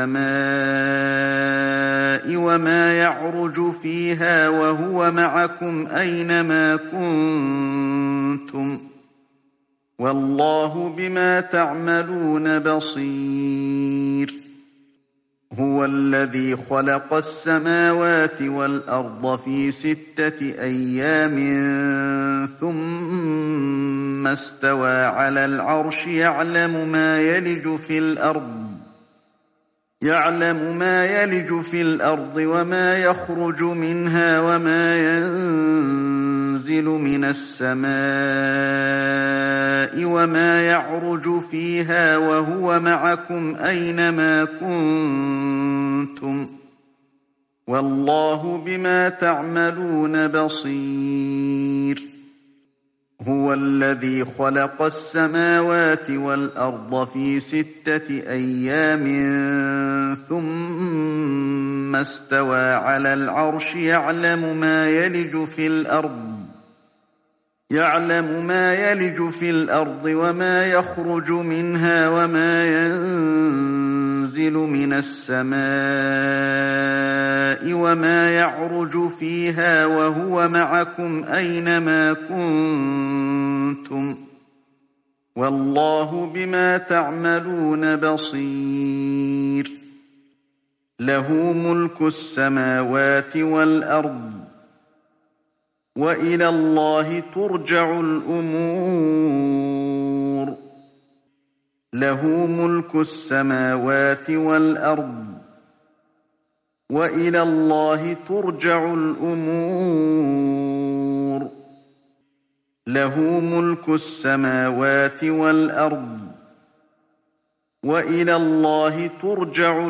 السماء وما يعرج فيها وهو معكم أينما كنتم والله بما تعملون بصير هو الذي خلق السماوات والأرض في ستة أيام ثم استوى على العرش يعلم ما يلج في الأرض يعلم ما يلج في الأرض وما يخرج منها وما ينزل من السماء وما يعرج فيها وهو معكم أينما كنتم والله بما تعملون بصير هو الذي خلق السماوات والأرض في ستة أيام ثم استوى على العرش يعلم ما يلج في الأرض يعلم ما يلج في الأرض وما يخرج منها وما ينزل من السماء وما يعرج فيها وهو معكم أينما كنتم والله بما تعملون بصير له ملك السماوات والأرض وإلى الله ترجع الأمور له ملك السماوات والأرض وإلى الله ترجع الأمور له ملك السماوات والأرض وإلى الله ترجع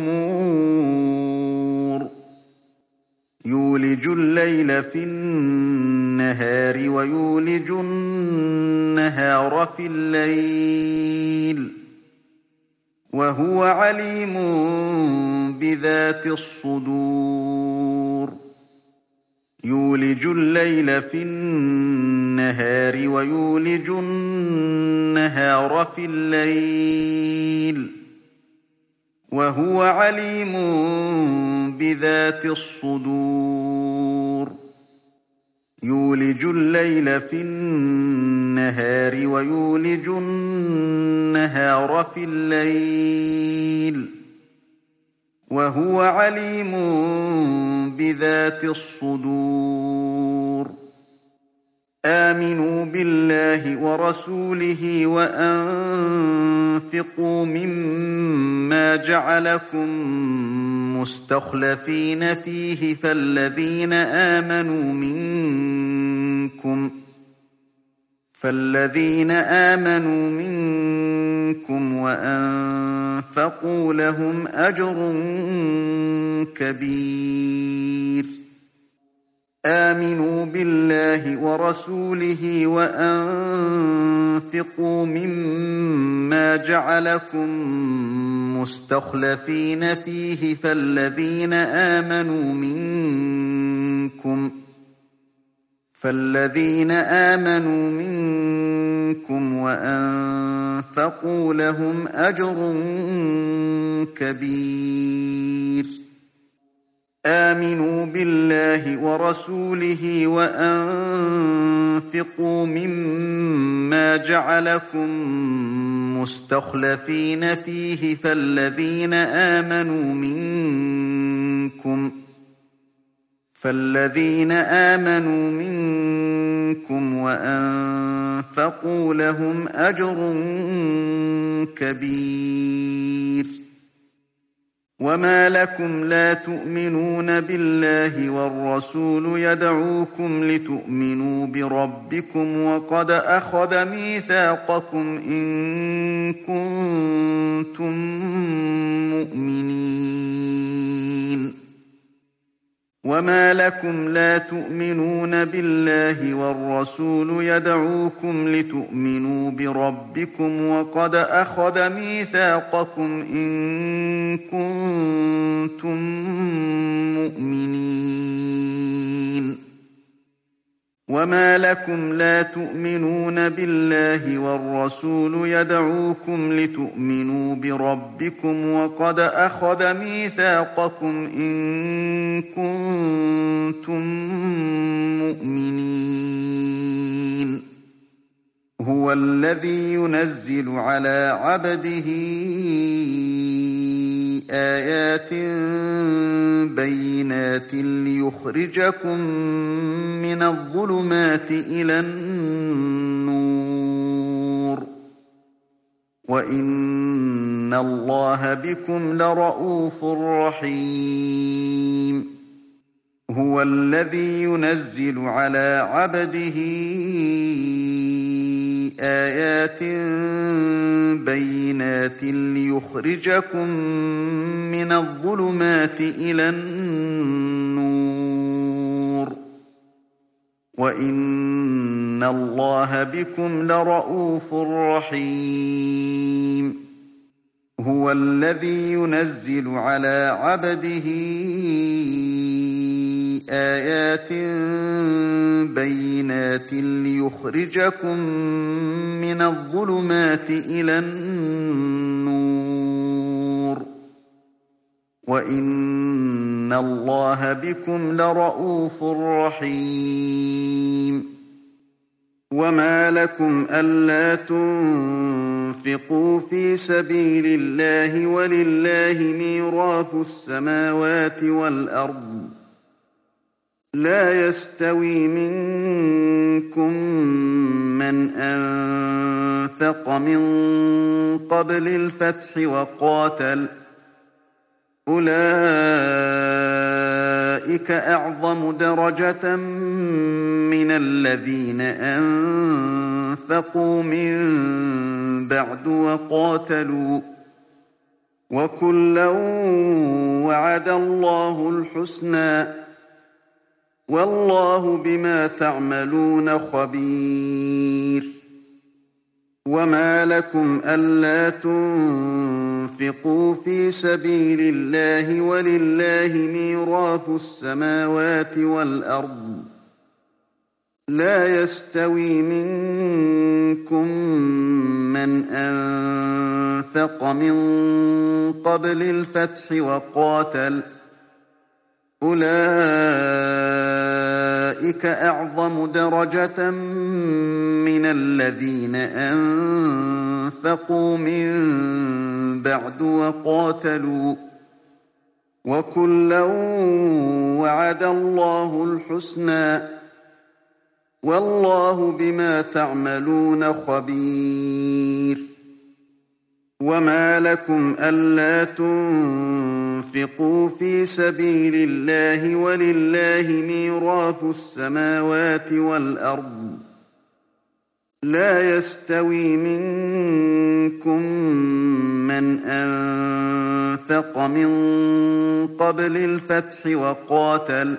الأمور يولج الليل في النهار ويولج النهار في الليل وهو عليم بذات الصدور يولج الليل في النهار ويولج النهار في الليل وهو عليم بذات الصدور يولج الليل في النهار ويولج النهار في الليل وهو عليم بذات الصدور آمنوا بالله ورسوله وأنفقوا مما جعلكم مستخلفين فيه فالذين آمنوا منكم فالذين آمنوا منكم وأنفقوا لهم أجر كبير آمنوا بالله ورسوله وأنفقوا مما جعلكم مستخلفين فيه فالذين آمنوا منكم فالذين آمنوا منكم وأنفقوا لهم أجر كبير آمنوا بالله ورسوله وأنفقوا مما جعلكم مستخلفين فيه فالذين آمنوا منكم فالذين آمنوا منكم وأنفقوا لهم أجر كبير وما لكم لا تؤمنون بالله والرسول يدعوكم لتؤمنوا بربكم وقد أخذ ميثاقكم إن كنتم مؤمنين وما لكم لا تؤمنون بالله والرسول يدعوكم لتؤمنوا بربكم وقد أخذ ميثاقكم إن كنتم مؤمنين وما لكم لا تؤمنون بالله والرسول يدعوكم لتؤمنوا بربكم وقد أخذ ميثاقكم إن كنتم مؤمنين هو الذي ينزل على عبده آيات بينات ليخرجكم من الظلمات إلى النور وإن الله بكم لرءوف رحيم هو الذي ينزل على عبده آيات بينات ليخرجكم من الظلمات إلى النور وإن الله بكم لرءوف رحيم هو الذي ينزل على عبده آيات بينات ليخرجكم من الظلمات إلى النور وإن الله بكم لرءوف رحيم وما لكم ألا تنفقوا في سبيل الله ولله ميراث السماوات والأرض لا يستوي منكم من أنفق من قبل الفتح وقاتل أولئك أعظم درجة من الذين أنفقوا من بعد وقاتلوا وكلا وعد الله الحسنى والله بما تعملون خبير. وما لكم ألا تنفقوا في سبيل الله ولله ميراث السماوات والأرض لا يستوي منكم من أنفق من قبل الفتح وقاتل أولئك أعظم درجة من الذين أنفقوا من بعد وقاتلوا وكلا وعد الله الحسنى والله بما تعملون خبير. وما لكم ألا تنفقوا في سبيل الله ولله ميراث السماوات والأرض لا يستوي منكم من أنفق من قبل الفتح وقاتل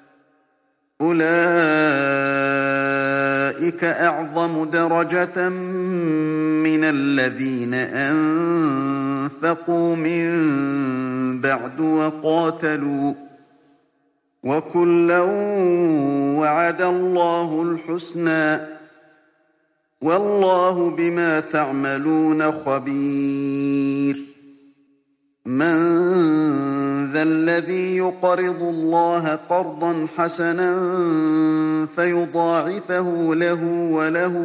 أولئك أعظم درجة من الذين أنفقوا من بعد وقاتلوا وكلا وعد الله الحسنى والله بما تعملون خبير. من ذا الذي يقرض الله قرضا حسنا فيضاعفه له وله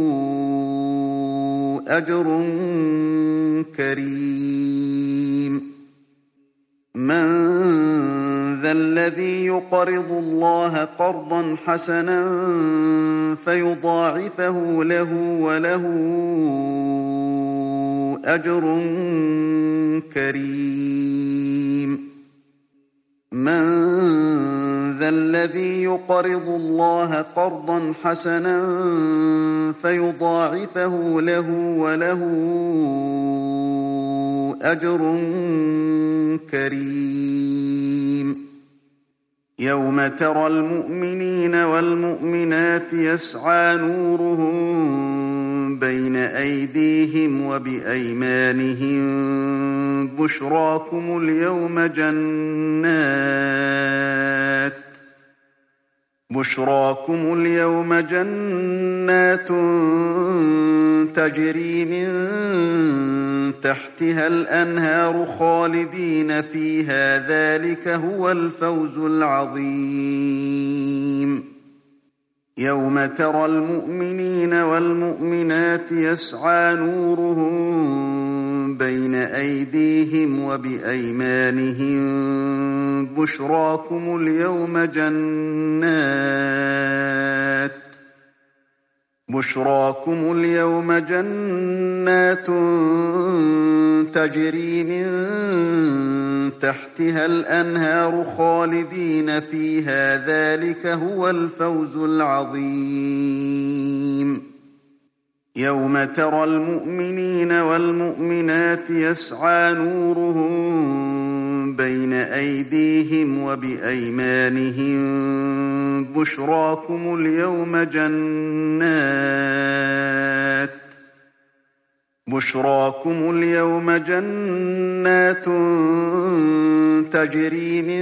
أجر كريم. من ذا الذي يقرض الله قرضا حسنا فيضاعفه له وله أجر كريم. من ذا الذي يقرض الله قرضا حسنا فيضاعفه له وله أجر كريم. يوم ترى المؤمنين والمؤمنات يسعى نورهم بين أيديهم وبأيمانهم بشراكم اليوم جنات بشراكم اليوم جنات تجري من تحتها الأنهار خالدين فيها ذلك هو الفوز العظيم. يوم ترى المؤمنين والمؤمنات يسعى نورهم بين أيديهم وبأيمانهم بشراكم اليوم جنات بشراكم اليوم جنات تجري من تحتها الأنهار خالدين فيها ذلك هو الفوز العظيم. يوم ترى المؤمنين والمؤمنات يسعى نورهم بين أيديهم وبأيمانهم بشراكم اليوم جنات بشراكم اليوم جنات تجري من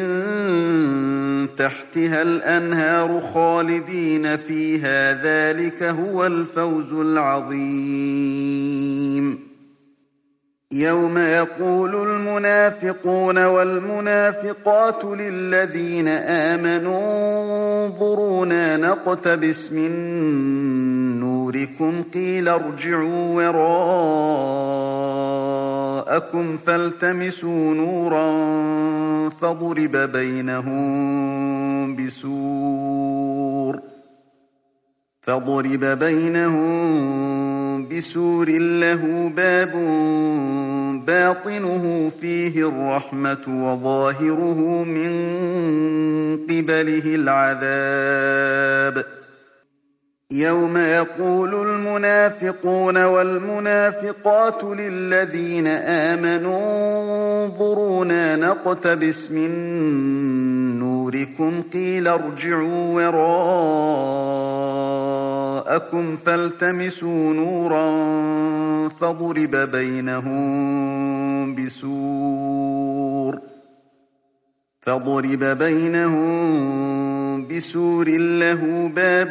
تحتها الأنهار خالدين فيها ذلك هو الفوز العظيم. يوم يقول المنافقون والمنافقات للذين آمنوا انظرونا نقتبس من نوركم قيل ارجعوا وراءكم فالتمسوا نورا فضرب بينهم بسور فضرب بينهم بسور له باب باطنه فيه الرحمة وظاهره من قبله العذاب يوم يقول المنافقون والمنافقات للذين آمنوا انظرونا نقتبس من نوركم قيل ارجعوا وراءكم فالتمسوا نورا فضرب بينهم بسور فضرب بينهم بسور له باب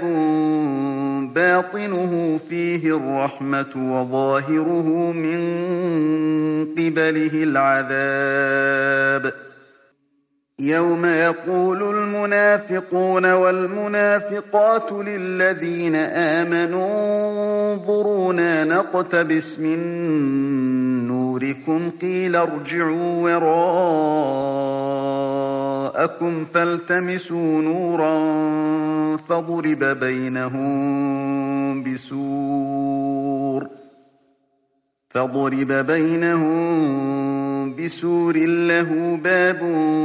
باطنه فيه الرحمة وظاهره من قبله العذاب يوم يقول المنافقون والمنافقات للذين آمنوا انظرونا نقتبس من نوركم قيل ارجعوا وراءكم فالتمسوا نورا فضرب بينهم بسور فضرب بينهم بسور له باب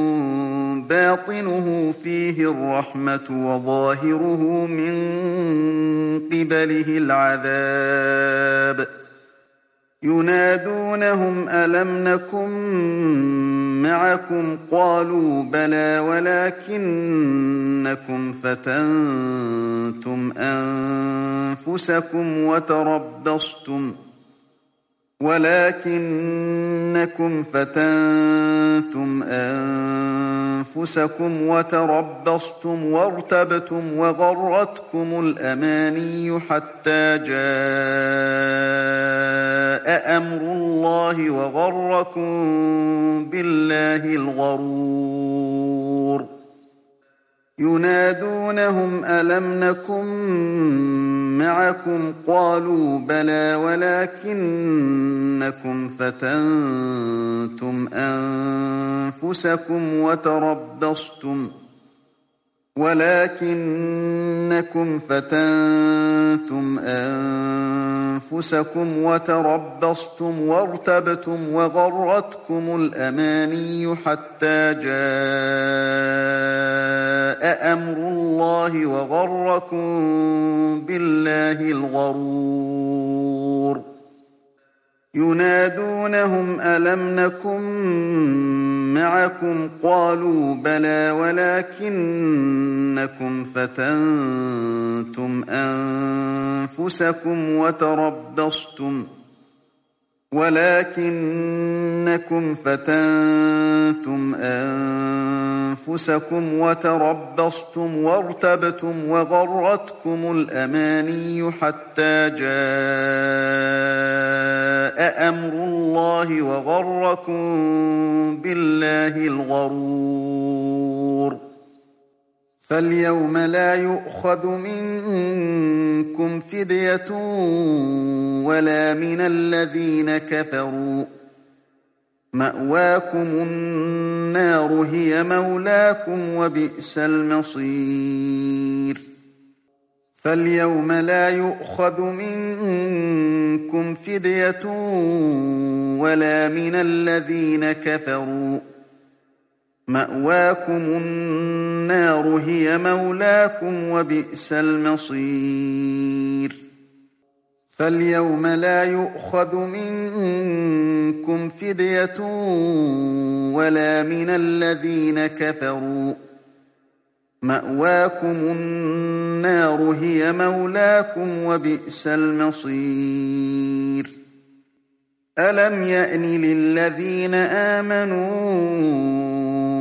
باطنه فيه الرحمة وظاهره من قبله العذاب ينادونهم ألم نكن معكم قالوا بلى ولكنكم فتنتم أنفسكم وتربصتم ولكنكم فتنتم أنفسكم وتربصتم وارتبتم وغرتكم الأماني حتى جاء أمر الله وغركم بالله الغرور ينادونهم ألم نكن معكم قالوا بلى ولكنكم فتنتم أنفسكم وتربصتم ولكنكم فتنتم أنفسكم وتربصتم وارتبتم وغرتكم الأماني حتى جاء أمر الله وغركم بالله الغرور ينادونهم ألم نكن معكم قالوا بلى ولكنكم فتنتم أنفسكم وتربصتم ولكنكم فتنتم أنفسكم وتربصتم وارتبتم وغرتكم الأماني حتى جاء أمر الله وغركم بالله الغرور فاليوم لا يؤخذ منكم فدية ولا من الذين كفروا مأواكم النار هي مولاكم وبئس المصير فاليوم لا يؤخذ منكم فدية ولا من الذين كفروا مأواكم النار هي مولاكم وبئس المصير فاليوم لا يؤخذ منكم فدية ولا من الذين كفروا مأواكم النار هي مولاكم وبئس المصير ألم يأن للذين آمنوا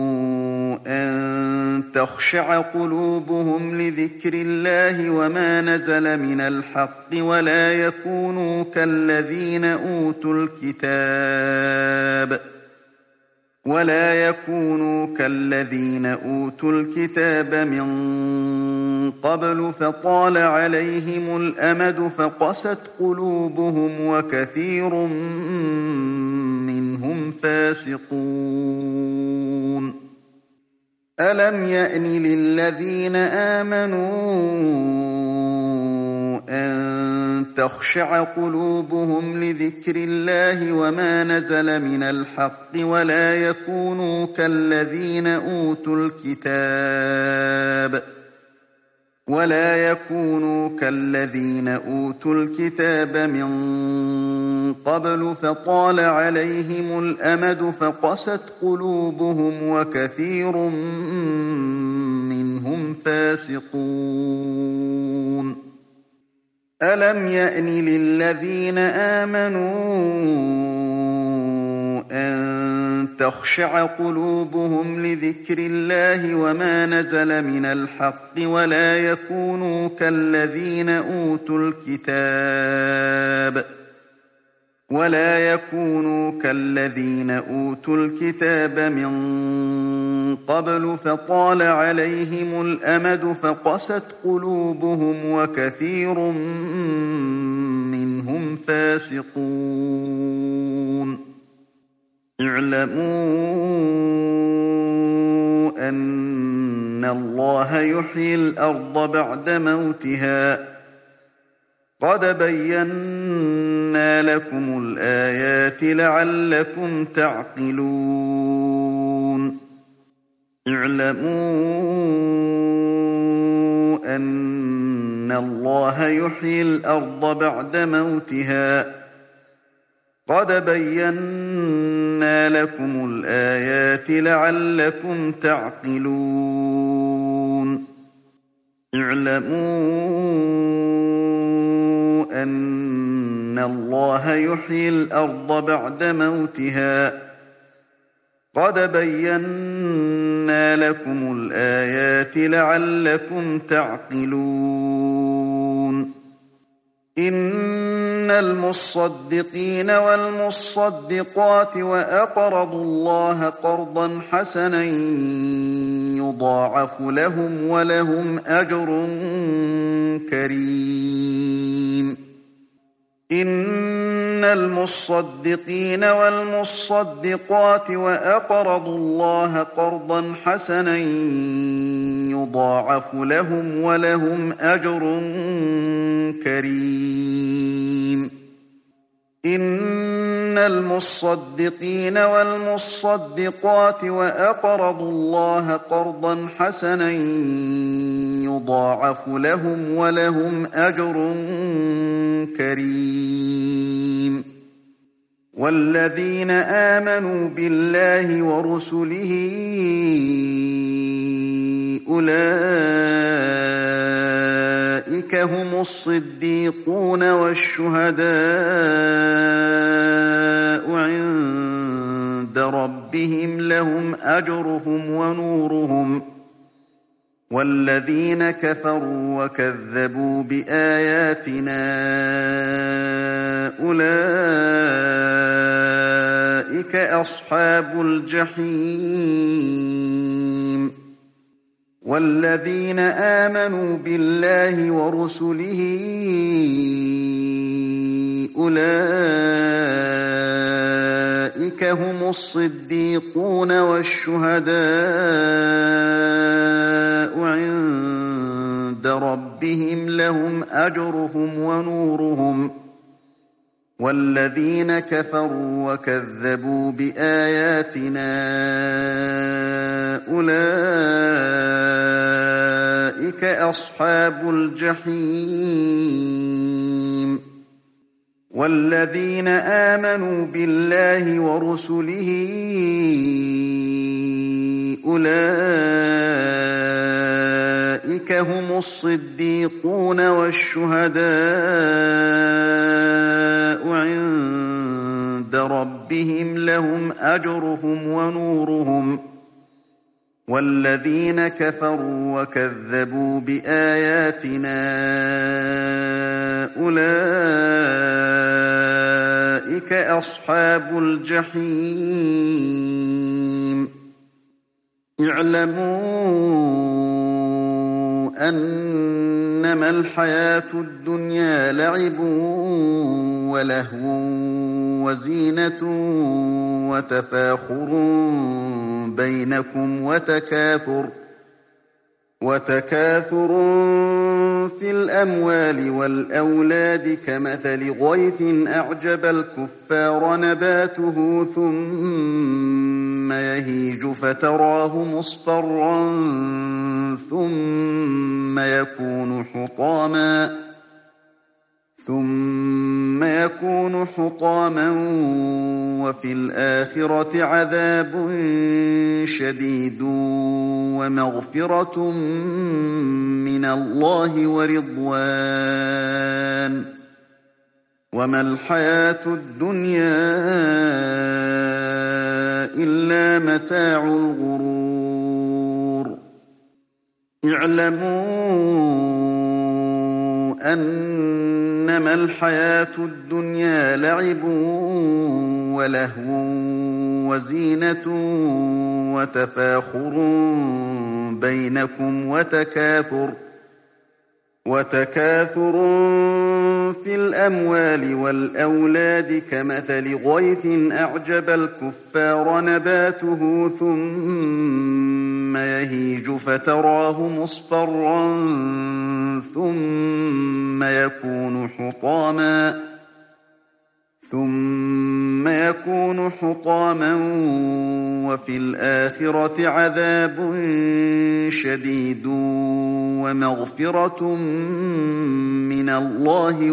أن تخشع قلوبهم لذكر الله وما نزل من الحق ولا يكونوا كالذين أوتوا الكتاب ولا يكونوا كالذين أوتوا الكتاب من قبل فطال عليهم الأمد فقست قلوبهم وكثير منهم فاسقون ألم يأن للذين آمنوا أن تخشع قلوبهم لذكر الله وما نزل من الحق ولا يكونوا كالذين أوتوا الكتاب ولا يكونوا كالذين أوتوا الكتاب من قبل فطال عليهم الأمد فقست قلوبهم وكثير منهم فاسقون ألم يأن للذين آمنوا أن تخشع قلوبهم لذكر الله وما نزل من الحق ولا يكونوا كالذين أوتوا الكتاب ولا يكونوا كالذين أوتوا الكتاب من قبل فطال عليهم الأمد فقست قلوبهم وكثير منهم فاسقون اعلموا أن الله يحيي الأرض بعد موتها قد بينا لكم الآيات لعلكم تعقلون اعلموا أن الله يحيي الأرض بعد موتها قد بينا لكم الآيات لعلكم تعقلون اعلموا أن الله يحيي الأرض بعد موتها قد بينا لكم الآيات لعلكم تعقلون إن المصدقين والمصدقات وأقرضوا الله قرضا حسنا يضاعف لهم ولهم أجر كريم إن المصدقين والمصدقات وأقرضوا الله قرضا حسنا يضاعف لهم ولهم أجر كريم إن المصدقين والمصدقات وأقرضوا الله قرضا حسنا يضاعف لهم ولهم أجر كريم والذين آمنوا بالله ورسله أولئك هم الصديقون والشهداء عند ربهم لهم أجرهم ونورهم والذين كفروا وكذبوا بآياتنا أولئك أصحاب الجحيم والذين آمنوا بالله ورسله أولئك هم الصديقون والشهداء عند ربهم لهم أجرهم ونورهم والذين كفروا وكذبوا بآياتنا أولئك أصحاب الجحيم والذين آمنوا بالله ورسله أولئك هم الصديقون والشهداء عند ربهم لهم أجرهم ونورهم والذين كفروا وكذبوا بآياتنا أولئك أصحاب الجحيم اعلموا أنما الحياة الدنيا لعب ولهو وزينة وتفاخر بينكم وتكاثر وتكاثر في الأموال والأولاد كمثل غيث أعجب الكفار نباته ثم يهيج فتراه مصفرا ثم يكون حطاما ثم يكون حطاما وفي الآخرة عذاب شديد ومغفرة من الله ورضوان وما الحياة الدنيا إلا متاع الغرور اعلموا أنما الحياة الدنيا لعب ولهو وزينة وتفاخر بينكم وتكاثر وتكاثر في الأموال والأولاد كمثل غيث أعجب الكفار نباته ثم يهيج فتراه مصفرا ثم يكون حطاما ثم يكون حطاما وفي الآخرة عذاب شديد ومغفرة من الله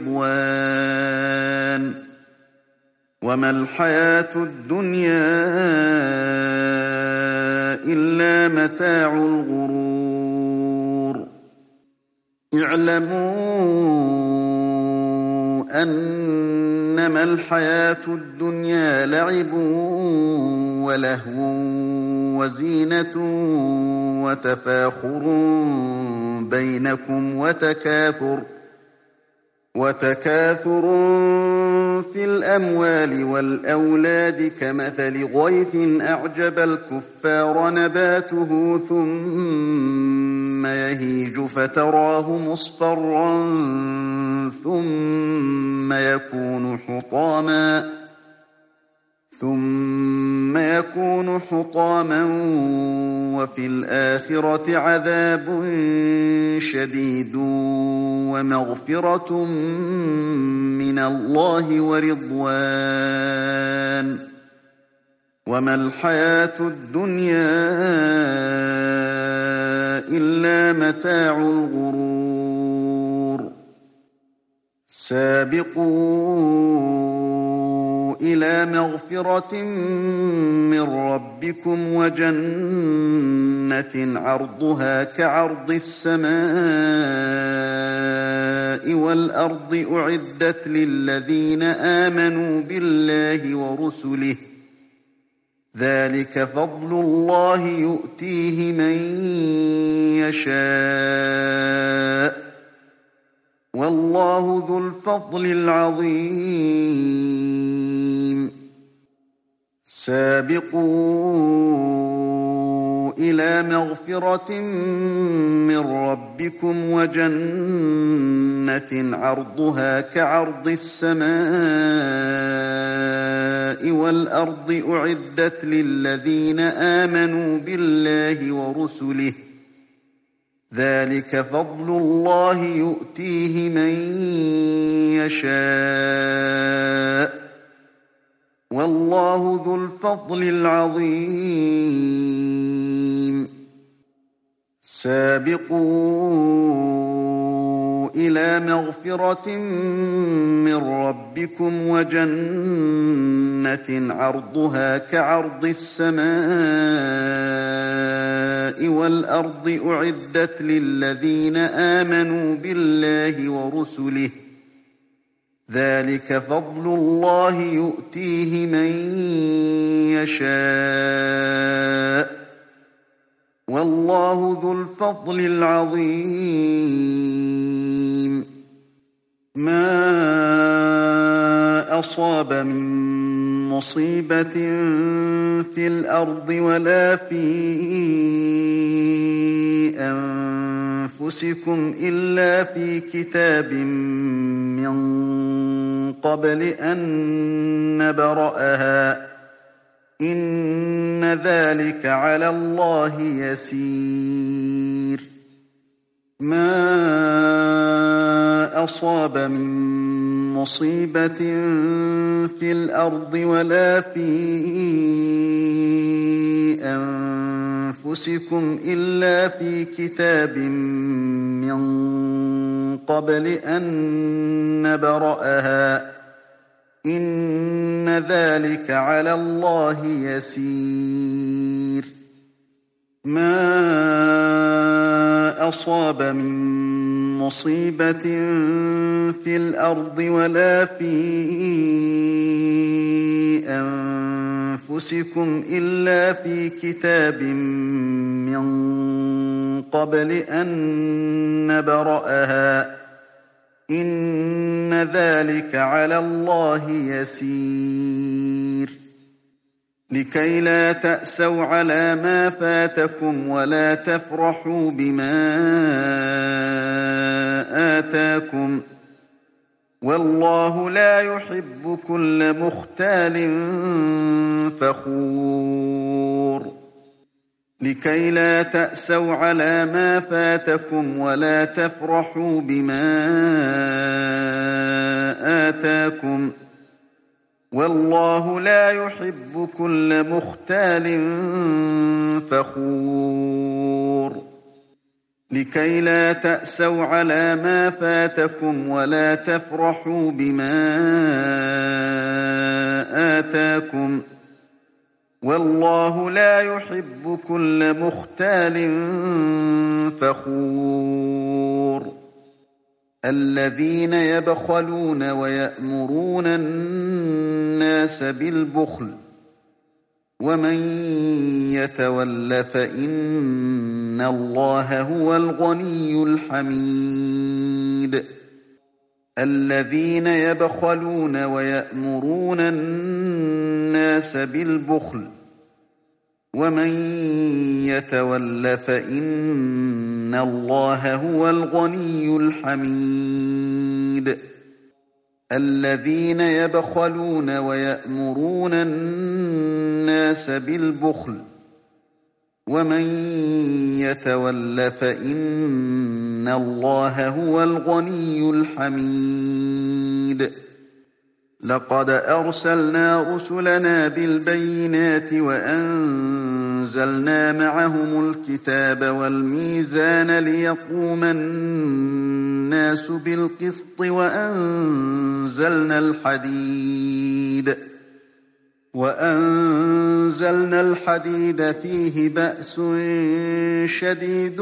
ورضوان وما الحياة الدنيا إلا متاع الغرور اعلموا أنما الحياة الدنيا لعب ولهو وزينة وتفاخر بينكم وتكاثر وتكاثر في الأموال والأولاد كمثل غيث أعجب الكفار نباته ثم يهيج فتراه مصفرا ثم يكون حطاما ثم يكون حطاما وفي الآخرة عذاب شديد ومغفرة من الله ورضوان وما الحياة الدنيا إلا متاع الغرور سابقوا إلى مغفرة من ربكم وجنة عرضها كعرض السماء والأرض أعدت للذين آمنوا بالله ورسله ذلك فضل الله يؤتيه من يشاء والله ذو الفضل العظيم سابقوا إلى مغفرة من ربكم وجنة عرضها كعرض السماء والأرض أعدت للذين آمنوا بالله ورسله ذلك فضل الله يؤتيه من يشاء والله ذو الفضل العظيم سابقوا إلى مغفرة من ربكم وجنة عرضها كعرض السماء والأرض أعدت للذين آمنوا بالله ورسله ذلك فضل الله يؤتيه من يشاء والله ذو الفضل العظيم ما أصاب من مصيبة في الأرض ولا في أنفسكم إلا في كتاب من قبل أن نبرأها إن ذلك على الله يسير ما أصاب من مصيبة في الأرض ولا في أنفسكم إلا في كتاب من قبل أن نبرأها إن ذلك على الله يسير ما أصاب من مصيبة في الأرض ولا في أنفسكم إلا في كتاب من قبل أن نبرأها إن ذلك على الله يسير لكي لا تأسوا على ما فاتكم ولا تفرحوا بما آتاكم والله لا يحب كل مختال فخور لكي لا تأسوا على ما فاتكم ولا تفرحوا بما آتاكم والله لا يحب كل مختال فخور لكي لا تأسوا على ما فاتكم ولا تفرحوا بما آتاكم والله لا يحب كل مختال فخور الذين يبخلون ويأمرون الناس بالبخل ومن يتول فإن الله هو الغني الحميد الذين يبخلون ويأمرون الناس بالبخل ومن يتول فإن الله هو الغني الحميد الذين يبخلون ويأمرون الناس بالبخل ومن يتول فإن الله هو الغني الحميد لقد أرسلنا رسلنا بالبينات وأنزلنا معهم الكتاب والميزان ليقوم الناس بالقسط وأنزلنا الحديد وأنزلنا الحديد فيه بأس شديد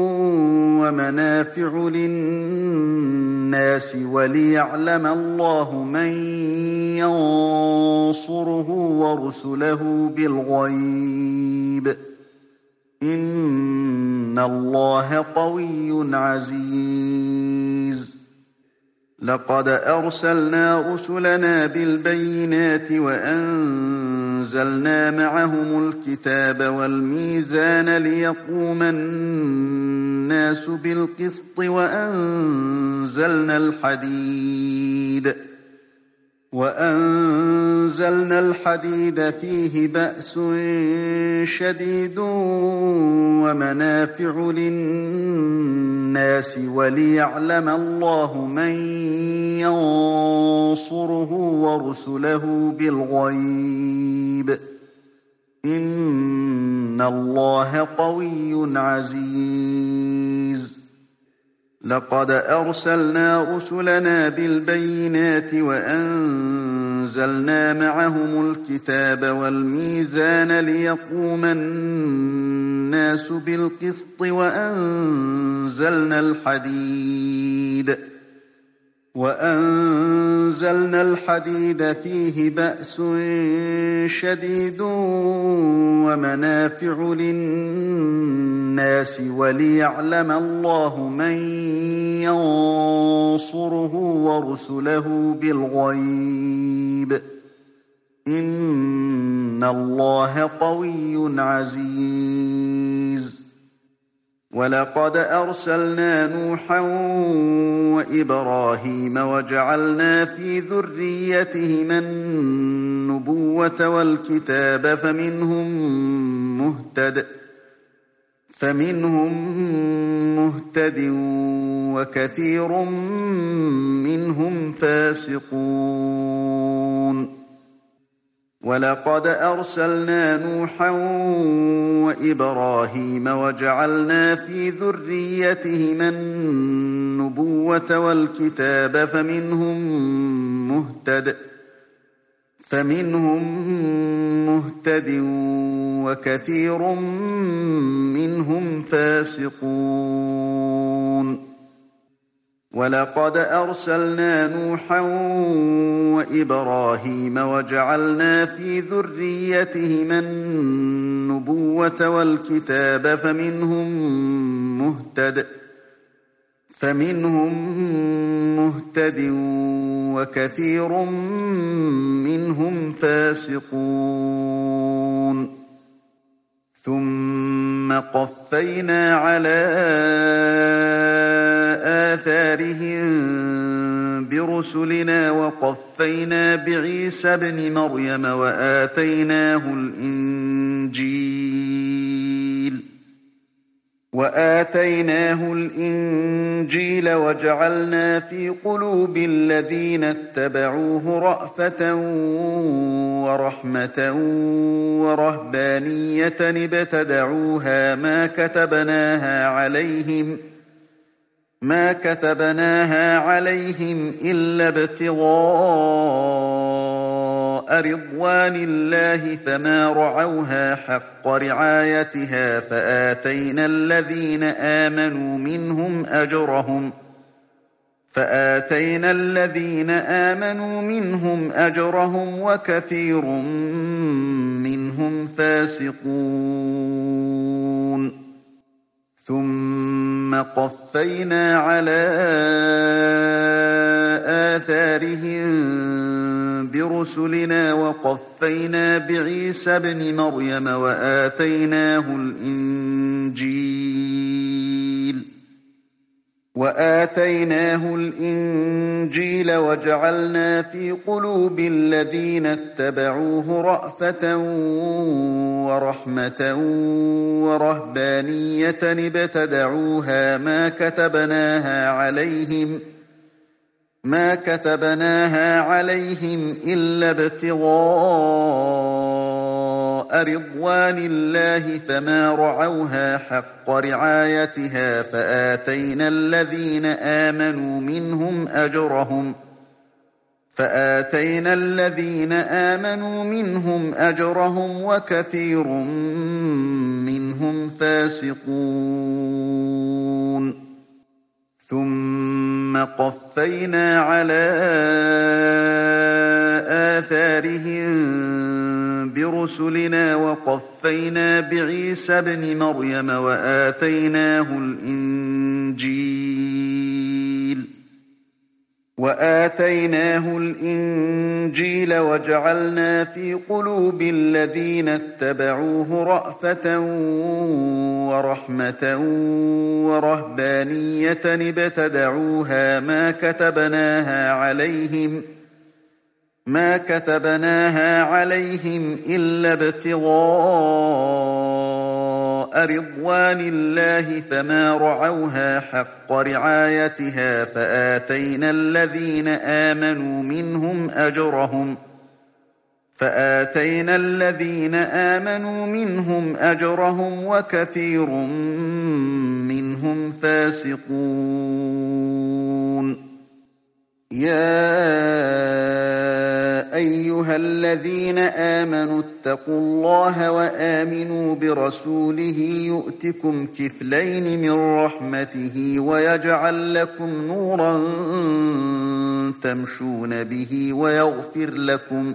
ومنافع للناس وليعلم الله من ينصره ورسله بالغيب إن الله قوي عزيز لقد أرسلنا رسلنا بالبينات وأنزلنا معهم الكتاب والميزان ليقوم الناس بالقسط وأنزلنا الحديد وأنزلنا الحديد فيه بأس شديد ومنافع للناس وليعلم الله من ينصره ورسله بالغيب إن الله قوي عزيز لقد أرسلنا رسلنا بالبينات وأنزلنا معهم الكتاب والميزان ليقوم الناس بالقسط وأنزلنا الحديد وأنزلنا الحديد فيه بأس شديد ومنافع للناس وليعلم الله من ينصره ورسله بالغيب إِنَّ اللَّهَ قَوِيٌّ عَزِيزٌ وَلَقَدْ أَرْسَلْنَا نُوحًا وَإِبْرَاهِيمَ وَجَعَلْنَا فِي ذُرِّيَّتِهِمَا النُّبُوَّةَ وَالْكِتَابَ فَمِنْهُم مُّهْتَدٍ فَمِنْهُم مُّهْتَدٍ وَكَثِيرٌ مِّنْهُمْ فَاسِقُونَ وَلَقَدْ أَرْسَلْنَا نُوحًا وَإِبْرَاهِيمَ وَجَعَلْنَا فِي ذُرِّيَّتِهِمَا النُّبُوَّةَ وَالْكِتَابَ فَمِنْهُم مُّهْتَدٍ فَمِنْهُم مُّهْتَدٍ وَكَثِيرٌ مِّنْهُمْ فَاسِقُونَ وَلَقَدْ أَرْسَلْنَا نُوحًا وَإِبْرَاهِيمَ وَجَعَلْنَا فِي ذُرِّيَّتِهِمَا النُّبُوَّةَ وَالْكِتَابَ فَمِنْهُم مُّهْتَدٍ فَمِنْهُم مُّهْتَدٍ وَكَثِيرٌ مِّنْهُمْ فَاسِقُونَ ثُمَّ قَفَّيْنَا عَلَىٰ آثَارِهِم بِرُسُلِنَا وَقَفَّيْنَا بِعِيسَى ابْنِ مَرْيَمَ وَآتَيْنَاهُ الْإِنجِيلَ وَآتَيْنَاهُ الْإِنجِيلَ وَجَعَلْنَا فِي قُلُوبِ الَّذِينَ اتَّبَعُوهُ رَأْفَةً وَرَحْمَةً وَرَهْبَانِيَّةً ابْتَدَعُوهَا مَا كَتَبْنَاهَا عَلَيْهِمْ ما كتبناها عليهم إلا ابتغاء رضوان الله فما رعوها حق رعايتها فآتينا الذين آمنوا منهم أجرهم فآتينا الذين آمنوا منهم أجرهم وكثير منهم فاسقون ثم قفينا على آثارهم برسلنا وقفينا بعيسى ابن مريم وآتيناه الإنجيل وآتيناه الإنجيل وجعلنا في قلوب الذين اتبعوه رأفة ورحمة ورهبانية ابتدعوها ما كتبناها عليهم ما كتبناها عليهم إلا ابتغاء رضوان الله فما رعوها حق رعايتها فآتينا الذين آمنوا منهم أجرهم فآتينا الذين آمنوا منهم أجرهم وكثير منهم فاسقون ثم قفينا على آثارهم برسلنا وقفينا بعيسى ابن مريم وآتيناه الإنجيل وآتيناه الإنجيل وجعلنا في قلوب الذين اتبعوه رأفة ورحمة ورهبانية ابتدعوها ما كتبناها عليهم ما كتبناها عليهم إلا ابتغاء رضوان الله فما رعوها حق رعايتها فآتينا الذين آمنوا منهم أجرهم فآتينا الذين آمنوا منهم أجرهم وكثير منهم فاسقون يا أيها الذين آمنوا اتقوا الله وآمنوا برسوله يؤتكم كفلين من رحمته ويجعل لكم نورا تمشون به ويغفر لكم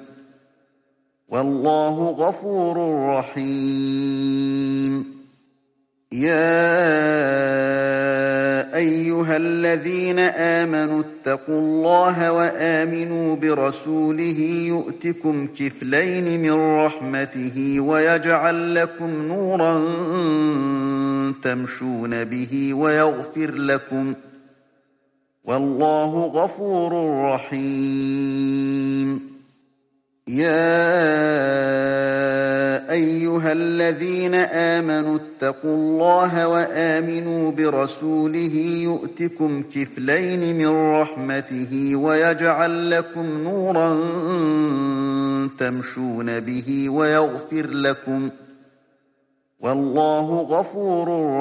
والله غفور رحيم يا أيها الذين آمنوا اتقوا الله وآمنوا برسوله يؤتكم كفلين من رحمته ويجعل لكم نورا تمشون به ويغفر لكم والله غفور رحيم. يا أيها الذين آمنوا اتقوا الله وآمنوا برسوله يؤتكم كفلين من رحمته ويجعل لكم نورا تمشون به ويغفر لكم والله غفور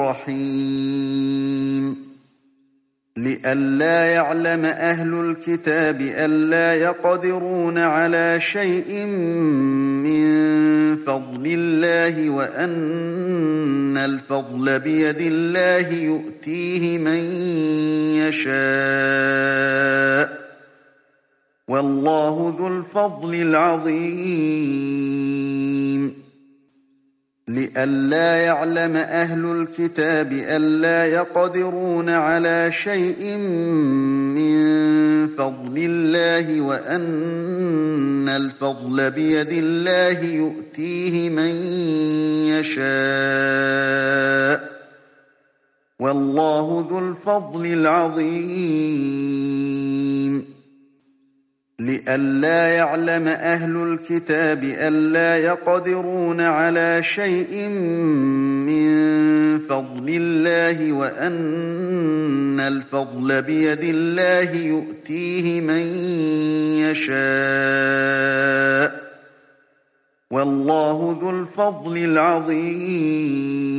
رحيم. لئلا يعلم أهل الكتاب ألا يقدرون على شيء من فضل الله وأن الفضل بيد الله يؤتيه من يشاء والله ذو الفضل العظيم. لئلا يعلم أهل الكتاب ألا يقدرون على شيء من فضل الله وأن الفضل بيد الله يؤتيه من يشاء والله ذو الفضل العظيم. لئلا يعلم أهل الكتاب ألا يقدرون على شيء من فضل الله وأن الفضل بيد الله يؤتيه من يشاء والله ذو الفضل العظيم.